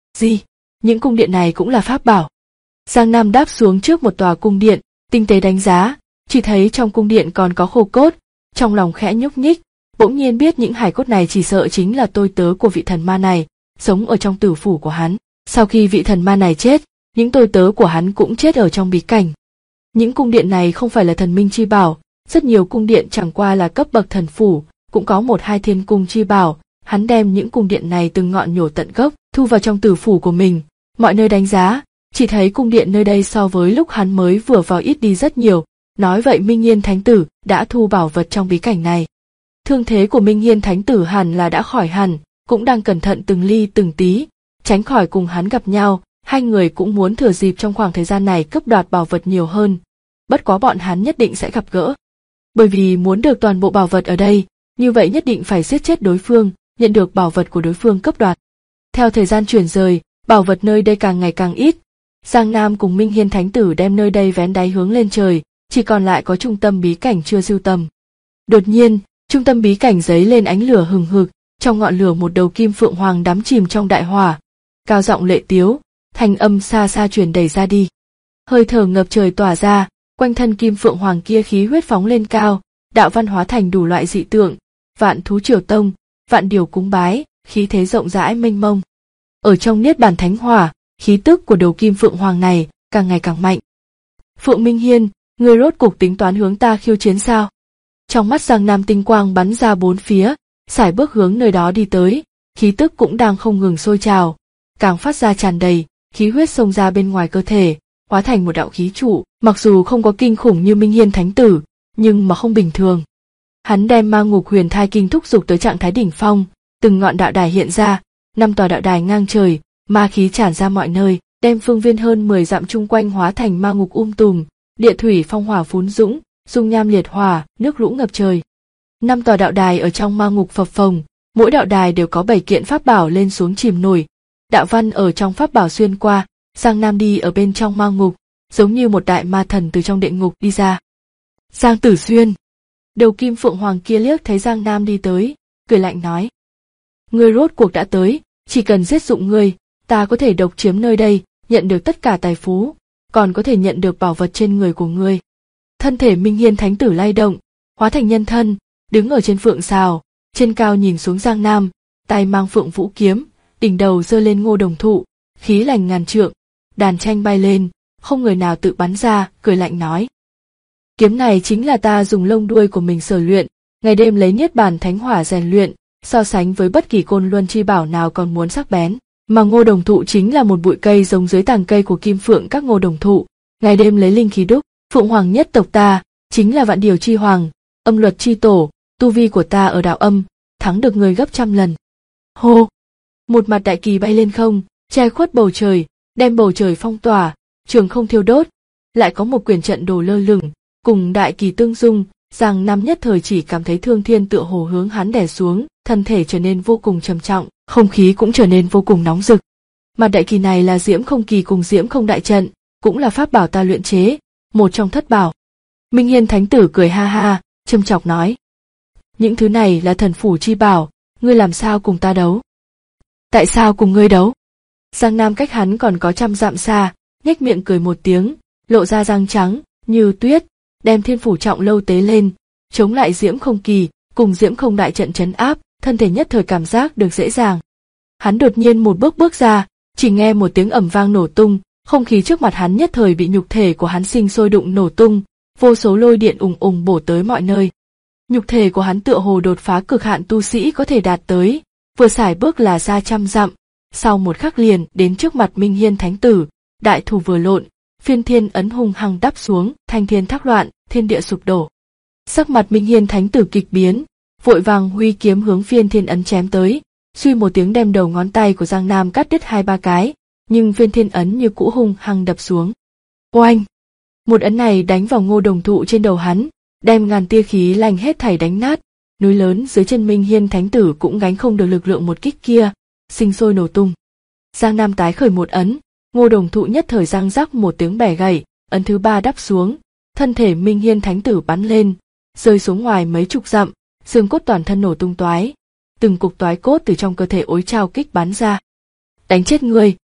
Gì? Những cung điện này cũng là pháp bảo. Giang Nam đáp xuống trước một tòa cung điện, tinh tế đánh giá, chỉ thấy trong cung điện còn có khô cốt, trong lòng khẽ nhúc nhích, bỗng nhiên biết những hài cốt này chỉ sợ chính là tôi tớ của vị thần ma này, sống ở trong tử phủ của hắn. Sau khi vị thần ma này chết, những tôi tớ của hắn cũng chết ở trong bí cảnh. Những cung điện này không phải là thần minh chi bảo, rất nhiều cung điện chẳng qua là cấp bậc thần phủ, cũng có một hai thiên cung chi bảo. Hắn đem những cung điện này từng ngọn nhổ tận gốc, thu vào trong tử phủ của mình. Mọi nơi đánh giá, chỉ thấy cung điện nơi đây so với lúc hắn mới vừa vào ít đi rất nhiều. Nói vậy Minh Hiên Thánh Tử đã thu bảo vật trong bí cảnh này. Thương thế của Minh Hiên Thánh Tử hẳn là đã khỏi hẳn, cũng đang cẩn thận từng ly từng tí, tránh khỏi cùng hắn gặp nhau. Hai người cũng muốn thừa dịp trong khoảng thời gian này cướp đoạt bảo vật nhiều hơn. Bất quá bọn hắn nhất định sẽ gặp gỡ. Bởi vì muốn được toàn bộ bảo vật ở đây, như vậy nhất định phải giết chết đối phương, nhận được bảo vật của đối phương cướp đoạt. Theo thời gian chuyển rời, bảo vật nơi đây càng ngày càng ít. Giang Nam cùng Minh Hiên Thánh Tử đem nơi đây vén đáy hướng lên trời, chỉ còn lại có trung tâm bí cảnh chưa sưu tầm. Đột nhiên, trung tâm bí cảnh giấy lên ánh lửa hừng hực, trong ngọn lửa một đầu kim phượng hoàng đắm chìm trong đại hỏa. Cao giọng lệ tiếu, thanh âm xa xa truyền đầy ra đi. Hơi thở ngập trời tỏa ra, quanh thân kim phượng hoàng kia khí huyết phóng lên cao, đạo văn hóa thành đủ loại dị tượng, vạn thú triều tông, vạn điều cúng bái, khí thế rộng rãi mênh mông. Ở trong niết bàn thánh hỏa, khí tức của đầu kim phượng hoàng này càng ngày càng mạnh. Phượng Minh Hiên, ngươi rốt cục tính toán hướng ta khiêu chiến sao? Trong mắt Giang Nam tinh quang bắn ra bốn phía, sải bước hướng nơi đó đi tới, khí tức cũng đang không ngừng sôi trào, càng phát ra tràn đầy, khí huyết xông ra bên ngoài cơ thể, hóa thành một đạo khí trụ, mặc dù không có kinh khủng như Minh Hiên Thánh Tử, nhưng mà không bình thường. Hắn đem Ma Ngục Huyền Thai Kinh thúc dục tới trạng thái đỉnh phong, từng ngọn đạo đài hiện ra, 5 tòa đạo đài ngang trời, ma khí tràn ra mọi nơi, đem phương viên hơn 10 dặm chung quanh hóa thành ma ngục tùm, địa thủy phong hỏa phún dũng, dung nham liệt hỏa, nước lũ ngập trời. 5 tòa đạo đài ở trong ma ngục phập phồng, mỗi đạo đài đều có 7 kiện pháp bảo lên xuống chìm nổi. Đạo văn ở trong pháp bảo xuyên qua, Giang Nam đi ở bên trong ma ngục, giống như một đại ma thần từ trong địa ngục đi ra. Giang Tử Xuyên. Đầu kim phượng hoàng kia liếc thấy Giang Nam đi tới, cười lạnh nói: ngươi rốt cuộc đã tới, chỉ cần giết dụng ngươi, ta có thể độc chiếm nơi đây, nhận được tất cả tài phú, còn có thể nhận được bảo vật trên người của ngươi. Thân thể Minh Hiên Thánh Tử lay động, hóa thành nhân thân, đứng ở trên phượng sào, trên cao nhìn xuống Giang Nam, tay mang phượng vũ kiếm, đỉnh đầu giơ lên ngô đồng thụ, khí lành ngàn trượng, đàn tranh bay lên, không người nào tự bắn ra, cười lạnh nói: kiếm này chính là ta dùng lông đuôi của mình sở luyện, ngày đêm lấy niết bàn thánh hỏa rèn luyện, so sánh với bất kỳ côn luân chi bảo nào còn muốn sắc bén. Mà ngô đồng thụ chính là một bụi cây giống dưới tàng cây của kim phượng các ngô đồng thụ, ngày đêm lấy linh khí đúc. Phượng hoàng nhất tộc ta chính là vạn điều chi hoàng, âm luật chi tổ, tu vi của ta ở đạo âm thắng được người gấp trăm lần. Hô! Một mặt đại kỳ bay lên không, che khuất bầu trời, đem bầu trời phong tỏa, trường không thiêu đốt. Lại có một quyển trận đồ lơ lửng, cùng đại kỳ tương dung. Giang Nam nhất thời chỉ cảm thấy thương thiên tựa hồ hướng hắn đè xuống, thân thể trở nên vô cùng trầm trọng, không khí cũng trở nên vô cùng nóng rực. Mặt đại kỳ này là Diễm Không Kỳ cùng Diễm Không Đại Trận, cũng là pháp bảo ta luyện chế, một trong thất bảo. Minh Hiên Thánh Tử cười ha ha, châm chọc nói: những thứ này là thần phủ chi bảo, ngươi làm sao cùng ta đấu? Tại sao cùng ngươi đấu? Giang Nam cách hắn còn có 100 dặm xa, nhếch miệng cười một tiếng, lộ ra răng trắng như tuyết, đem Thiên Phủ Trọng Lâu tế lên, chống lại Diễm Không Kỳ cùng Diễm Không Đại Trận trấn áp, thân thể nhất thời cảm giác được dễ dàng. Hắn đột nhiên một bước ra, chỉ nghe một tiếng ầm vang nổ tung, không khí trước mặt hắn nhất thời bị nhục thể của hắn sinh sôi đụng nổ tung, vô số lôi điện ùng ùng bổ tới mọi nơi. Nhục thể của hắn tựa hồ đột phá cực hạn tu sĩ có thể đạt tới, vừa sải bước là ra 100 dặm, sau một khắc liền đến trước mặt Minh Hiên Thánh Tử, đại thủ vừa lộn, phiên thiên ấn hung hăng đắp xuống, thanh thiên thác loạn, thiên địa sụp đổ. Sắc mặt Minh Hiên Thánh Tử kịch biến, vội vàng huy kiếm hướng phiên thiên ấn chém tới, suy một tiếng đem đầu ngón tay của Giang Nam cắt đứt 2-3 cái, nhưng phiên thiên ấn như cũ hung hăng đập xuống. Oanh! Một ấn này đánh vào ngô đồng thụ trên đầu hắn, đem ngàn tia khí lành hết thảy đánh nát, núi lớn dưới chân Minh Hiên Thánh Tử cũng gánh không được lực lượng một kích kia, sinh sôi nổ tung. Giang Nam tái khởi một ấn, ngô đồng thụ nhất thời răng rắc một tiếng bẻ gãy, ấn thứ 3 đắp xuống, thân thể Minh Hiên Thánh Tử bắn lên, rơi xuống ngoài mấy chục dặm, xương cốt toàn thân nổ tung toái, từng cục toái cốt từ trong cơ thể ối trao kích bắn ra. Đánh chết ngươi,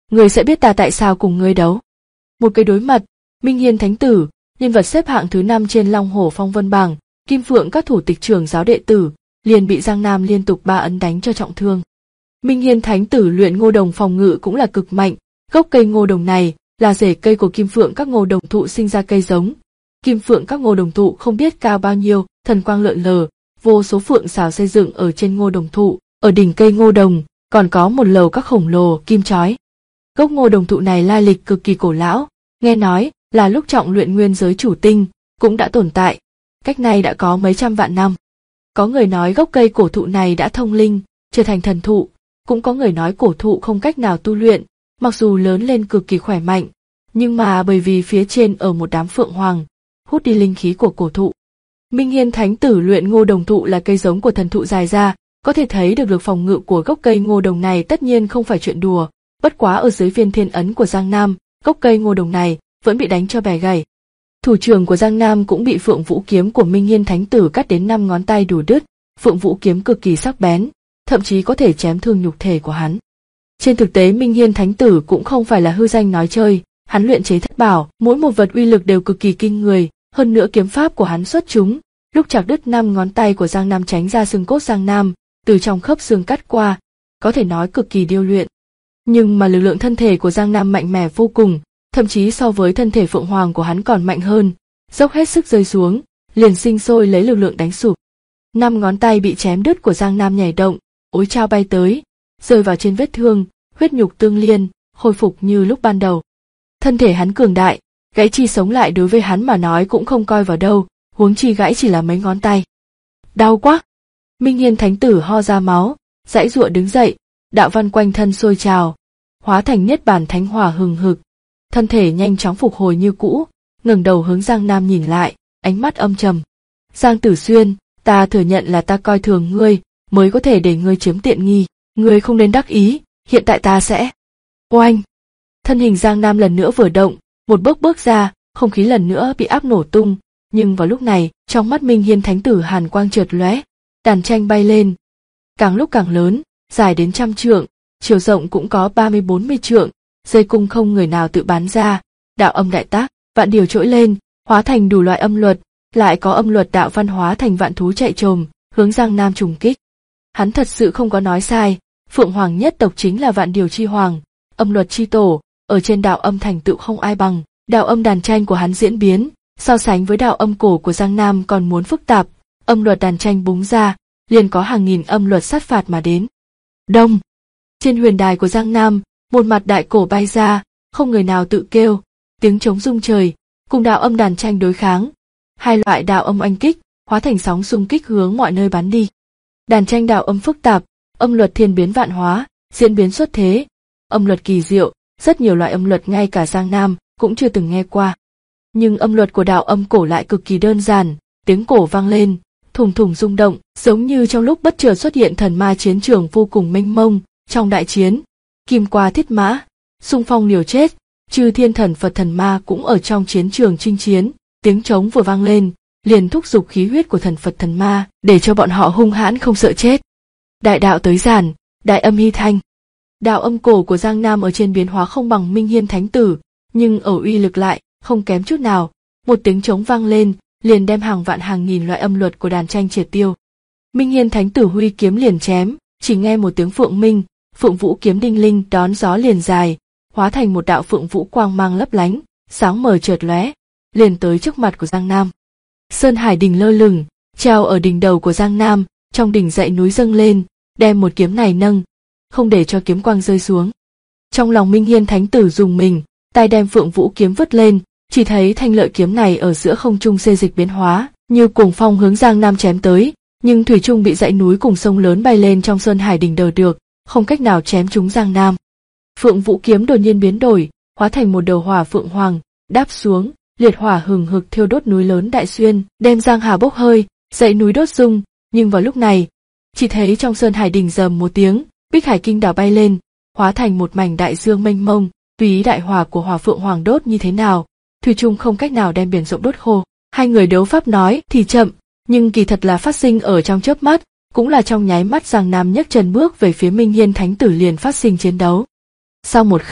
ngươi sẽ biết ta tại sao cùng ngươi đấu. Một cái đối mặt, Minh Hiên Thánh Tử, nhân vật xếp hạng thứ 5 trên Long Hổ Phong Vân bảng, Kim Phượng các thủ tịch trưởng giáo đệ tử, liền bị Giang Nam liên tục 3 ấn đánh cho trọng thương. Minh Hiên Thánh Tử luyện ngô đồng phòng ngự cũng là cực mạnh, gốc cây ngô đồng này là rễ cây của Kim Phượng các ngô đồng thụ sinh ra cây giống. Kim Phượng các ngô đồng thụ không biết cao bao nhiêu, thần quang lượn lờ, vô số phượng xào xây dựng ở trên ngô đồng thụ, ở đỉnh cây ngô đồng còn có một lầu các khổng lồ kim chói. Gốc ngô đồng thụ này lai lịch cực kỳ cổ lão, nghe nói là lúc trọng luyện nguyên giới chủ tinh cũng đã tồn tại, cách này đã có mấy trăm vạn năm. Có người nói gốc cây cổ thụ này đã thông linh, trở thành thần thụ, cũng có người nói cổ thụ không cách nào tu luyện, mặc dù lớn lên cực kỳ khỏe mạnh, nhưng mà bởi vì phía trên ở một đám phượng hoàng, hút đi linh khí của cổ thụ. Minh Hiên Thánh Tử luyện ngô đồng thụ là cây giống của thần thụ dài ra, có thể thấy được lực phòng ngự của gốc cây ngô đồng này tất nhiên không phải chuyện đùa, bất quá ở dưới viên thiên ấn của Giang Nam, gốc cây ngô đồng này vẫn bị đánh cho bẻ gãy. Thủ trưởng của Giang Nam cũng bị Phượng Vũ kiếm của Minh Hiên Thánh Tử cắt đến 5 ngón tay đủ đứt, Phượng Vũ kiếm cực kỳ sắc bén, thậm chí có thể chém thương nhục thể của hắn. Trên thực tế Minh Hiên Thánh Tử cũng không phải là hư danh nói chơi, hắn luyện chế thất bảo, mỗi một vật uy lực đều cực kỳ kinh người, hơn nữa kiếm pháp của hắn xuất chúng, lúc chặt đứt 5 ngón tay của Giang Nam tránh ra xương cốt Giang Nam, từ trong khớp xương cắt qua, có thể nói cực kỳ điêu luyện. Nhưng mà lực lượng thân thể của Giang Nam mạnh mẽ vô cùng, thậm chí so với thân thể Phượng Hoàng của hắn còn mạnh hơn, dốc hết sức rơi xuống, liền sinh sôi lấy lực lượng đánh sụp. 5 ngón tay bị chém đứt của Giang Nam nhảy động, ối trao bay tới, rơi vào trên vết thương, huyết nhục tương liên, khôi phục như lúc ban đầu. Thân thể hắn cường đại, gãy chi sống lại đối với hắn mà nói cũng không coi vào đâu, huống chi gãy chỉ là mấy ngón tay. Đau quá! Minh Hiên Thánh Tử ho ra máu, giãy giụa đứng dậy, đạo văn quanh thân sôi trào, hóa thành niết bàn thánh hỏa hừng hực, thân thể nhanh chóng phục hồi như cũ, ngẩng đầu hướng Giang Nam nhìn lại, ánh mắt âm trầm. Giang Tử Xuyên, ta thừa nhận là ta coi thường ngươi, mới có thể để ngươi chiếm tiện nghi, ngươi không nên đắc ý, hiện tại ta sẽ... Oanh! Thân hình Giang Nam lần nữa vừa động, một bước ra, không khí lần nữa bị áp nổ tung, nhưng vào lúc này, trong mắt Minh Hiên Thánh Tử hàn quang chợt lóe, đàn tranh bay lên, càng lúc càng lớn, dài đến 100 trượng, chiều rộng cũng có 30-40 trượng, dây cung không người nào tự bắn ra, đạo âm đại tác, vạn điều trỗi lên, hóa thành đủ loại âm luật, lại có âm luật đạo văn hóa thành vạn thú chạy trồm, hướng Giang Nam trùng kích. Hắn thật sự không có nói sai, Phượng Hoàng nhất tộc chính là vạn điều chi hoàng, âm luật chi tổ, ở trên đạo âm thành tựu không ai bằng, đạo âm đàn tranh của hắn diễn biến, so sánh với đạo âm cổ của Giang Nam còn muốn phức tạp, âm luật đàn tranh búng ra, liền có hàng nghìn âm luật sát phạt mà đến. Đông! Trên huyền đài của Giang Nam, một mặt đại cổ bay ra, không người nào tự kêu, tiếng trống rung trời, cùng đạo âm đàn tranh đối kháng. Hai loại đạo âm oanh kích, hóa thành sóng xung kích hướng mọi nơi bắn đi. Đàn tranh đạo âm phức tạp, âm luật thiên biến vạn hóa, diễn biến xuất thế, âm luật kỳ diệu, rất nhiều loại âm luật ngay cả Giang Nam cũng chưa từng nghe qua. Nhưng âm luật của đạo âm cổ lại cực kỳ đơn giản, tiếng cổ vang lên, thùng thùng rung động, giống như trong lúc bất chợt xuất hiện thần ma chiến trường vô cùng mênh mông. Trong đại chiến, kim qua thiết mã, xung phong liều chết, chư thiên thần Phật thần ma cũng ở trong chiến trường chinh chiến, tiếng trống vừa vang lên, liền thúc giục khí huyết của thần Phật thần ma, để cho bọn họ hung hãn không sợ chết. Đại đạo tới giản, đại âm hy thanh. Đạo âm cổ của Giang Nam ở trên biến hóa không bằng Minh Hiên Thánh Tử, nhưng ở uy lực lại không kém chút nào. Một tiếng trống vang lên, liền đem hàng vạn hàng nghìn loại âm luật của đàn tranh triệt tiêu. Minh Hiên Thánh Tử huy kiếm liền chém, chỉ nghe một tiếng phượng minh, Phượng Vũ kiếm đinh linh đón gió liền dài, hóa thành một đạo phượng vũ quang mang lấp lánh, sáng mờ chợt lóe, liền tới trước mặt của Giang Nam. Sơn Hải đỉnh lơ lửng, treo ở đỉnh đầu của Giang Nam, trong đỉnh dãy núi dâng lên, đem một kiếm này nâng, không để cho kiếm quang rơi xuống. Trong lòng Minh Hiên Thánh Tử dùng mình, tay đem Phượng Vũ kiếm vứt lên, chỉ thấy thanh lợi kiếm này ở giữa không trung xê dịch biến hóa, như cuồng phong hướng Giang Nam chém tới, nhưng thủy chung bị dãy núi cùng sông lớn bay lên trong Sơn Hải đỉnh đờ được, không cách nào chém trúng Giang Nam. Phượng Vũ kiếm đột nhiên biến đổi, hóa thành một đầu hỏa phượng hoàng, đáp xuống, liệt hỏa hừng hực thiêu đốt núi lớn Đại Xuyên, đem Giang Hà bốc hơi, dãy núi đốt rung. Nhưng vào lúc này, chỉ thấy trong Sơn Hải đỉnh rầm một tiếng, Bích Hải Kinh đảo bay lên, hóa thành một mảnh đại dương mênh mông, tùy ý đại hỏa của hỏa phượng hoàng đốt như thế nào, thủy chung không cách nào đem biển rộng đốt khô. Hai người đấu pháp nói thì chậm, nhưng kỳ thật là phát sinh ở trong chớp mắt, cũng là trong nháy mắt Giang Nam nhấc chân bước về phía Minh Hiên Thánh Tử liền phát sinh chiến đấu. Sau một khắc,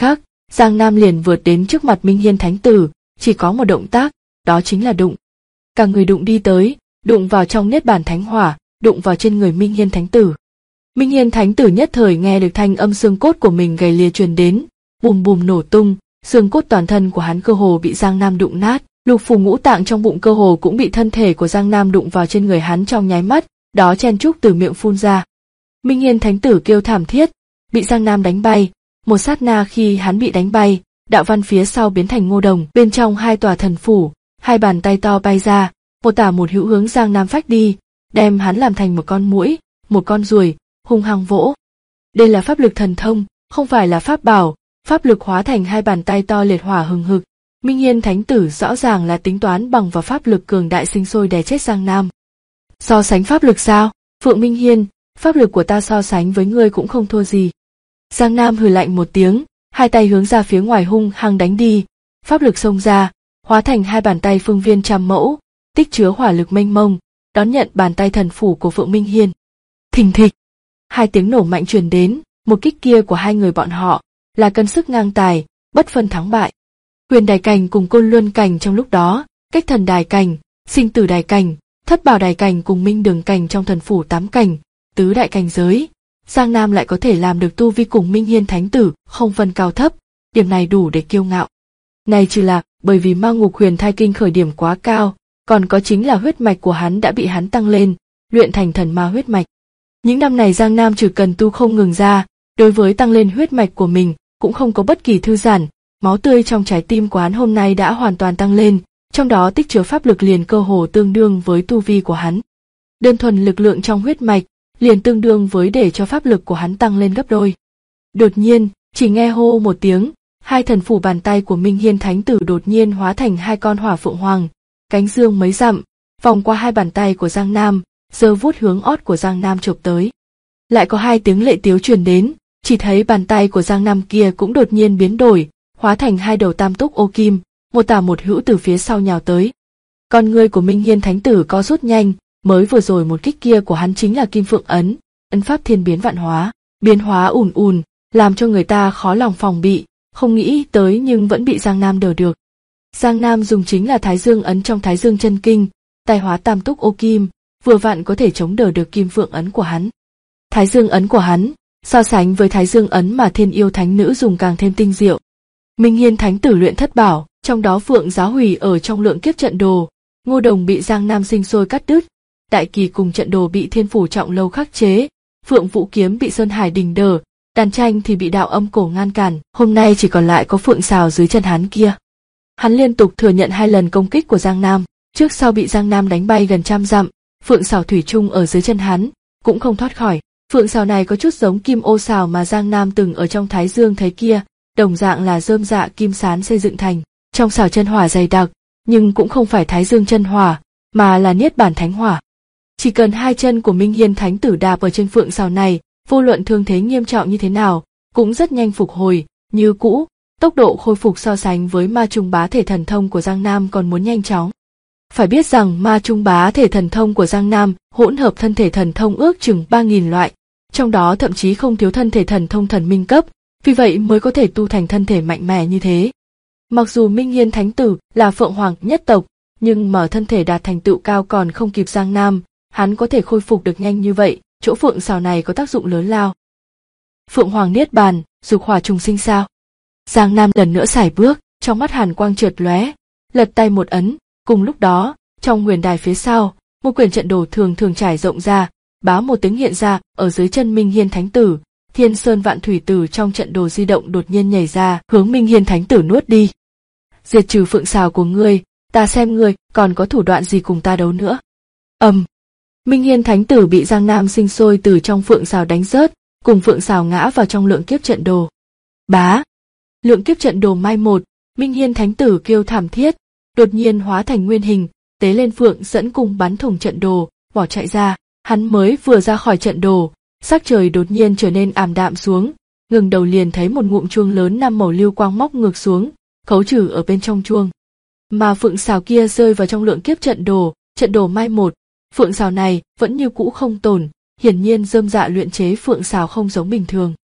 Giang Nam liền vượt đến trước mặt Minh Hiên Thánh Tử, chỉ có một động tác, đó chính là đụng. Cả người đụng đi tới, đụng vào trong niết bàn thánh hỏa, đụng vào trên người Minh Hiên Thánh Tử. Minh Hiên Thánh Tử nhất thời nghe được thanh âm xương cốt của mình gầy lìa truyền đến, bùm bùm nổ tung, xương cốt toàn thân của hắn cơ hồ bị Giang Nam đụng nát, lục phủ ngũ tạng trong bụng cơ hồ cũng bị thân thể của Giang Nam đụng vào trên người hắn trong nháy mắt, đó chen chúc từ miệng phun ra. Minh Hiên Thánh Tử kêu thảm thiết, bị Giang Nam đánh bay, một sát na khi hắn bị đánh bay, đạo văn phía sau biến thành ngô đồng, bên trong hai tòa thần phủ, hai bàn tay to bay ra, một tả một hữu hướng Giang Nam phách đi, đem hắn làm thành một con muỗi, một con ruồi, hung hăng vỗ. Đây là pháp lực thần thông, không phải là pháp bảo, pháp lực hóa thành hai bàn tay to liệt hỏa hừng hực. Minh Hiên Thánh Tử rõ ràng là tính toán bằng vào pháp lực cường đại sinh sôi đè chết Giang Nam. So sánh pháp lực sao? Phượng Minh Hiên, pháp lực của ta so sánh với ngươi cũng không thua gì. Giang Nam hừ lạnh một tiếng, hai tay hướng ra phía ngoài hung hăng đánh đi, pháp lực xông ra, hóa thành hai bàn tay phương viên trăm mẫu, tích chứa hỏa lực mênh mông, đón nhận bàn tay thần phủ của Phượng Minh Hiên. Thình thịch, hai tiếng nổ mạnh truyền đến, một kích kia của hai người bọn họ là cân sức ngang tài, bất phân thắng bại. Huyền đài cảnh cùng côn luân cảnh trong lúc đó, cách thần đài cảnh, sinh tử đài cảnh, thất bảo đài cảnh cùng minh đường cảnh trong thần phủ 8 cảnh, tứ đại cảnh giới. Giang Nam lại có thể làm được tu vi cùng Minh Hiên Thánh Tử, không phân cao thấp, điểm này đủ để kiêu ngạo. Này chỉ là bởi vì Ma Ngục Huyền Thai Kinh khởi điểm quá cao, còn có chính là huyết mạch của hắn đã bị hắn tăng lên, luyện thành thần ma huyết mạch. Những năm này Giang Nam chỉ cần tu không ngừng ra, đối với tăng lên huyết mạch của mình cũng không có bất kỳ thư giãn, máu tươi trong trái tim của hắn hôm nay đã hoàn toàn tăng lên, trong đó tích chứa pháp lực liền cơ hồ tương đương với tu vi của hắn. Đơn thuần lực lượng trong huyết mạch liền tương đương với để cho pháp lực của hắn tăng lên gấp đôi. Đột nhiên, chỉ nghe hô một tiếng, hai thần phủ bàn tay của Minh Hiên Thánh Tử đột nhiên hóa thành hai con hỏa phượng hoàng, cánh dương mấy dặm, vòng qua hai bàn tay của Giang Nam, giơ vuốt hướng ót của Giang Nam chộp tới. Lại có hai tiếng lệ tiếu truyền đến, chỉ thấy bàn tay của Giang Nam kia cũng đột nhiên biến đổi, hóa thành hai đầu tam túc ô kim, một tả một hữu từ phía sau nhào tới. Con ngươi của Minh Hiên Thánh Tử có rút nhanh, mới vừa rồi một kích kia của hắn chính là Kim Phượng ấn, ấn pháp thiên biến vạn hóa, biến hóa ùn ùn, làm cho người ta khó lòng phòng bị, không nghĩ tới nhưng vẫn bị Giang Nam đỡ được. Giang Nam dùng chính là Thái Dương ấn trong Thái Dương chân kinh, tài hóa tam túc ô kim, vừa vặn có thể chống đỡ được Kim Phượng ấn của hắn. Thái Dương ấn của hắn, so sánh với Thái Dương ấn mà Thiên Yêu Thánh Nữ dùng càng thêm tinh diệu. Minh Hiên Thánh Tử luyện thất bảo, trong đó Phượng Giáo Hủy ở trong lượng kiếp trận đồ, Ngô Đồng bị Giang Nam sinh sôi cắt đứt, Đại Kỳ cùng trận đồ bị Thiên Phủ Trọng Lâu khắc chế, Phượng Vũ Kiếm bị Sơn Hải Đình đỡ, Đàn Tranh thì bị Đạo Âm Cổ ngăn cản, hôm nay chỉ còn lại có Phượng Sào dưới chân hắn kia. Hắn liên tục thừa nhận 2 lần công kích của Giang Nam, trước sau bị Giang Nam đánh bay gần trăm dặm, Phượng Sào thủy chung ở dưới chân hắn, cũng không thoát khỏi. Phượng Sào này có chút giống Kim Ô Sào mà Giang Nam từng ở trong Thái Dương thấy kia, đồng dạng là rơm dạ kim sán xây dựng thành, trong sào chân hỏa dày đặc, nhưng cũng không phải Thái Dương chân hỏa, mà là Niết Bàn Thánh Hỏa. Chỉ cần 2 chân của Minh Hiên Thánh Tử đạp ở trên Phượng Sào này, vô luận thương thế nghiêm trọng như thế nào, cũng rất nhanh phục hồi, như cũ, tốc độ khôi phục so sánh với Ma Trung Bá Thể Thần Thông của Giang Nam còn muốn nhanh chóng. Phải biết rằng Ma Trung Bá Thể Thần Thông của Giang Nam hỗn hợp thân thể thần thông ước chừng 3.000 loại, trong đó thậm chí không thiếu thân thể thần thông thần minh cấp, vì vậy mới có thể tu thành thân thể mạnh mẽ như thế. Mặc dù Minh Hiên Thánh Tử là Phượng Hoàng nhất tộc, nhưng mà thân thể đạt thành tựu cao còn không kịp Giang Nam, hắn có thể khôi phục được nhanh như vậy, chỗ Phượng Sào này có tác dụng lớn lao. Phượng Hoàng Niết Bàn, dục hỏa trùng sinh sao? Giang Nam lần nữa sải bước, trong mắt hàn quang chợt lóe, lật tay một ấn, cùng lúc đó, trong huyền đài phía sau, một quyển trận đồ thường thường trải rộng ra, bá một tiếng hiện ra, ở dưới chân Minh Hiên Thánh Tử, Thiên Sơn Vạn Thủy Tử trong trận đồ di động đột nhiên nhảy ra, hướng Minh Hiên Thánh Tử nuốt đi. Diệt trừ Phượng Sào của ngươi, ta xem ngươi còn có thủ đoạn gì cùng ta đấu nữa. Minh Hiên Thánh Tử bị Giang Nam sinh sôi từ trong Phượng Sào đánh rớt, cùng Phượng Sào ngã vào trong lượng kiếp trận đồ. Bá! Lượng kiếp trận đồ mai một, Minh Hiên Thánh Tử kêu thảm thiết, đột nhiên hóa thành nguyên hình, tế lên Phượng dẫn cung bắn thủng trận đồ, bỏ chạy ra. Hắn mới vừa ra khỏi trận đồ, sắc trời đột nhiên trở nên ảm đạm xuống, ngừng đầu liền thấy một ngụm chuông lớn 5 màu lưu quang móc ngược xuống, khấu trừ ở bên trong chuông. Mà Phượng Sào kia rơi vào trong lượng kiếp trận đồ mai một, Phượng Sào này vẫn như cũ không tổn, hiển nhiên rơm dạ luyện chế Phượng Sào không giống bình thường.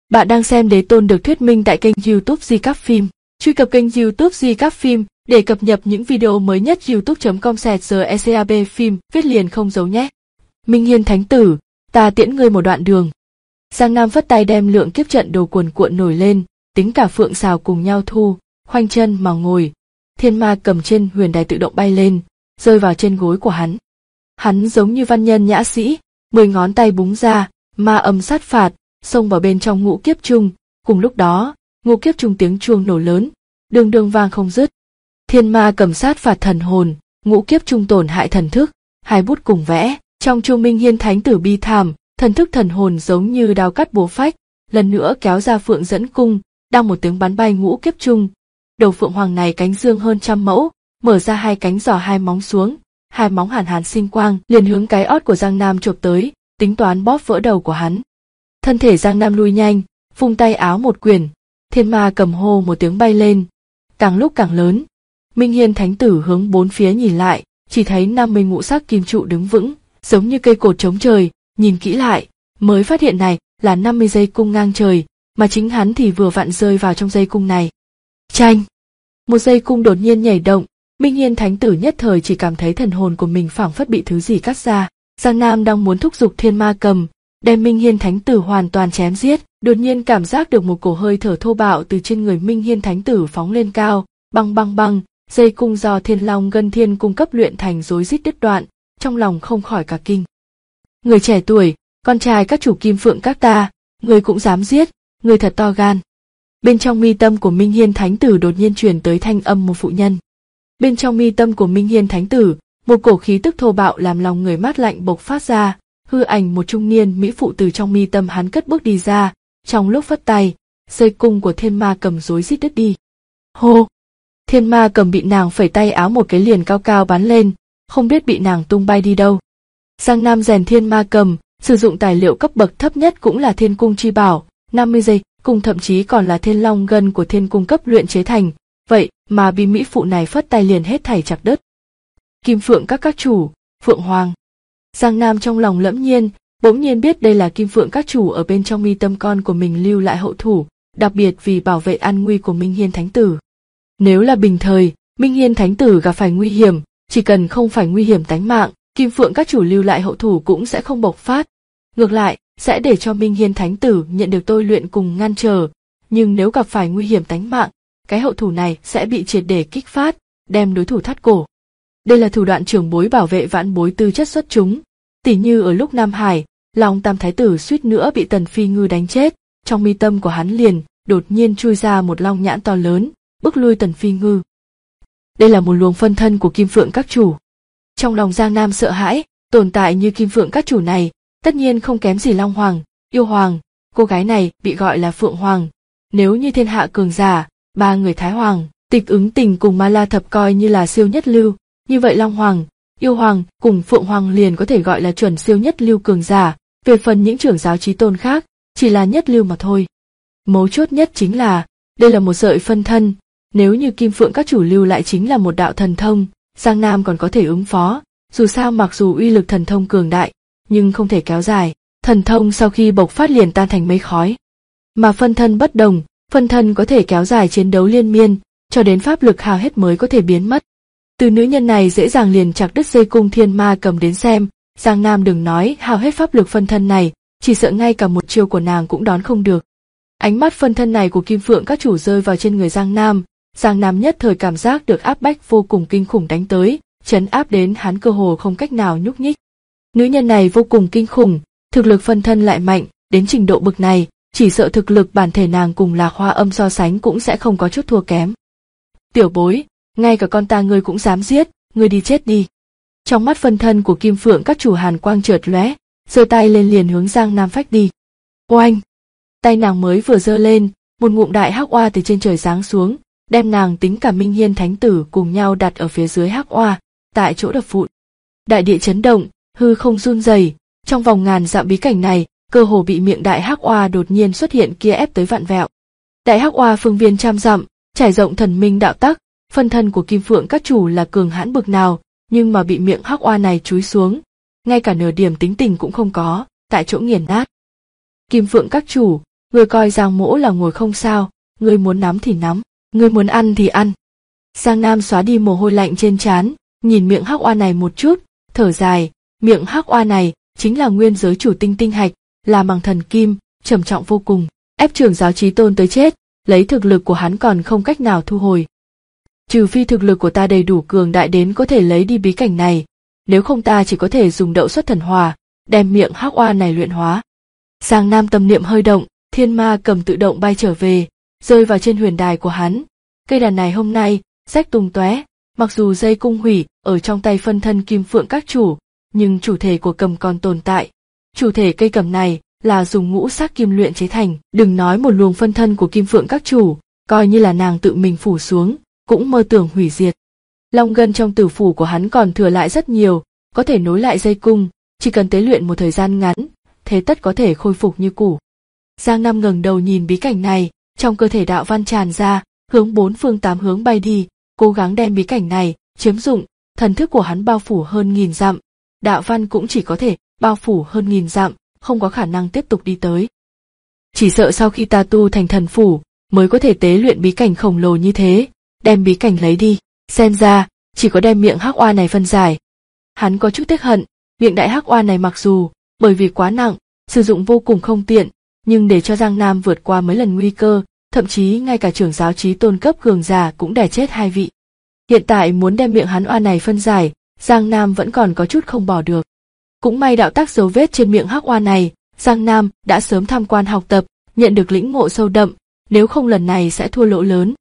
Bạn đang xem Đế Tôn được thuyết minh tại kênh YouTube Recap Phim. Truy cập kênh YouTube Recap Phim để cập nhật những video mới nhất. youtube.com/recap phim viết liền không giấu nhé. Minh Hiên Thánh Tử, ta tiễn ngươi một đoạn đường. Giang Nam phất tay đem lượng kiếp trận đồ cuồn cuộn nổi lên, tính cả Phượng Sào cùng nhau thu, khoanh chân mà ngồi. Thiên Ma cầm trên huyền đài tự động bay lên, rơi vào trên gối của hắn. Hắn giống như văn nhân nhã sĩ, 10 ngón tay búng ra, ma âm sát phạt, xông vào bên trong ngũ kiếp trung. Cùng lúc đó, ngũ kiếp trung tiếng chuông nổ lớn, đường đường vang không dứt. Thiên Ma cầm sát phạt thần hồn, ngũ kiếp trung tổn hại thần thức, hai bút cùng vẽ. Trong chuông Minh Hiên Thánh Tử bi thảm, thần thức thần hồn giống như đao cắt búa phách, lần nữa kéo ra Phượng dẫn cung, đang một tiếng bắn bay ngũ kiếp trung. Đầu Phượng Hoàng này cánh dương hơn 100 mẫu, mở ra hai cánh giỏ hai móng xuống, hai móng hàn hàn sinh quang liền hướng cái ót của Giang Nam chộp tới, tính toán bóp vỡ đầu của hắn. Thân thể Giang Nam lui nhanh, vung tay áo một quyền, Thiên Ma cầm hô một tiếng bay lên, càng lúc càng lớn. Minh Hiên Thánh Tử hướng bốn phía nhìn lại, chỉ thấy 50 ngũ sắc kim trụ đứng vững, giống như cây cột chống trời, nhìn kỹ lại, mới phát hiện này là 50 dây cung ngang trời, mà chính hắn thì vừa vặn rơi vào trong dây cung này. Chanh! Một dây cung đột nhiên nhảy động, Minh Hiên Thánh Tử nhất thời chỉ cảm thấy thần hồn của mình phảng phất bị thứ gì cắt ra. Giang Nam đang muốn thúc giục Thiên Ma cầm, đem Minh Hiên Thánh Tử hoàn toàn chém giết, đột nhiên cảm giác được một cổ hơi thở thô bạo từ trên người Minh Hiên Thánh Tử phóng lên cao, băng băng băng, dây cung do Thiên Long Ngân Thiên cung cấp luyện thành rối rít đứt đoạn, trong lòng không khỏi cả kinh. Người trẻ tuổi, con trai các chủ Kim Phượng các ta, người cũng dám giết, người thật to gan. Bên trong mi tâm của Minh Hiên Thánh Tử đột nhiên truyền tới thanh âm một phụ nhân. Bên trong mi tâm của Minh Hiên Thánh Tử, một cổ khí tức thô bạo làm lòng người mát lạnh bộc phát ra, hư ảnh một trung niên mỹ phụ từ trong mi tâm hắn cất bước đi ra, trong lúc phất tay, dây cung của Thiên Ma cầm rối rít đứt đi. Hô! Thiên Ma cầm bị nàng phẩy tay áo một cái liền cao cao bắn lên, không biết bị nàng tung bay đi đâu. Giang Nam rèn Thiên Ma cầm, sử dụng tài liệu cấp bậc thấp nhất cũng là Thiên cung chi bảo, 50 dây cung thậm chí còn là Thiên Long Ngân của Thiên cung cấp luyện chế thành, vậy mà bị mỹ phụ này phất tay liền hết thảy chặt đứt. Kim Phượng các chủ, Phượng Hoàng. Giang Nam trong lòng lẫm nhiên, bỗng nhiên biết đây là Kim Phượng các chủ ở bên trong mi tâm con của mình lưu lại hậu thủ, đặc biệt vì bảo vệ an nguy của Minh Hiên Thánh Tử. Nếu là bình thời, Minh Hiên Thánh Tử gặp phải nguy hiểm, chỉ cần không phải nguy hiểm tánh mạng, Kim Phượng các chủ lưu lại hậu thủ cũng sẽ không bộc phát. Ngược lại, sẽ để cho Minh Hiên Thánh Tử nhận được tôi luyện cùng ngăn trở, nhưng nếu gặp phải nguy hiểm tánh mạng, cái hậu thủ này sẽ bị triệt để kích phát, đem đối thủ thắt cổ. Đây là thủ đoạn trưởng bối bảo vệ vãn bối tư chất xuất chúng, tỉ như ở lúc Nam Hải, Long Tam Thái Tử suýt nữa bị Tần Phi Ngư đánh chết, trong mi tâm của hắn liền đột nhiên chui ra một long nhãn to lớn, bức lui Tần Phi Ngư. Đây là một luồng phân thân của Kim Phượng các chủ. Trong lòng Giang Nam sợ hãi, tồn tại như Kim Phượng các chủ này, tất nhiên không kém gì Long Hoàng, Yêu Hoàng, cô gái này bị gọi là Phượng Hoàng. Nếu như thiên hạ cường giả, ba người Thái Hoàng, Tịch Ứng Tình cùng Ma La Thập coi như là siêu nhất lưu, như vậy Long Hoàng, Yêu Hoàng cùng Phượng Hoàng liền có thể gọi là chuẩn siêu nhất lưu cường giả, về phần những trưởng giáo chí tôn khác, chỉ là nhất lưu mà thôi. Mấu chốt nhất chính là, đây là một sợi phân thân, nếu như Kim Phượng các chủ lưu lại chính là một đạo thần thông, Giang Nam còn có thể ứng phó, dù sao mặc dù uy lực thần thông cường đại, nhưng không thể kéo dài, thần thông sau khi bộc phát liền tan thành mây khói. Mà phân thân bất đồng, phân thân có thể kéo dài chiến đấu liên miên, cho đến pháp lực hao hết mới có thể biến mất. Từ nữ nhân này dễ dàng liền chặt đứt dây cung Thiên Ma cầm đến xem, Giang Nam đừng nói hao hết pháp lực phân thân này, chỉ sợ ngay cả một chiêu của nàng cũng đón không được. Ánh mắt phân thân này của Kim Phượng các chủ rơi vào trên người Giang Nam nhất thời cảm giác được áp bách vô cùng kinh khủng đánh tới, trấn áp đến hắn cơ hồ không cách nào nhúc nhích. Nữ nhân này vô cùng kinh khủng, thực lực phân thân lại mạnh, đến trình độ bực này, chỉ sợ thực lực bản thể nàng cùng Lạc Hoa Âm so sánh cũng sẽ không có chút thua kém. Tiểu bối, ngay cả con ta ngươi cũng dám giết, ngươi đi chết đi. Trong mắt phân thân của Kim Phượng các chủ hàn quang chợt lóe, giơ tay lên liền hướng Giang Nam phách đi. Oanh! Tay nàng mới vừa giơ lên, một ngụm đại hắc oa từ trên trời giáng xuống, đem nàng tính cả Minh Hiên Thánh Tử cùng nhau đặt ở phía dưới hắc oa, tại chỗ đập vụn. Đại địa chấn động, hư không run rẩy, trong vòng ngàn dặm bí cảnh này, cơ hồ bị miệng đại hắc oa đột nhiên xuất hiện kia ép tới vạn vẹo. Đại hắc oa phương viên trăm dặm, trải rộng thần minh đạo tắc, phân thân của Kim Phượng các chủ là cường hãn bực nào, nhưng mà bị miệng hắc oa này chúi xuống, ngay cả nửa điểm tính tình cũng không có, tại chỗ nghiền nát. Kim Phượng các chủ, Ngươi coi Giang Mỗ là ngồi không sao, ngươi muốn nắm thì nắm, ngươi muốn ăn thì ăn. Giang Nam xóa đi mồ hôi lạnh trên trán, nhìn miệng hắc oa này một chút, thở dài, miệng hắc oa này chính là nguyên giới chủ tinh tinh hạch, là bằng thần kim, trầm trọng vô cùng, ép trưởng giáo Chí Tôn tới chết, lấy thực lực của hắn còn không cách nào thu hồi. Trừ phi thực lực của ta đầy đủ cường đại đến có thể lấy đi bí cảnh này, nếu không ta chỉ có thể dùng đậu xuất thần hỏa, đem miệng hắc oa này luyện hóa. Giang Nam tâm niệm hơi động, thiên ma cầm tự động bay trở về, rơi vào trên huyền đài của hắn. Cây đàn này hôm nay rách tung tóe, mặc dù dây cung hủy ở trong tay phân thân Kim Phượng các chủ, nhưng chủ thể của cầm còn tồn tại. Chủ thể cây cầm này là dùng ngũ sắc kim luyện chế thành, đừng nói một luồng phân thân của Kim Phượng các chủ, coi như là nàng tự mình phủ xuống, cũng mơ tưởng hủy diệt. Long gân trong tử phủ của hắn còn thừa lại rất nhiều, có thể nối lại dây cung, chỉ cần tế luyện một thời gian ngắn, thế tất có thể khôi phục như cũ. Giang Nam ngẩng đầu nhìn bí cảnh này, trong cơ thể đạo văn tràn ra, hướng bốn phương tám hướng bay đi, cố gắng đem bí cảnh này chiếm dụng. Thần thức của hắn bao phủ hơn 1000 dặm, đạo văn cũng chỉ có thể bao phủ hơn 1000 dặm, không có khả năng tiếp tục đi tới. Chỉ sợ sau khi ta tu thành thần phủ, mới có thể tế luyện bí cảnh khổng lồ như thế, đem bí cảnh lấy đi, xem ra chỉ có đem miệng hắc oa này phân giải. Hắn có chút tiếc hận, miệng đại hắc oa này mặc dù bởi vì quá nặng, sử dụng vô cùng không tiện, nhưng để cho Giang Nam vượt qua mấy lần nguy cơ, thậm chí ngay cả trưởng giáo Chí Tôn cấp cường giả cũng đè chết 2 vị. Hiện tại muốn đem miệng hắn oa này phân giải, Giang Nam vẫn còn có chút không bỏ được. Cũng may đạo tác dấu vết trên miệng hắc oa này, Giang Nam đã sớm tham quan học tập, nhận được lĩnh ngộ sâu đậm, nếu không lần này sẽ thua lỗ lớn.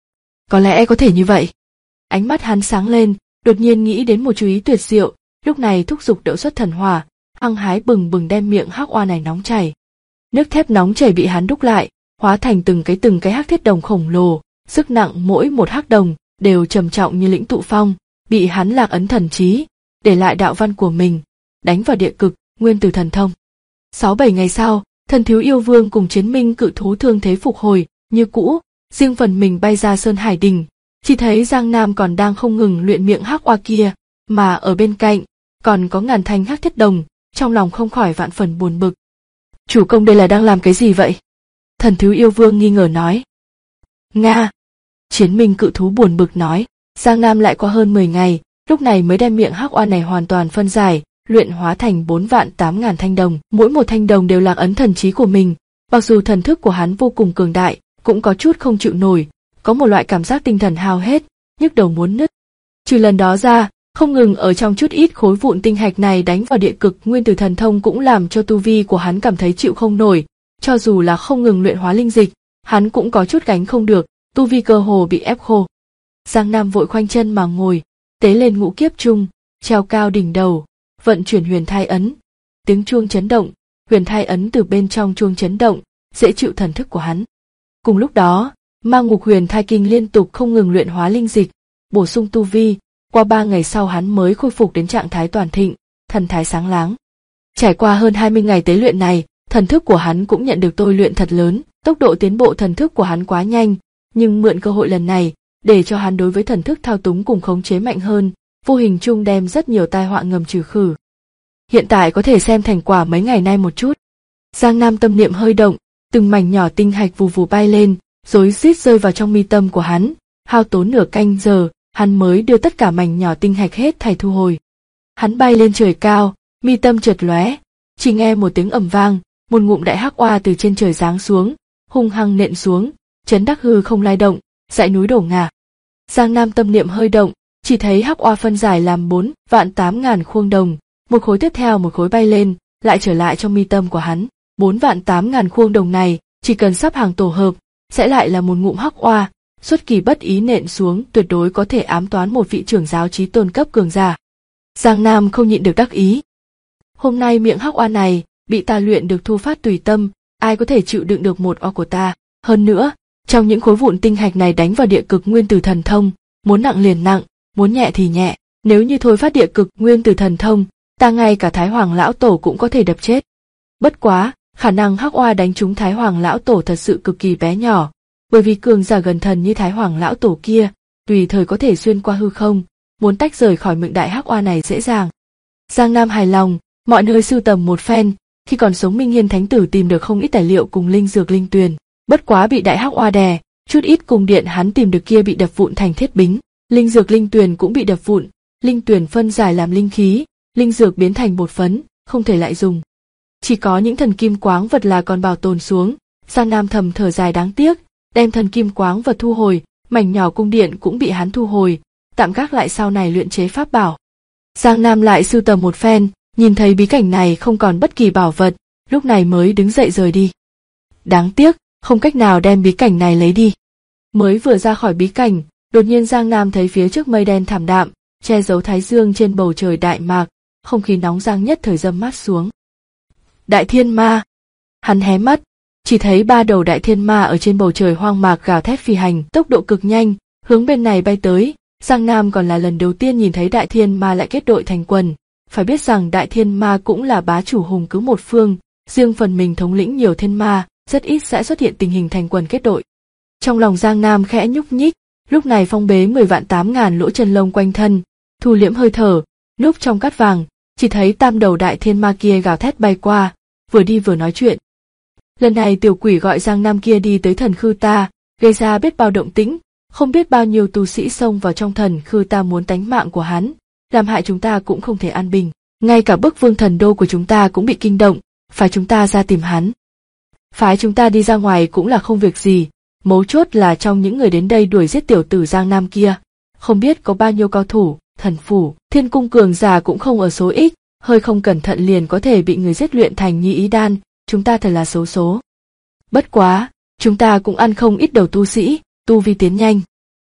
Có lẽ có thể như vậy. Ánh mắt hắn sáng lên, đột nhiên nghĩ đến một chú ý tuyệt diệu, lúc này thúc giục đậu xuất thần hỏa, hăng hái bừng bừng đem miệng hắc oa này nóng chảy. Nước thép nóng chảy bị hắn đúc lại, hóa thành từng cái hắc thiết đồng khổng lồ, sức nặng mỗi một hắc đồng đều trầm trọng như lĩnh tụ phong, bị hắn lạc ấn thần trí, để lại đạo văn của mình, đánh vào địa cực, nguyên tử thần thông. 6-7 ngày sau, Thần Thiếu Yêu Vương cùng Chiến Minh cự thú thương thế phục hồi như cũ, riêng phần mình bay ra Sơn Hải Đình, chỉ thấy Giang Nam còn đang không ngừng luyện miệng hắc oa kia, mà ở bên cạnh còn có ngàn thanh hắc thiết đồng, trong lòng không khỏi vạn phần buồn bực. Chủ công đây là đang làm cái gì vậy? Thần Thiếu Yêu Vương nghi ngờ nói. Nga. Chiến Minh cự thú buồn bực nói, Giang Nam lại qua hơn 10 ngày, lúc này mới đem miệng hắc oa này hoàn toàn phân giải, luyện hóa thành 4.800.000 thanh đồng, mỗi một thanh đồng đều lạc ấn thần trí của mình, mặc dù thần thức của hắn vô cùng cường đại, cũng có chút không chịu nổi, có một loại cảm giác tinh thần hao hết, nhức đầu muốn nứt. Trừ lần đó ra, không ngừng ở trong chút ít khối vụn tinh hạch này đánh vào địa cực nguyên tử thần thông cũng làm cho tu vi của hắn cảm thấy chịu không nổi, cho dù là không ngừng luyện hóa linh dịch, hắn cũng có chút gánh không được, tu vi cơ hồ bị ép khô. Giang Nam vội khoanh chân mà ngồi, tế lên ngũ kiếp trung, treo cao đỉnh đầu, vận chuyển huyền thai ấn. Tiếng chuông chấn động, huyền thai ấn từ bên trong chuông chấn động, dễ chịu thần thức của hắn. Cùng lúc đó, Ma Ngục Huyền Thai Kinh liên tục không ngừng luyện hóa linh dịch, bổ sung tu vi, qua 3 ngày sau hắn mới khôi phục đến trạng thái toàn thịnh, thần thái sáng láng. Trải qua hơn 20 ngày tế luyện này, thần thức của hắn cũng nhận được tôi luyện thật lớn, tốc độ tiến bộ thần thức của hắn quá nhanh, nhưng mượn cơ hội lần này, để cho hắn đối với thần thức thao túng cùng khống chế mạnh hơn, vô hình chung đem rất nhiều tai họa ngầm trừ khử. Hiện tại có thể xem thành quả mấy ngày nay một chút. Giang Nam tâm niệm hơi động, từng mảnh nhỏ tinh hạch vù vù bay lên, rối rít rơi vào trong mi tâm của hắn, hao tốn nửa canh giờ, hắn mới đưa tất cả mảnh nhỏ tinh hạch hết thảy thu hồi. Hắn bay lên trời cao, mi tâm chợt lóe, chỉ nghe một tiếng ầm vang, một ngụm đại hắc oa từ trên trời giáng xuống, hung hăng nện xuống, chấn đắc hư không lay động, dãy núi đổ ngả. Giang Nam tâm niệm hơi động, chỉ thấy hắc oa phân giải làm 4.800.000 khuôn đồng, một khối tiếp theo một khối bay lên, lại trở lại trong mi tâm của hắn. 4.800.000 khuôn đồng này, chỉ cần sắp hàng tổ hợp, sẽ lại là một ngụm hắc oa, xuất kỳ bất ý nện xuống, tuyệt đối có thể ám toán một vị trưởng giáo Chí Tôn cấp cường giả. Giang Nam không nhịn được đắc ý. Hôm nay miệng hắc oa này bị ta luyện được thu phát tùy tâm, ai có thể chịu đựng được một oa của ta? Hơn nữa, trong những khối vụn tinh hạch này đánh vào địa cực nguyên tử thần thông, muốn nặng liền nặng, muốn nhẹ thì nhẹ. Nếu như thôi phát địa cực nguyên tử thần thông, ta ngay cả Thái Hoàng lão tổ cũng có thể đập chết. Bất quá, khả năng hắc oa đánh trúng Thái Hoàng lão tổ thật sự cực kỳ bé nhỏ, bởi vì cường giả gần thần như Thái Hoàng lão tổ kia, tùy thời có thể xuyên qua hư không, muốn tách rời khỏi miệng đại hắc oa này dễ dàng. Giang Nam hài lòng, mọi nơi sưu tầm một phen, khi còn sống Minh Hiên Thánh Tử tìm được không ít tài liệu cùng linh dược linh tuyền, bất quá bị đại hắc oa đè, chút ít cung điện hắn tìm được kia bị đập vụn thành thiết bính, linh dược linh tuyền cũng bị đập vụn, linh tuyền phân giải làm linh khí, linh dược biến thành bột phấn, không thể lại dùng. Chỉ có những thần kim quáng vật là còn bảo tồn xuống. Giang Nam thầm thở dài đáng tiếc, đem thần kim quáng vật thu hồi, mảnh nhỏ cung điện cũng bị hắn thu hồi, tạm gác lại sau này luyện chế pháp bảo. Giang Nam lại sưu tầm một phen, nhìn thấy bí cảnh này không còn bất kỳ bảo vật, lúc này mới đứng dậy rời đi. Đáng tiếc, không cách nào đem bí cảnh này lấy đi. Mới vừa ra khỏi bí cảnh, đột nhiên Giang Nam thấy phía trước mây đen thảm đạm, che giấu thái dương trên bầu trời đại mạc, không khí nóng rang nhất thời dâm mát xuống. Đại thiên ma! Hắn hé mắt, chỉ thấy 3 đầu đại thiên ma ở trên bầu trời hoang mạc gào thét phi hành, tốc độ cực nhanh, hướng bên này bay tới. Giang Nam còn là lần đầu tiên nhìn thấy đại thiên ma lại kết đội thành quần. Phải biết rằng đại thiên ma cũng là bá chủ hùng cứ một phương, riêng phần mình thống lĩnh nhiều thiên ma, rất ít sẽ xuất hiện tình hình thành quần kết đội. Trong lòng Giang Nam khẽ nhúc nhích, lúc này phong bế 10 vạn 8.000 lỗ chân lông quanh thân, thu liễm hơi thở, núp trong cát vàng, chỉ thấy 3 đầu đại thiên ma kia gào thét bay qua, vừa đi vừa nói chuyện. Lần này tiểu quỷ gọi Giang Nam kia đi tới thần khư ta, gây ra biết bao động tĩnh, không biết bao nhiêu tu sĩ xông vào trong thần khư ta muốn tánh mạng của hắn, làm hại chúng ta cũng không thể an bình, ngay cả bức vương thần đô của chúng ta cũng bị kinh động, phải chúng ta ra tìm hắn. Phái chúng ta đi ra ngoài cũng là không việc gì, mấu chốt là trong những người đến đây đuổi giết tiểu tử Giang Nam kia, không biết có bao nhiêu cao thủ, thần phủ, thiên cung cường giả cũng không ở số ít, hơi không cẩn thận liền có thể bị người giết luyện thành Nhi Ý Đan, chúng ta thật là xấu số. Bất quá, chúng ta cũng ăn không ít đầu tu sĩ, tu vi tiến nhanh.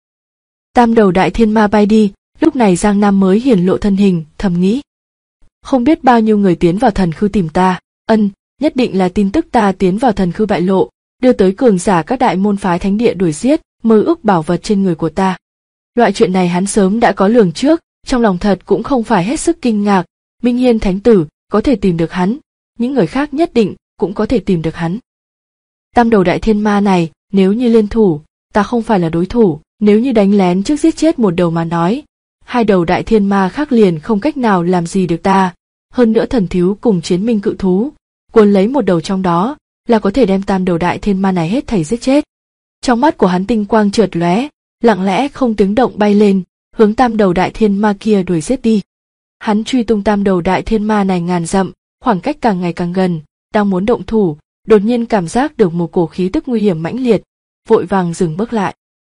3 đầu đại thiên ma bay đi, lúc này Giang Nam mới hiển lộ thân hình, thầm nghĩ. Không biết bao nhiêu người tiến vào thần khư tìm ta, nhất định là tin tức ta tiến vào thần khư bại lộ, đưa tới cường giả các đại môn phái thánh địa đuổi giết, mơ ước bảo vật trên người của ta. Loại chuyện này hắn sớm đã có lường trước, trong lòng thật cũng không phải hết sức kinh ngạc, Minh Hiên Thánh Tử có thể tìm được hắn, những người khác nhất định cũng có thể tìm được hắn. 3 đầu đại thiên ma này, nếu như liên thủ, ta không phải là đối thủ, nếu như đánh lén trước giết chết một đầu mà nói, 2 đầu đại thiên ma khác liền không cách nào làm gì được ta, hơn nữa thần thiếu cùng chiến minh cự thú, cuốn lấy một đầu trong đó, là có thể đem 3 đầu đại thiên ma này hết thảy giết chết. Trong mắt của hắn tinh quang chợt lóe, lặng lẽ không tiếng động bay lên, hướng 3 đầu đại thiên ma kia đuổi giết đi. Hắn truy tung 3 đầu đại thiên ma này ngàn dặm, khoảng cách càng ngày càng gần, đang muốn động thủ, đột nhiên cảm giác được một cổ khí tức nguy hiểm mãnh liệt, vội vàng dừng bước lại.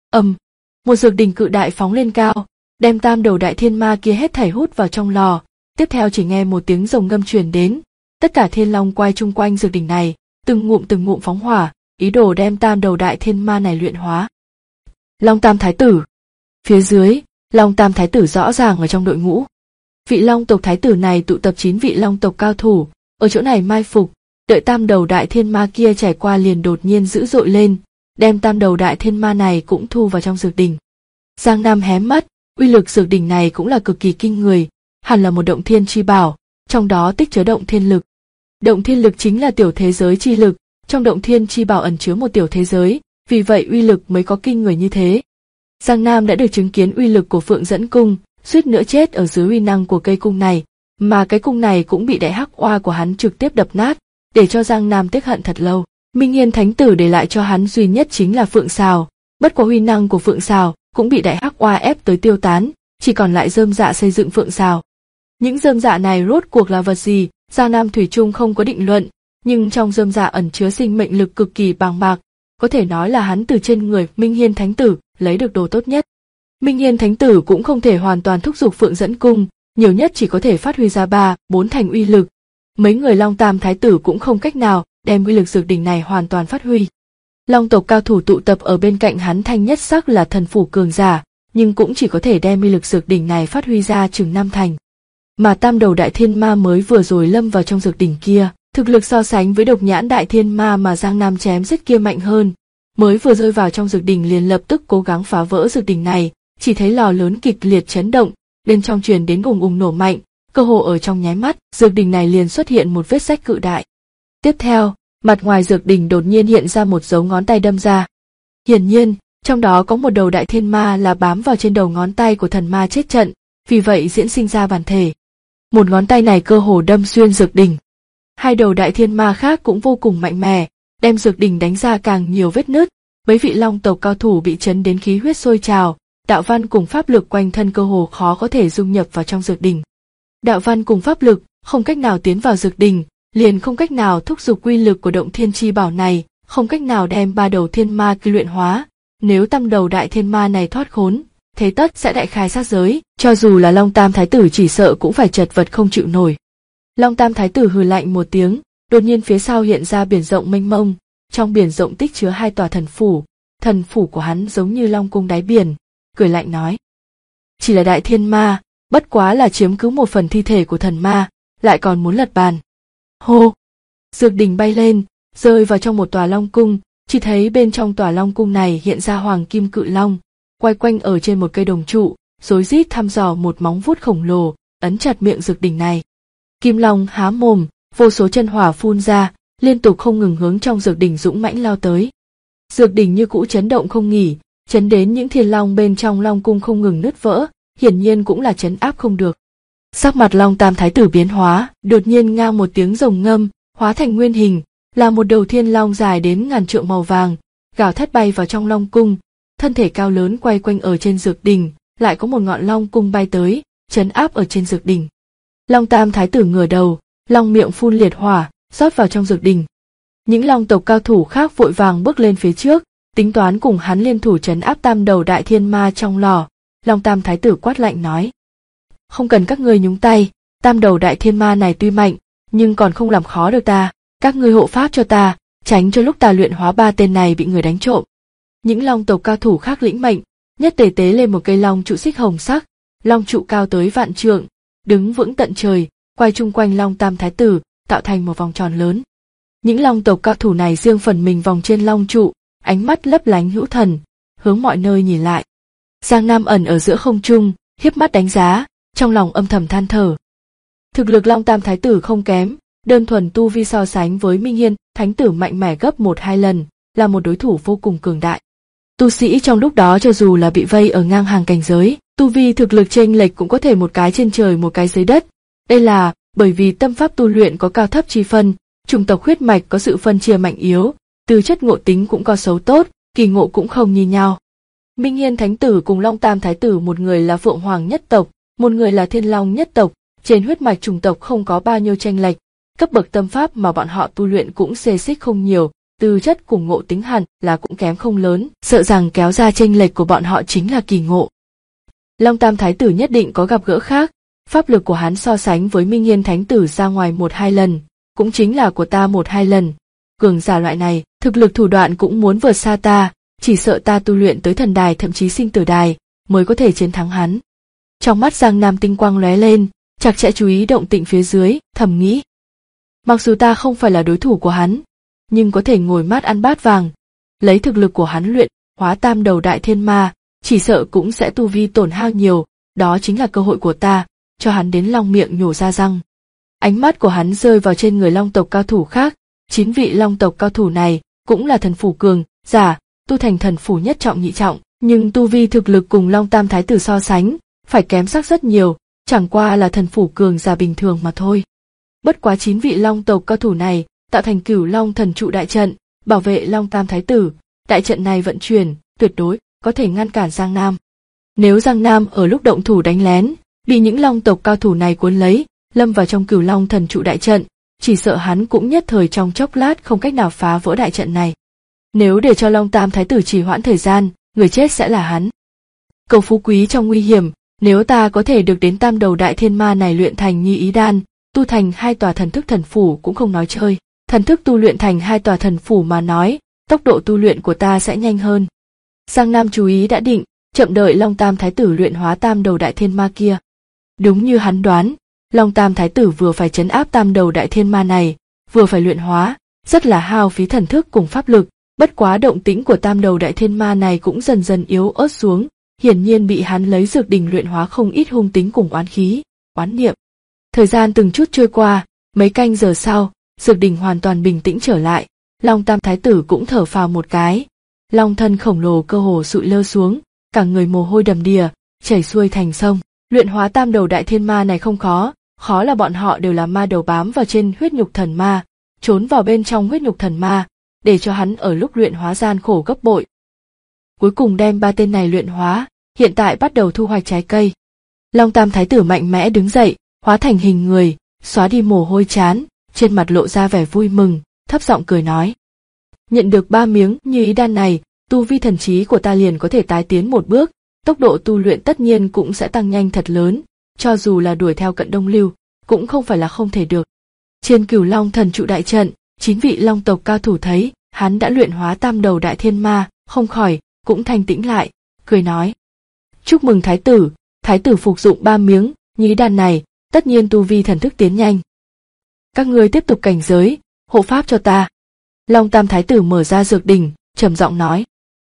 Một dược đỉnh cự đại phóng lên cao, đem 3 đầu đại thiên ma kia hết thảy hút vào trong lò, tiếp theo chỉ nghe một tiếng rồng ngâm truyền đến, tất cả thiên long quay chung quanh dược đỉnh này, từng ngụm phóng hỏa, ý đồ đem 3 đầu đại thiên ma này luyện hóa. Long Tam Thái Tử. Phía dưới, Long Tam Thái Tử rõ ràng ở trong đội ngũ. Vị Long tộc Thái Tử này tụ tập 9 vị Long tộc cao thủ, ở chỗ này mai phục, đợi 3 đầu đại thiên ma kia trải qua liền đột nhiên dữ dội lên, đem 3 đầu đại thiên ma này cũng thu vào trong dược đỉnh. Giang Nam hé mắt, uy lực dược đỉnh này cũng là cực kỳ kinh người, hẳn là một động thiên chi bảo, trong đó tích chứa động thiên lực. Động thiên lực chính là tiểu thế giới chi lực, trong động thiên chi bảo ẩn chứa một tiểu thế giới, vì vậy uy lực mới có kinh người như thế. Giang Nam đã được chứng kiến uy lực của Phượng Dẫn Cung, suýt nữa chết ở dưới uy năng của cây cung này, mà cái cung này cũng bị đại hắc oa của hắn trực tiếp đập nát, để cho Giang Nam tiếc hận thật lâu. Minh Hiên Thánh Tử để lại cho hắn duy nhất chính là Phượng Sào, bất quá uy năng của Phượng Sào cũng bị đại hắc oa ép tới tiêu tán, chỉ còn lại rơm rạ xây dựng Phượng Sào. Những rơm rạ này rốt cuộc là vật gì, Giang Nam thủy chung không có định luận, nhưng trong rơm rạ ẩn chứa sinh mệnh lực cực kỳ bàng bạc, có thể nói là hắn từ trên người Minh Hiên Thánh Tử lấy được đồ tốt nhất. Minh Hiên Thánh Tử cũng không thể hoàn toàn thúc giục Phượng Dẫn Cung, nhiều nhất chỉ có thể phát huy ra 3-4 thành uy lực. Mấy người Long Tam Thái Tử cũng không cách nào đem uy lực dược đỉnh này hoàn toàn phát huy. Long tộc cao thủ tụ tập ở bên cạnh hắn thanh nhất sắc là thần phủ cường giả, nhưng cũng chỉ có thể đem uy lực dược đỉnh này phát huy ra chừng 5 thành. Mà 3 đầu đại thiên ma mới vừa rồi lâm vào trong dược đỉnh kia, thực lực so sánh với độc nhãn đại thiên ma mà Giang Nam chém giết kia mạnh hơn, mới vừa rơi vào trong dược đỉnh liền lập tức cố gắng phá vỡ dược đỉnh này, chỉ thấy lò lớn kịch liệt chấn động, bên trong truyền đến ùng ùng nổ mạnh, cơ hồ ở trong nháy mắt, dược đỉnh này liền xuất hiện một vết rách cự đại. Tiếp theo, mặt ngoài dược đỉnh đột nhiên hiện ra một dấu ngón tay đâm ra. Hiển nhiên, trong đó có một đầu đại thiên ma là bám vào trên đầu ngón tay của thần ma chết trận, vì vậy diễn sinh ra bản thể. Một ngón tay này cơ hồ đâm xuyên dược đỉnh. Hai đầu đại thiên ma khác cũng vô cùng mạnh mẽ, đem dược đỉnh đánh ra càng nhiều vết nứt. Mấy vị long tộc cao thủ bị chấn đến khí huyết sôi trào, đạo văn cùng pháp lực quanh thân cơ hồ khó có thể dung nhập vào trong dược đỉnh. Đạo văn cùng pháp lực không cách nào tiến vào dược đỉnh, liền không cách nào thúc giục quy lực của động thiên chi bảo này, không cách nào đem ba đầu thiên ma kia luyện hóa. Nếu tam đầu đại thiên ma này thoát khốn, thế tất sẽ đại khai sát giới, cho dù là Long Tam Thái Tử chỉ sợ cũng phải chật vật không chịu nổi. Long Tam Thái Tử hừ lạnh một tiếng, đột nhiên phía sau hiện ra biển rộng mênh mông, trong biển rộng tích chứa hai tòa thần phủ của hắn giống như long cung đáy biển, cười lạnh nói. Chỉ là đại thiên ma, bất quá là chiếm cứ một phần thi thể của thần ma, lại còn muốn lật bàn. Hô! Dược đỉnh bay lên, rơi vào trong một tòa long cung, chỉ thấy bên trong tòa long cung này hiện ra hoàng kim cự long, quay quanh ở trên một cây đồng trụ, rối rít thăm dò một móng vuốt khổng lồ, ấn chặt miệng dược đỉnh này. Kim long há mồm, vô số chân hỏa phun ra, liên tục không ngừng hướng trong dược đỉnh dũng mãnh lao tới. Dược đỉnh như cũ chấn động không nghỉ, chấn đến những thiên long bên trong long cung không ngừng nứt vỡ, hiển nhiên cũng là chấn áp không được. Sắc mặt Long Tam Thái Tử biến hóa, đột nhiên ngao một tiếng rồng ngâm, hóa thành nguyên hình, là một đầu thiên long dài đến ngàn trượng màu vàng, gào thét bay vào trong long cung, thân thể cao lớn quay quanh ở trên dược đỉnh, lại có một ngọn long cung bay tới, chấn áp ở trên dược đỉnh. Long Tam Thái Tử ngửa đầu, long miệng phun liệt hỏa, rót vào trong dược đỉnh. Những long tộc cao thủ khác vội vàng bước lên phía trước, tính toán cùng hắn liên thủ trấn áp tam đầu đại thiên ma trong lò. Long Tam Thái Tử quát lạnh nói: không cần các ngươi nhúng tay, tam đầu đại thiên ma này tuy mạnh, nhưng còn không làm khó được ta, các ngươi hộ pháp cho ta, tránh cho lúc ta luyện hóa ba tên này bị người đánh trộm. Những long tộc cao thủ khác lĩnh mệnh, nhất tề tế lên một cây long trụ xích hồng sắc, long trụ cao tới vạn trượng, đứng vững tận trời, quay chung quanh Long Tam Thái Tử, tạo thành một vòng tròn lớn. Những long tộc cao thủ này riêng phần mình vòng trên long trụ, ánh mắt lấp lánh hữu thần, hướng mọi nơi nhìn lại. Giang Nam ẩn ở giữa không trung, hiếp mắt đánh giá, trong lòng âm thầm than thở. Thực lực Long Tam Thái Tử không kém, đơn thuần tu vi so sánh với Minh Hiên Thánh Tử mạnh mẽ gấp 1-2 lần, là một đối thủ vô cùng cường đại. Tu sĩ trong lúc đó cho dù là bị vây ở ngang hàng cảnh giới, tu vi thực lực chênh lệch cũng có thể một cái trên trời một cái dưới đất. Đây là bởi vì tâm pháp tu luyện có cao thấp chi phân, chủng tộc huyết mạch có sự phân chia mạnh yếu, tư chất ngộ tính cũng có xấu tốt, kỳ ngộ cũng không như nhau. Minh Hiên Thánh Tử cùng Long Tam Thái Tử, một người là Phượng Hoàng nhất tộc, một người là Thiên Long nhất tộc, trên huyết mạch chủng tộc không có bao nhiêu chênh lệch, cấp bậc tâm pháp mà bọn họ tu luyện cũng xê xích không nhiều, tư chất cùng ngộ tính hẳn là cũng kém không lớn, sợ rằng kéo ra chênh lệch của bọn họ chính là kỳ ngộ. Long Tam Thái Tử nhất định có gặp gỡ khác, pháp lực của hắn so sánh với Minh Hiên Thánh Tử ra ngoài 1-2 lần, cũng chính là của ta 1-2 lần. Cường giả loại này, thực lực thủ đoạn cũng muốn vượt xa ta, chỉ sợ ta tu luyện tới thần đài thậm chí sinh tử đài, mới có thể chiến thắng hắn. Trong mắt Giang Nam tinh quang lóe lên, chặt chẽ chú ý động tĩnh phía dưới, thầm nghĩ. Mặc dù ta không phải là đối thủ của hắn, nhưng có thể ngồi mát ăn bát vàng, lấy thực lực của hắn luyện hóa tam đầu đại thiên ma, chỉ sợ cũng sẽ tu vi tổn hao nhiều, đó chính là cơ hội của ta, cho hắn đến long miệng nhổ ra răng. Ánh mắt của hắn rơi vào trên người long tộc cao thủ khác, 9 vị long tộc cao thủ này cũng là thần phủ cường giả, tu thành thần phủ nhất trọng nhị trọng, nhưng tu vi thực lực cùng Long Tam Thái Tử so sánh, phải kém sắc rất nhiều, chẳng qua là thần phủ cường giả bình thường mà thôi. Bất quá 9 vị long tộc cao thủ này tạo thành Cửu Long thần trụ đại trận, bảo vệ Long Tam Thái Tử, đại trận này vận chuyển, tuyệt đối có thể ngăn cản Giang Nam. Nếu Giang Nam ở lúc động thủ đánh lén, bị những long tộc cao thủ này cuốn lấy, lâm vào trong Cửu Long thần trụ đại trận, chỉ sợ hắn cũng nhất thời trong chốc lát không cách nào phá vỡ đại trận này. Nếu để cho Long Tam Thái Tử trì hoãn thời gian, người chết sẽ là hắn. Cầu phú quý trong nguy hiểm, nếu ta có thể được đến tam đầu đại thiên ma này luyện thành Nhi Ý Đan, tu thành 2 tòa thần thức thần phủ cũng không nói chơi. Thần thức tu luyện thành 2 tòa thần phủ mà nói, tốc độ tu luyện của ta sẽ nhanh hơn. Giang Nam chú ý đã định, chậm đợi Long Tam Thái Tử luyện hóa tam đầu đại thiên ma kia. Đúng như hắn đoán, Long Tam Thái Tử vừa phải trấn áp tam đầu đại thiên ma này, vừa phải luyện hóa, rất là hao phí thần thức cùng pháp lực. Bất quá động tĩnh của tam đầu đại thiên ma này cũng dần dần yếu ớt xuống, hiển nhiên bị hắn lấy dược đỉnh luyện hóa không ít hung tính cùng oán khí, oán niệm. Thời gian từng chút trôi qua, mấy canh giờ sau, dược đỉnh hoàn toàn bình tĩnh trở lại, Long Tam Thái Tử cũng thở phào một cái. Long thân khổng lồ cơ hồ sụi lơ xuống, cả người mồ hôi đầm đìa, chảy xuôi thành sông. Luyện hóa tam đầu đại thiên ma này không khó, khó là bọn họ đều là ma đầu bám vào trên huyết nhục thần ma, trốn vào bên trong huyết nhục thần ma, để cho hắn ở lúc luyện hóa gian khổ gấp bội. Cuối cùng đem 3 tên này luyện hóa, hiện tại bắt đầu thu hoạch trái cây. Long Tam Thái tử mạnh mẽ đứng dậy, hóa thành hình người, xóa đi mồ hôi trán, trên mặt lộ ra vẻ vui mừng, thấp giọng cười nói. Nhận được 3 miếng như ý đan này, tu vi thần trí của ta liền có thể tái tiến một bước, tốc độ tu luyện tất nhiên cũng sẽ tăng nhanh thật lớn, cho dù là đuổi theo Cận Đông Lưu, cũng không phải là không thể được. Trên Cửu Long thần trụ đại trận, 9 vị long tộc cao thủ thấy, hắn đã luyện hóa tam đầu đại thiên ma, không khỏi, cũng thanh tĩnh lại, cười nói. Chúc mừng Thái tử phục dụng 3 miếng, như ý đan này, tất nhiên tu vi thần thức tiến nhanh. Các ngươi tiếp tục cảnh giới, hộ pháp cho ta. Long Tam Thái tử mở ra dược đỉnh, trầm giọng nói.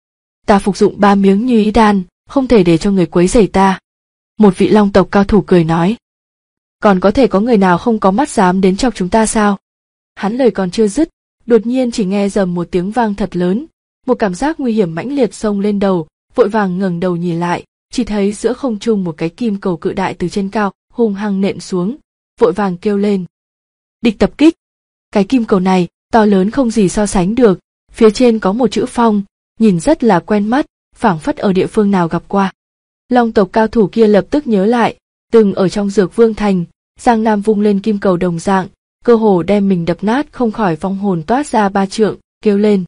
Ta phục dụng 3 miếng như ý đan, không thể để cho người quấy rầy ta. Một vị long tộc cao thủ cười nói. Còn có thể có người nào không có mắt dám đến chọc chúng ta sao? Hắn lời còn chưa dứt, đột nhiên chỉ nghe rầm một tiếng vang thật lớn, một cảm giác nguy hiểm mãnh liệt xông lên đầu, vội vàng ngẩng đầu nhìn lại, chỉ thấy giữa không trung một cái kim cầu cự đại từ trên cao hung hăng nện xuống, vội vàng kêu lên. Địch tập kích! Cái kim cầu này to lớn không gì so sánh được, phía trên có một chữ phong, nhìn rất là quen mắt, phảng phất ở địa phương nào gặp qua. Long tộc cao thủ kia lập tức nhớ lại, từng ở trong Dược Vương thành, Giang Nam vung lên kim cầu đồng dạng, cơ hồ đem mình đập nát, không khỏi vong hồn toát ra 3 trượng, kêu lên.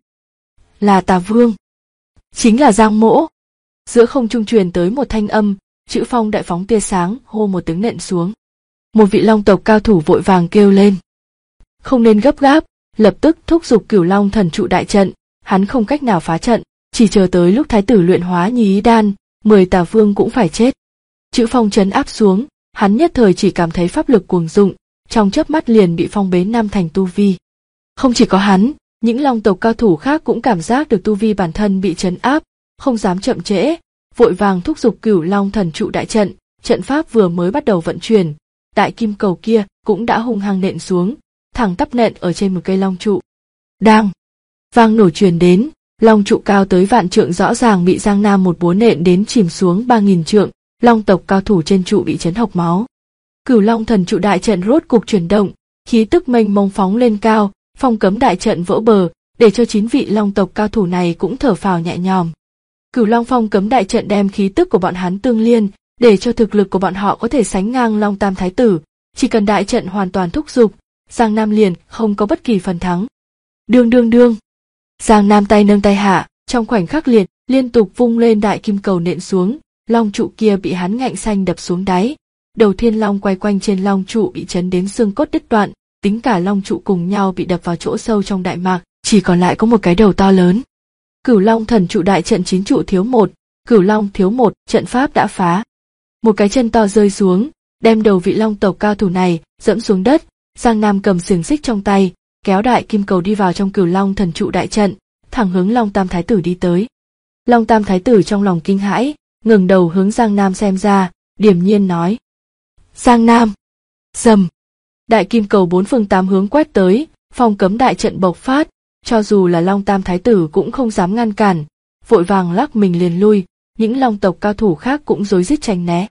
Là Tà Vương! Chính là Giang Mỗ! Giữa không trung truyền tới một thanh âm, chữ phong đại phóng tia sáng, hô một tiếng nện xuống. Một vị long tộc cao thủ vội vàng kêu lên. Không nên gấp gáp, lập tức thúc giục Cửu Long thần trụ đại trận, hắn không cách nào phá trận, chỉ chờ tới lúc thái tử luyện hóa như ý đan, 10 Tà Vương cũng phải chết. Chữ phong trấn áp xuống, hắn nhất thời chỉ cảm thấy pháp lực cuồng dụng, trong chớp mắt liền bị phong bế 5 thành tu vi. Không chỉ có hắn, những long tộc cao thủ khác cũng cảm giác được tu vi bản thân bị trấn áp, không dám chậm trễ, vội vàng thúc giục Cửu Long thần trụ đại trận, trận pháp vừa mới bắt đầu vận chuyển, đại kim cầu kia cũng đã hung hăng nện xuống, thẳng tắp nện ở trên một cây long trụ. Đang vang nổ truyền đến, long trụ cao tới vạn trượng rõ ràng bị Giang Nam một búa nện đến chìm xuống 3000 trượng, long tộc cao thủ trên trụ bị chấn hộc máu. Cửu Long thần trụ đại trận rốt cục chuyển động, khí tức mênh mông phóng lên cao, phong cấm đại trận vỡ bờ, để cho 9 vị long tộc cao thủ này cũng thở phào nhẹ nhõm. Cửu Long phong cấm đại trận đem khí tức của bọn hắn tương liên, để cho thực lực của bọn họ có thể sánh ngang Long Tam Thái tử, chỉ cần đại trận hoàn toàn thúc giục, Giang Nam liền không có bất kỳ phần thắng. Đương đương đương. Giang Nam tay nâng tay hạ, trong khoảnh khắc liền liên tục vung lên đại kim cầu nện xuống, long trụ kia bị hắn ngạnh xanh đập xuống đáy. Đầu thiên long quay quanh trên long trụ bị chấn đến xương cốt đứt đoạn, tính cả long trụ cùng nhau bị đập vào chỗ sâu trong đại mạc, chỉ còn lại có một cái đầu to lớn. Cửu Long thần trụ đại trận 9 trụ thiếu 1, Cửu Long thiếu 1, trận pháp đã phá. Một cái chân to rơi xuống, đem đầu vị long tộc cao thủ này dẫm xuống đất. Giang Nam cầm xiềng xích trong tay, kéo đại kim cầu đi vào trong Cửu Long thần trụ đại trận, thẳng hướng Long Tam Thái tử đi tới. Long Tam Thái tử trong lòng kinh hãi, ngẩng đầu hướng Giang Nam xem ra, điềm nhiên nói: Giang Nam. Rầm. Đại kim cầu 4 phương 8 hướng quét tới, phong cấm đại trận bộc phát, cho dù là Long Tam Thái tử cũng không dám ngăn cản, vội vàng lắc mình liền lui, những long tộc cao thủ khác cũng rối rít tránh né.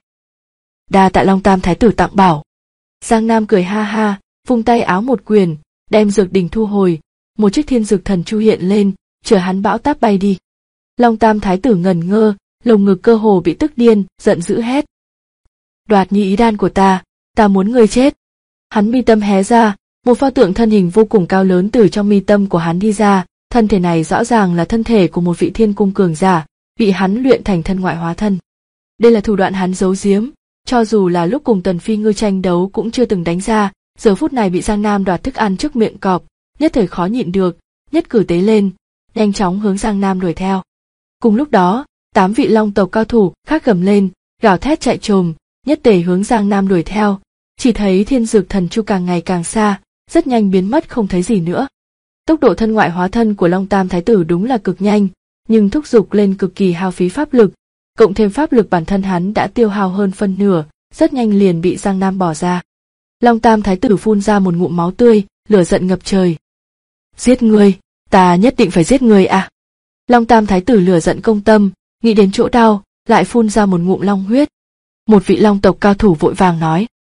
Đa tạ Long Tam Thái tử tặng bảo. Giang Nam cười ha ha, vung tay áo một quyền, đem dược đỉnh thu hồi, một chiếc thiên dược thần chu hiện lên, chờ hắn bão táp bay đi. Long Tam Thái tử ngẩn ngơ, lồng ngực cơ hồ bị tức điên, giận dữ hét: Đoạt như ý đan của ta muốn ngươi chết. Hắn mi tâm hé ra, một pho tượng thân hình vô cùng cao lớn từ trong mi tâm của hắn đi ra, thân thể này rõ ràng là thân thể của một vị thiên cung cường giả, bị hắn luyện thành thân ngoại hóa thân. Đây là thủ đoạn hắn giấu giếm, cho dù là lúc cùng Tần Phi Ngư tranh đấu cũng chưa từng đánh ra, giờ phút này bị Giang Nam đoạt thức ăn trước miệng cọp, nhất thời khó nhịn được, nhất cử tế lên, nhanh chóng hướng Giang Nam đuổi theo. Cùng lúc đó, 8 vị long tộc cao thủ khác gầm lên, gào thét chạy trồm, nhất tề hướng Giang Nam đuổi theo. Chỉ thấy thiên dược thần chu càng ngày càng xa, rất nhanh biến mất không thấy gì nữa. Tốc độ thân ngoại hóa thân của Long Tam Thái tử đúng là cực nhanh, nhưng thúc giục lên cực kỳ hao phí pháp lực, cộng thêm pháp lực bản thân hắn đã tiêu hao hơn phân nửa, rất nhanh liền bị Giang Nam bỏ ra. Long Tam Thái tử phun ra một ngụm máu tươi, lửa giận ngập trời. Giết ngươi, ta nhất định phải giết ngươi à! Long Tam Thái tử lửa giận công tâm, nghĩ đến chỗ đau, lại phun ra một ngụm long huyết. Một vị long tộc cao thủ vội vàng nói: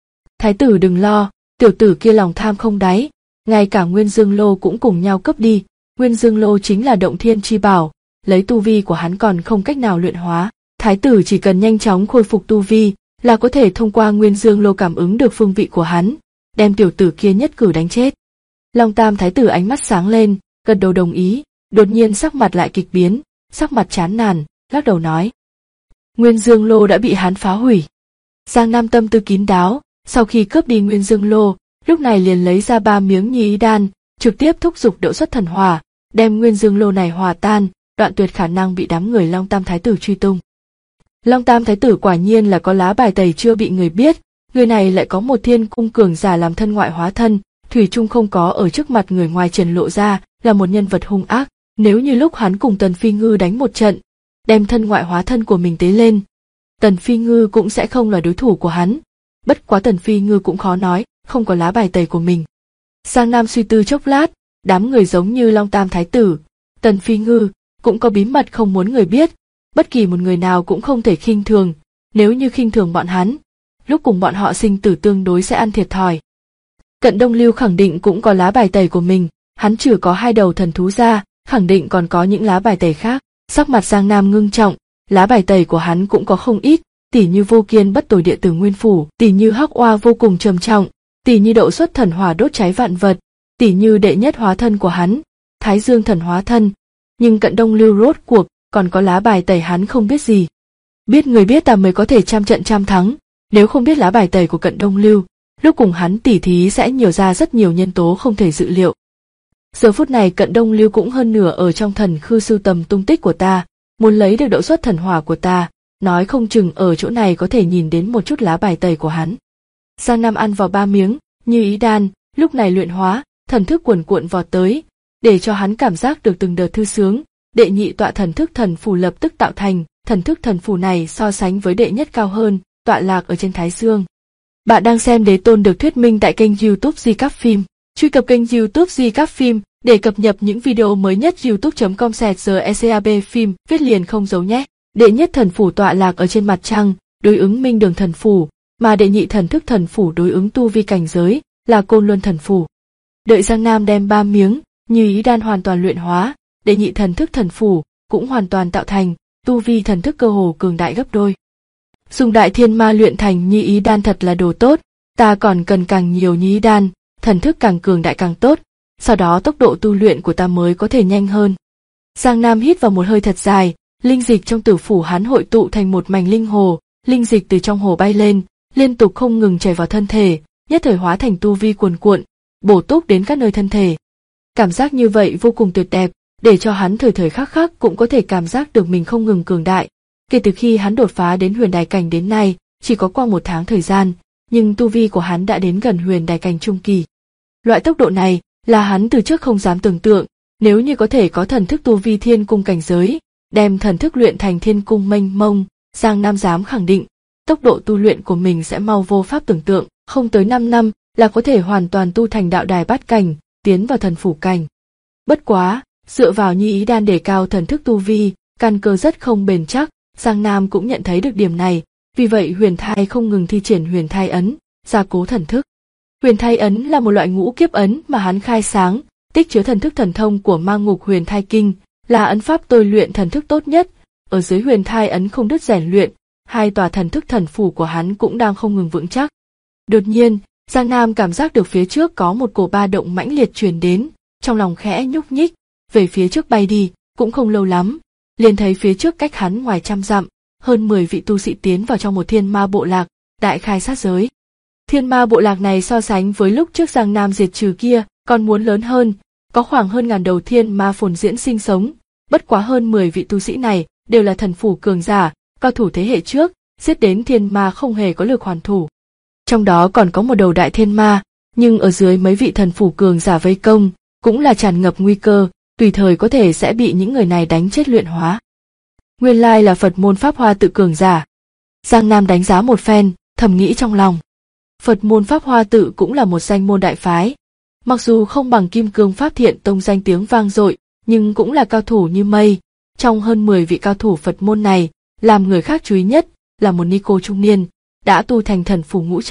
Thái tử đừng lo, tiểu tử kia lòng tham không đáy, ngay cả Nguyên Dương Lô cũng cùng nhau cướp đi. Nguyên Dương Lô chính là động thiên chi bảo, lấy tu vi của hắn còn không cách nào luyện hóa. Thái tử chỉ cần nhanh chóng khôi phục tu vi là có thể thông qua Nguyên Dương Lô cảm ứng được phương vị của hắn, đem tiểu tử kia nhất cử đánh chết. Long Tam Thái tử ánh mắt sáng lên, gật đầu đồng ý, đột nhiên sắc mặt lại kịch biến, sắc mặt chán nản, lắc đầu nói: Nguyên Dương Lô đã bị hắn phá hủy. Giang Nam tâm tư kín đáo, sau khi cướp đi Nguyên Dương Lô, lúc này liền lấy ra 3 miếng Nhi Ý Đan, trực tiếp thúc giục Độ Xuất Thần Hỏa, đem Nguyên Dương Lô này hòa tan, đoạn tuyệt khả năng bị đám người Long Tam Thái tử truy tung. Long Tam Thái tử quả nhiên là có lá bài tẩy chưa bị người biết, người này lại có một thiên cung cường giả làm thân ngoại hóa thân, thủy chung không có ở trước mặt người ngoài trần lộ ra, là một nhân vật hung ác. Nếu như lúc hắn cùng Tần Phi Ngư đánh một trận, đem thân ngoại hóa thân của mình tế lên, Tần Phi Ngư cũng sẽ không là đối thủ của hắn. Bất quá Tần Phi Ngư cũng khó nói, không có lá bài tẩy của mình. Giang Nam suy tư chốc lát, đám người giống như Long Tam Thái tử, Tần Phi Ngư cũng có bí mật không muốn người biết, bất kỳ một người nào cũng không thể khinh thường, nếu như khinh thường bọn hắn, lúc cùng bọn họ sinh tử tương đối sẽ ăn thiệt thòi. Cận Đông Lưu khẳng định cũng có lá bài tẩy của mình, hắn trừ có 2 đầu thần thú ra, khẳng định còn có những lá bài tẩy khác. Sắc mặt Giang Nam ngưng trọng, lá bài tẩy của hắn cũng có không ít, tỉ như Vô Kiên Bất Tồi Địa Tử Nguyên Phủ, tỉ như Hắc Oa vô cùng trầm trọng, tỉ như Độ Xuất Thần Hỏa đốt cháy vạn vật, tỉ như đệ nhất hóa thân của hắn, Thái Dương Thần hóa thân. Nhưng Cận Đông Lưu rốt cuộc còn có lá bài tẩy hắn không biết gì. Biết người biết ta mới có thể trăm trận trăm thắng, nếu không biết lá bài tẩy của Cận Đông Lưu, lúc cùng hắn tỉ thí sẽ nhiều ra rất nhiều nhân tố không thể dự liệu. Giờ phút này Cận Đông Lưu cũng hơn nửa ở trong thần khư sưu tầm tung tích của ta, muốn lấy được Độ Xuất Thần Hỏa của ta, nói không chừng ở chỗ này có thể nhìn đến một chút lá bài tẩy của hắn. Giang Nam ăn vào 3 miếng Như Ý Đan, lúc này luyện hóa, thần thức cuồn cuộn vọt tới, để cho hắn cảm giác được từng đợt thư sướng. Đệ nhị tọa thần thức thần phù lập tức tạo thành, thần thức thần phù này so sánh với đệ nhất cao hơn, tọa lạc ở trên thái dương. Bạn đang xem Đế Tôn được thuyết minh tại kênh YouTube Di Cáp Phim. Truy cập kênh YouTube Di Cáp Phim để cập nhật những video mới nhất. youtube.com/GECAB phim viết liền không dấu nhé. Đệ nhất thần phủ tọa lạc ở trên mặt trăng, đối ứng Minh Đường thần phủ, mà đệ nhị thần thức thần phủ đối ứng tu vi cảnh giới, là Côn Luân thần phủ. Đợi Giang Nam đem 3 miếng Như Ý Đan hoàn toàn luyện hóa, đệ nhị thần thức thần phủ cũng hoàn toàn tạo thành, tu vi thần thức cơ hồ cường đại gấp đôi. Dùng Đại Thiên Ma luyện thành Như Ý Đan thật là đồ tốt, ta còn cần càng nhiều Như Ý Đan, thần thức càng cường đại càng tốt, sau đó tốc độ tu luyện của ta mới có thể nhanh hơn. Giang Nam hít vào một hơi thật dài, linh dịch trong tử phủ hắn hội tụ thành một mảnh linh hồ, linh dịch từ trong hồ bay lên, liên tục không ngừng chảy vào thân thể, nhất thời hóa thành tu vi cuồn cuộn, bổ túc đến các nơi thân thể. Cảm giác như vậy vô cùng tuyệt đẹp, để cho hắn thời thời khắc khắc cũng có thể cảm giác được mình không ngừng cường đại. Kể từ khi hắn đột phá đến huyền đài cảnh đến nay, chỉ có qua 1 tháng thời gian, nhưng tu vi của hắn đã đến gần huyền đài cảnh trung kỳ. Loại tốc độ này là hắn từ trước không dám tưởng tượng, nếu như có thể có thần thức tu vi thiên cung cảnh giới, đem thần thức luyện thành thiên cung mênh mông, Giang Nam dám khẳng định, tốc độ tu luyện của mình sẽ mau vô pháp tưởng tượng, không tới 5 năm là có thể hoàn toàn tu thành đạo đài bát cảnh, tiến vào thần phủ cảnh. Bất quá, dựa vào Như Ý Đan để cao thần thức tu vi, căn cơ rất không bền chắc, Giang Nam cũng nhận thấy được điểm này, vì vậy Huyền Thai không ngừng thi triển Huyền Thai ấn, gia cố thần thức. Huyền Thai ấn là một loại ngũ kiếp ấn mà hắn khai sáng, tích chứa thần thức thần thông của Ma Ngục Huyền Thai Kinh, là ấn pháp tôi luyện thần thức tốt nhất. Ở dưới Huyền Thai ấn không đứt rèn luyện, 2 tòa thần thức thần phủ của hắn cũng đang không ngừng vững chắc. Đột nhiên, Giang Nam cảm giác được phía trước có một cổ ba động mãnh liệt truyền đến, trong lòng khẽ nhúc nhích, về phía trước bay đi, cũng không lâu lắm, liền thấy phía trước cách hắn ngoài trăm dặm, hơn 10 vị tu sĩ tiến vào trong một thiên ma bộ lạc, đại khai sát giới. Thiên ma bộ lạc này so sánh với lúc trước Giang Nam diệt trừ kia, còn muốn lớn hơn, có khoảng hơn 1000 đầu thiên ma phồn diễn sinh sống, bất quá hơn 10 vị tu sĩ này đều là thần phủ cường giả, cao thủ thế hệ trước, giết đến thiên ma không hề có lực hoàn thủ. Trong đó còn có một đầu đại thiên ma, nhưng ở dưới mấy vị thần phủ cường giả vây công, cũng là tràn ngập nguy cơ, tùy thời có thể sẽ bị những người này đánh chết luyện hóa. Nguyên lai là Phật môn Pháp Hoa Tự cường giả. Giang Nam đánh giá một phen, thầm nghĩ trong lòng. Phật môn Pháp Hoa Tự cũng là một danh môn đại phái. Mặc dù không bằng Kim Cương Pháp Thiện Tông danh tiếng vang dội, nhưng cũng là cao thủ như mây. Trong hơn 10 vị cao thủ Phật môn này, làm người khác chú ý nhất là một ni cô trung niên, đã tu thành thần phủ ngũ trọng,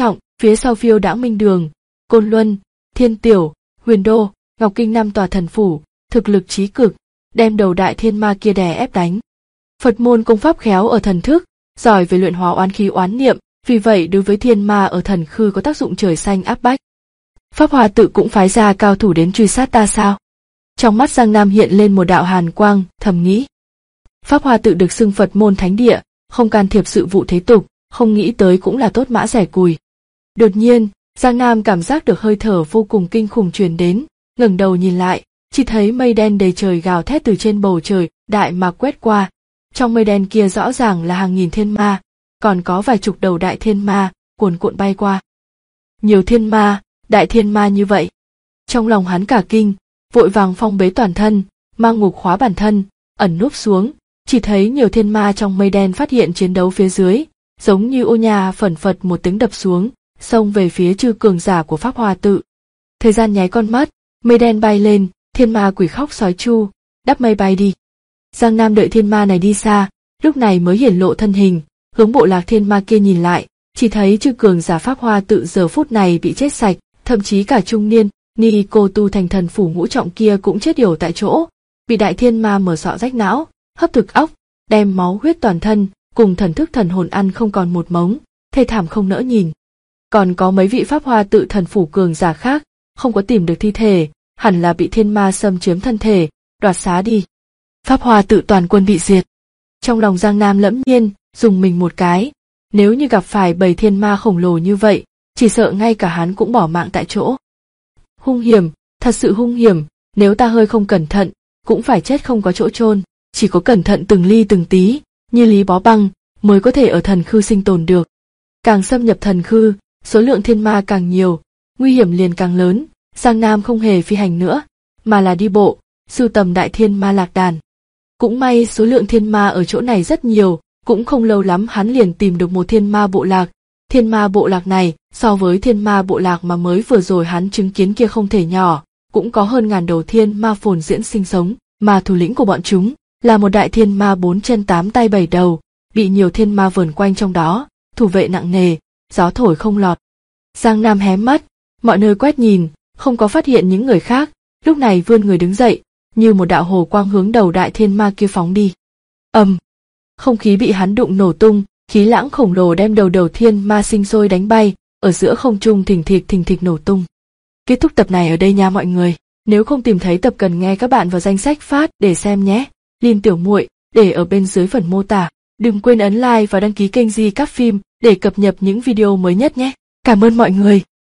Phía sau phiêu đãng Minh Đường, Côn Luân, Thiên Tiểu, Huyền Đô, Ngọc Kinh 5 tòa thần phủ, thực lực chí cực, đem đầu đại thiên ma kia đè ép đánh. Phật môn công pháp khéo ở thần thức, giỏi về luyện hóa oán khí oán niệm, vì vậy đối với thiên ma ở thần khư có tác dụng trời xanh áp bách. Pháp Hoa Tự cũng phái ra cao thủ đến truy sát ta sao? Trong mắt Giang Nam hiện lên một đạo hàn quang, thầm nghĩ. Pháp Hoa Tự được xưng Phật môn thánh địa, không can thiệp sự vụ thế tục, không nghĩ tới cũng là tốt mã rẻ cùi. Đột nhiên, Giang Nam cảm giác được hơi thở vô cùng kinh khủng truyền đến, ngẩng đầu nhìn lại, chỉ thấy mây đen đầy trời gào thét từ trên bầu trời đại mạc quét qua. Trong mây đen kia rõ ràng là hàng nghìn thiên ma, còn có vài chục đầu đại thiên ma cuồn cuộn bay qua. Nhiều thiên ma, đại thiên ma như vậy. Trong lòng hắn cả kinh, vội vàng phong bế toàn thân, mang ngục khóa bản thân, ẩn núp xuống, chỉ thấy nhiều thiên ma trong mây đen phát hiện chiến đấu phía dưới, giống như ô nhà phẩn phật một tiếng đập xuống, xông về phía chư cường giả của Pháp Hoa Tự. Thời gian nháy con mắt, mây đen bay lên, thiên ma quỷ khóc sói chu, đắp mây bay đi. Giang Nam đợi thiên ma này đi xa, lúc này mới hiển lộ thân hình, hướng bộ lạc thiên ma kia nhìn lại, chỉ thấy chư cường giả Pháp Hoa Tự giờ phút này bị chết sạch, thậm chí cả trung niên ni cô tu thành thần phủ ngũ trọng kia cũng chết yểu tại chỗ, bị đại thiên ma mở sọ rách não, hấp thực óc, đem máu huyết toàn thân, cùng thần thức thần hồn ăn không còn một mống, thê thảm không nỡ nhìn. Còn có mấy vị Pháp Hoa Tự thần phủ cường giả khác, không có tìm được thi thể, hẳn là bị thiên ma xâm chiếm thân thể, đoạt xá đi. Pháp Hoa Tự toàn quân bị diệt. Trong lòng Giang Nam lẫm nhiên, dùng mình một cái, nếu như gặp phải bầy thiên ma khổng lồ như vậy, chỉ sợ ngay cả hắn cũng bỏ mạng tại chỗ. Hung hiểm, thật sự hung hiểm, nếu ta hơi không cẩn thận, cũng phải chết không có chỗ chôn, chỉ có cẩn thận từng ly từng tí, như lý bó băng, mới có thể ở thần khư sinh tồn được. Càng xâm nhập thần khư, số lượng thiên ma càng nhiều, nguy hiểm liền càng lớn. Giang Nam không hề phi hành nữa, mà là đi bộ, sưu tầm đại thiên ma lạc đàn. Cũng may số lượng thiên ma ở chỗ này rất nhiều, cũng không lâu lắm hắn liền tìm được một thiên ma bộ lạc. Thiên ma bộ lạc này, so với thiên ma bộ lạc mà mới vừa rồi hắn chứng kiến kia không thể nhỏ, cũng có hơn ngàn đầu thiên ma phồn diễn sinh sống, mà thủ lĩnh của bọn chúng là một đại thiên ma 4 chân 8 tay 7 đầu, bị nhiều thiên ma vờn quanh trong đó, thủ vệ nặng nề, gió thổi không lọt. Giang Nam hé mắt, mọi nơi quét nhìn, không có phát hiện những người khác, lúc này vươn người đứng dậy, như một đạo hồ quang hướng đầu đại thiên ma kia phóng đi. Không khí bị hắn đụng nổ tung, khí lãng khổng lồ đem đầu thiên ma sinh sôi đánh bay, ở giữa không trung thình thịch nổ tung. Kết thúc tập này ở đây nha mọi người. Nếu không tìm thấy tập cần nghe các bạn vào danh sách phát để xem nhé. Link tiểu muội để ở bên dưới phần mô tả. Đừng quên ấn like và đăng ký kênh Di Các Phim để cập nhật những video mới nhất nhé. Cảm ơn mọi người.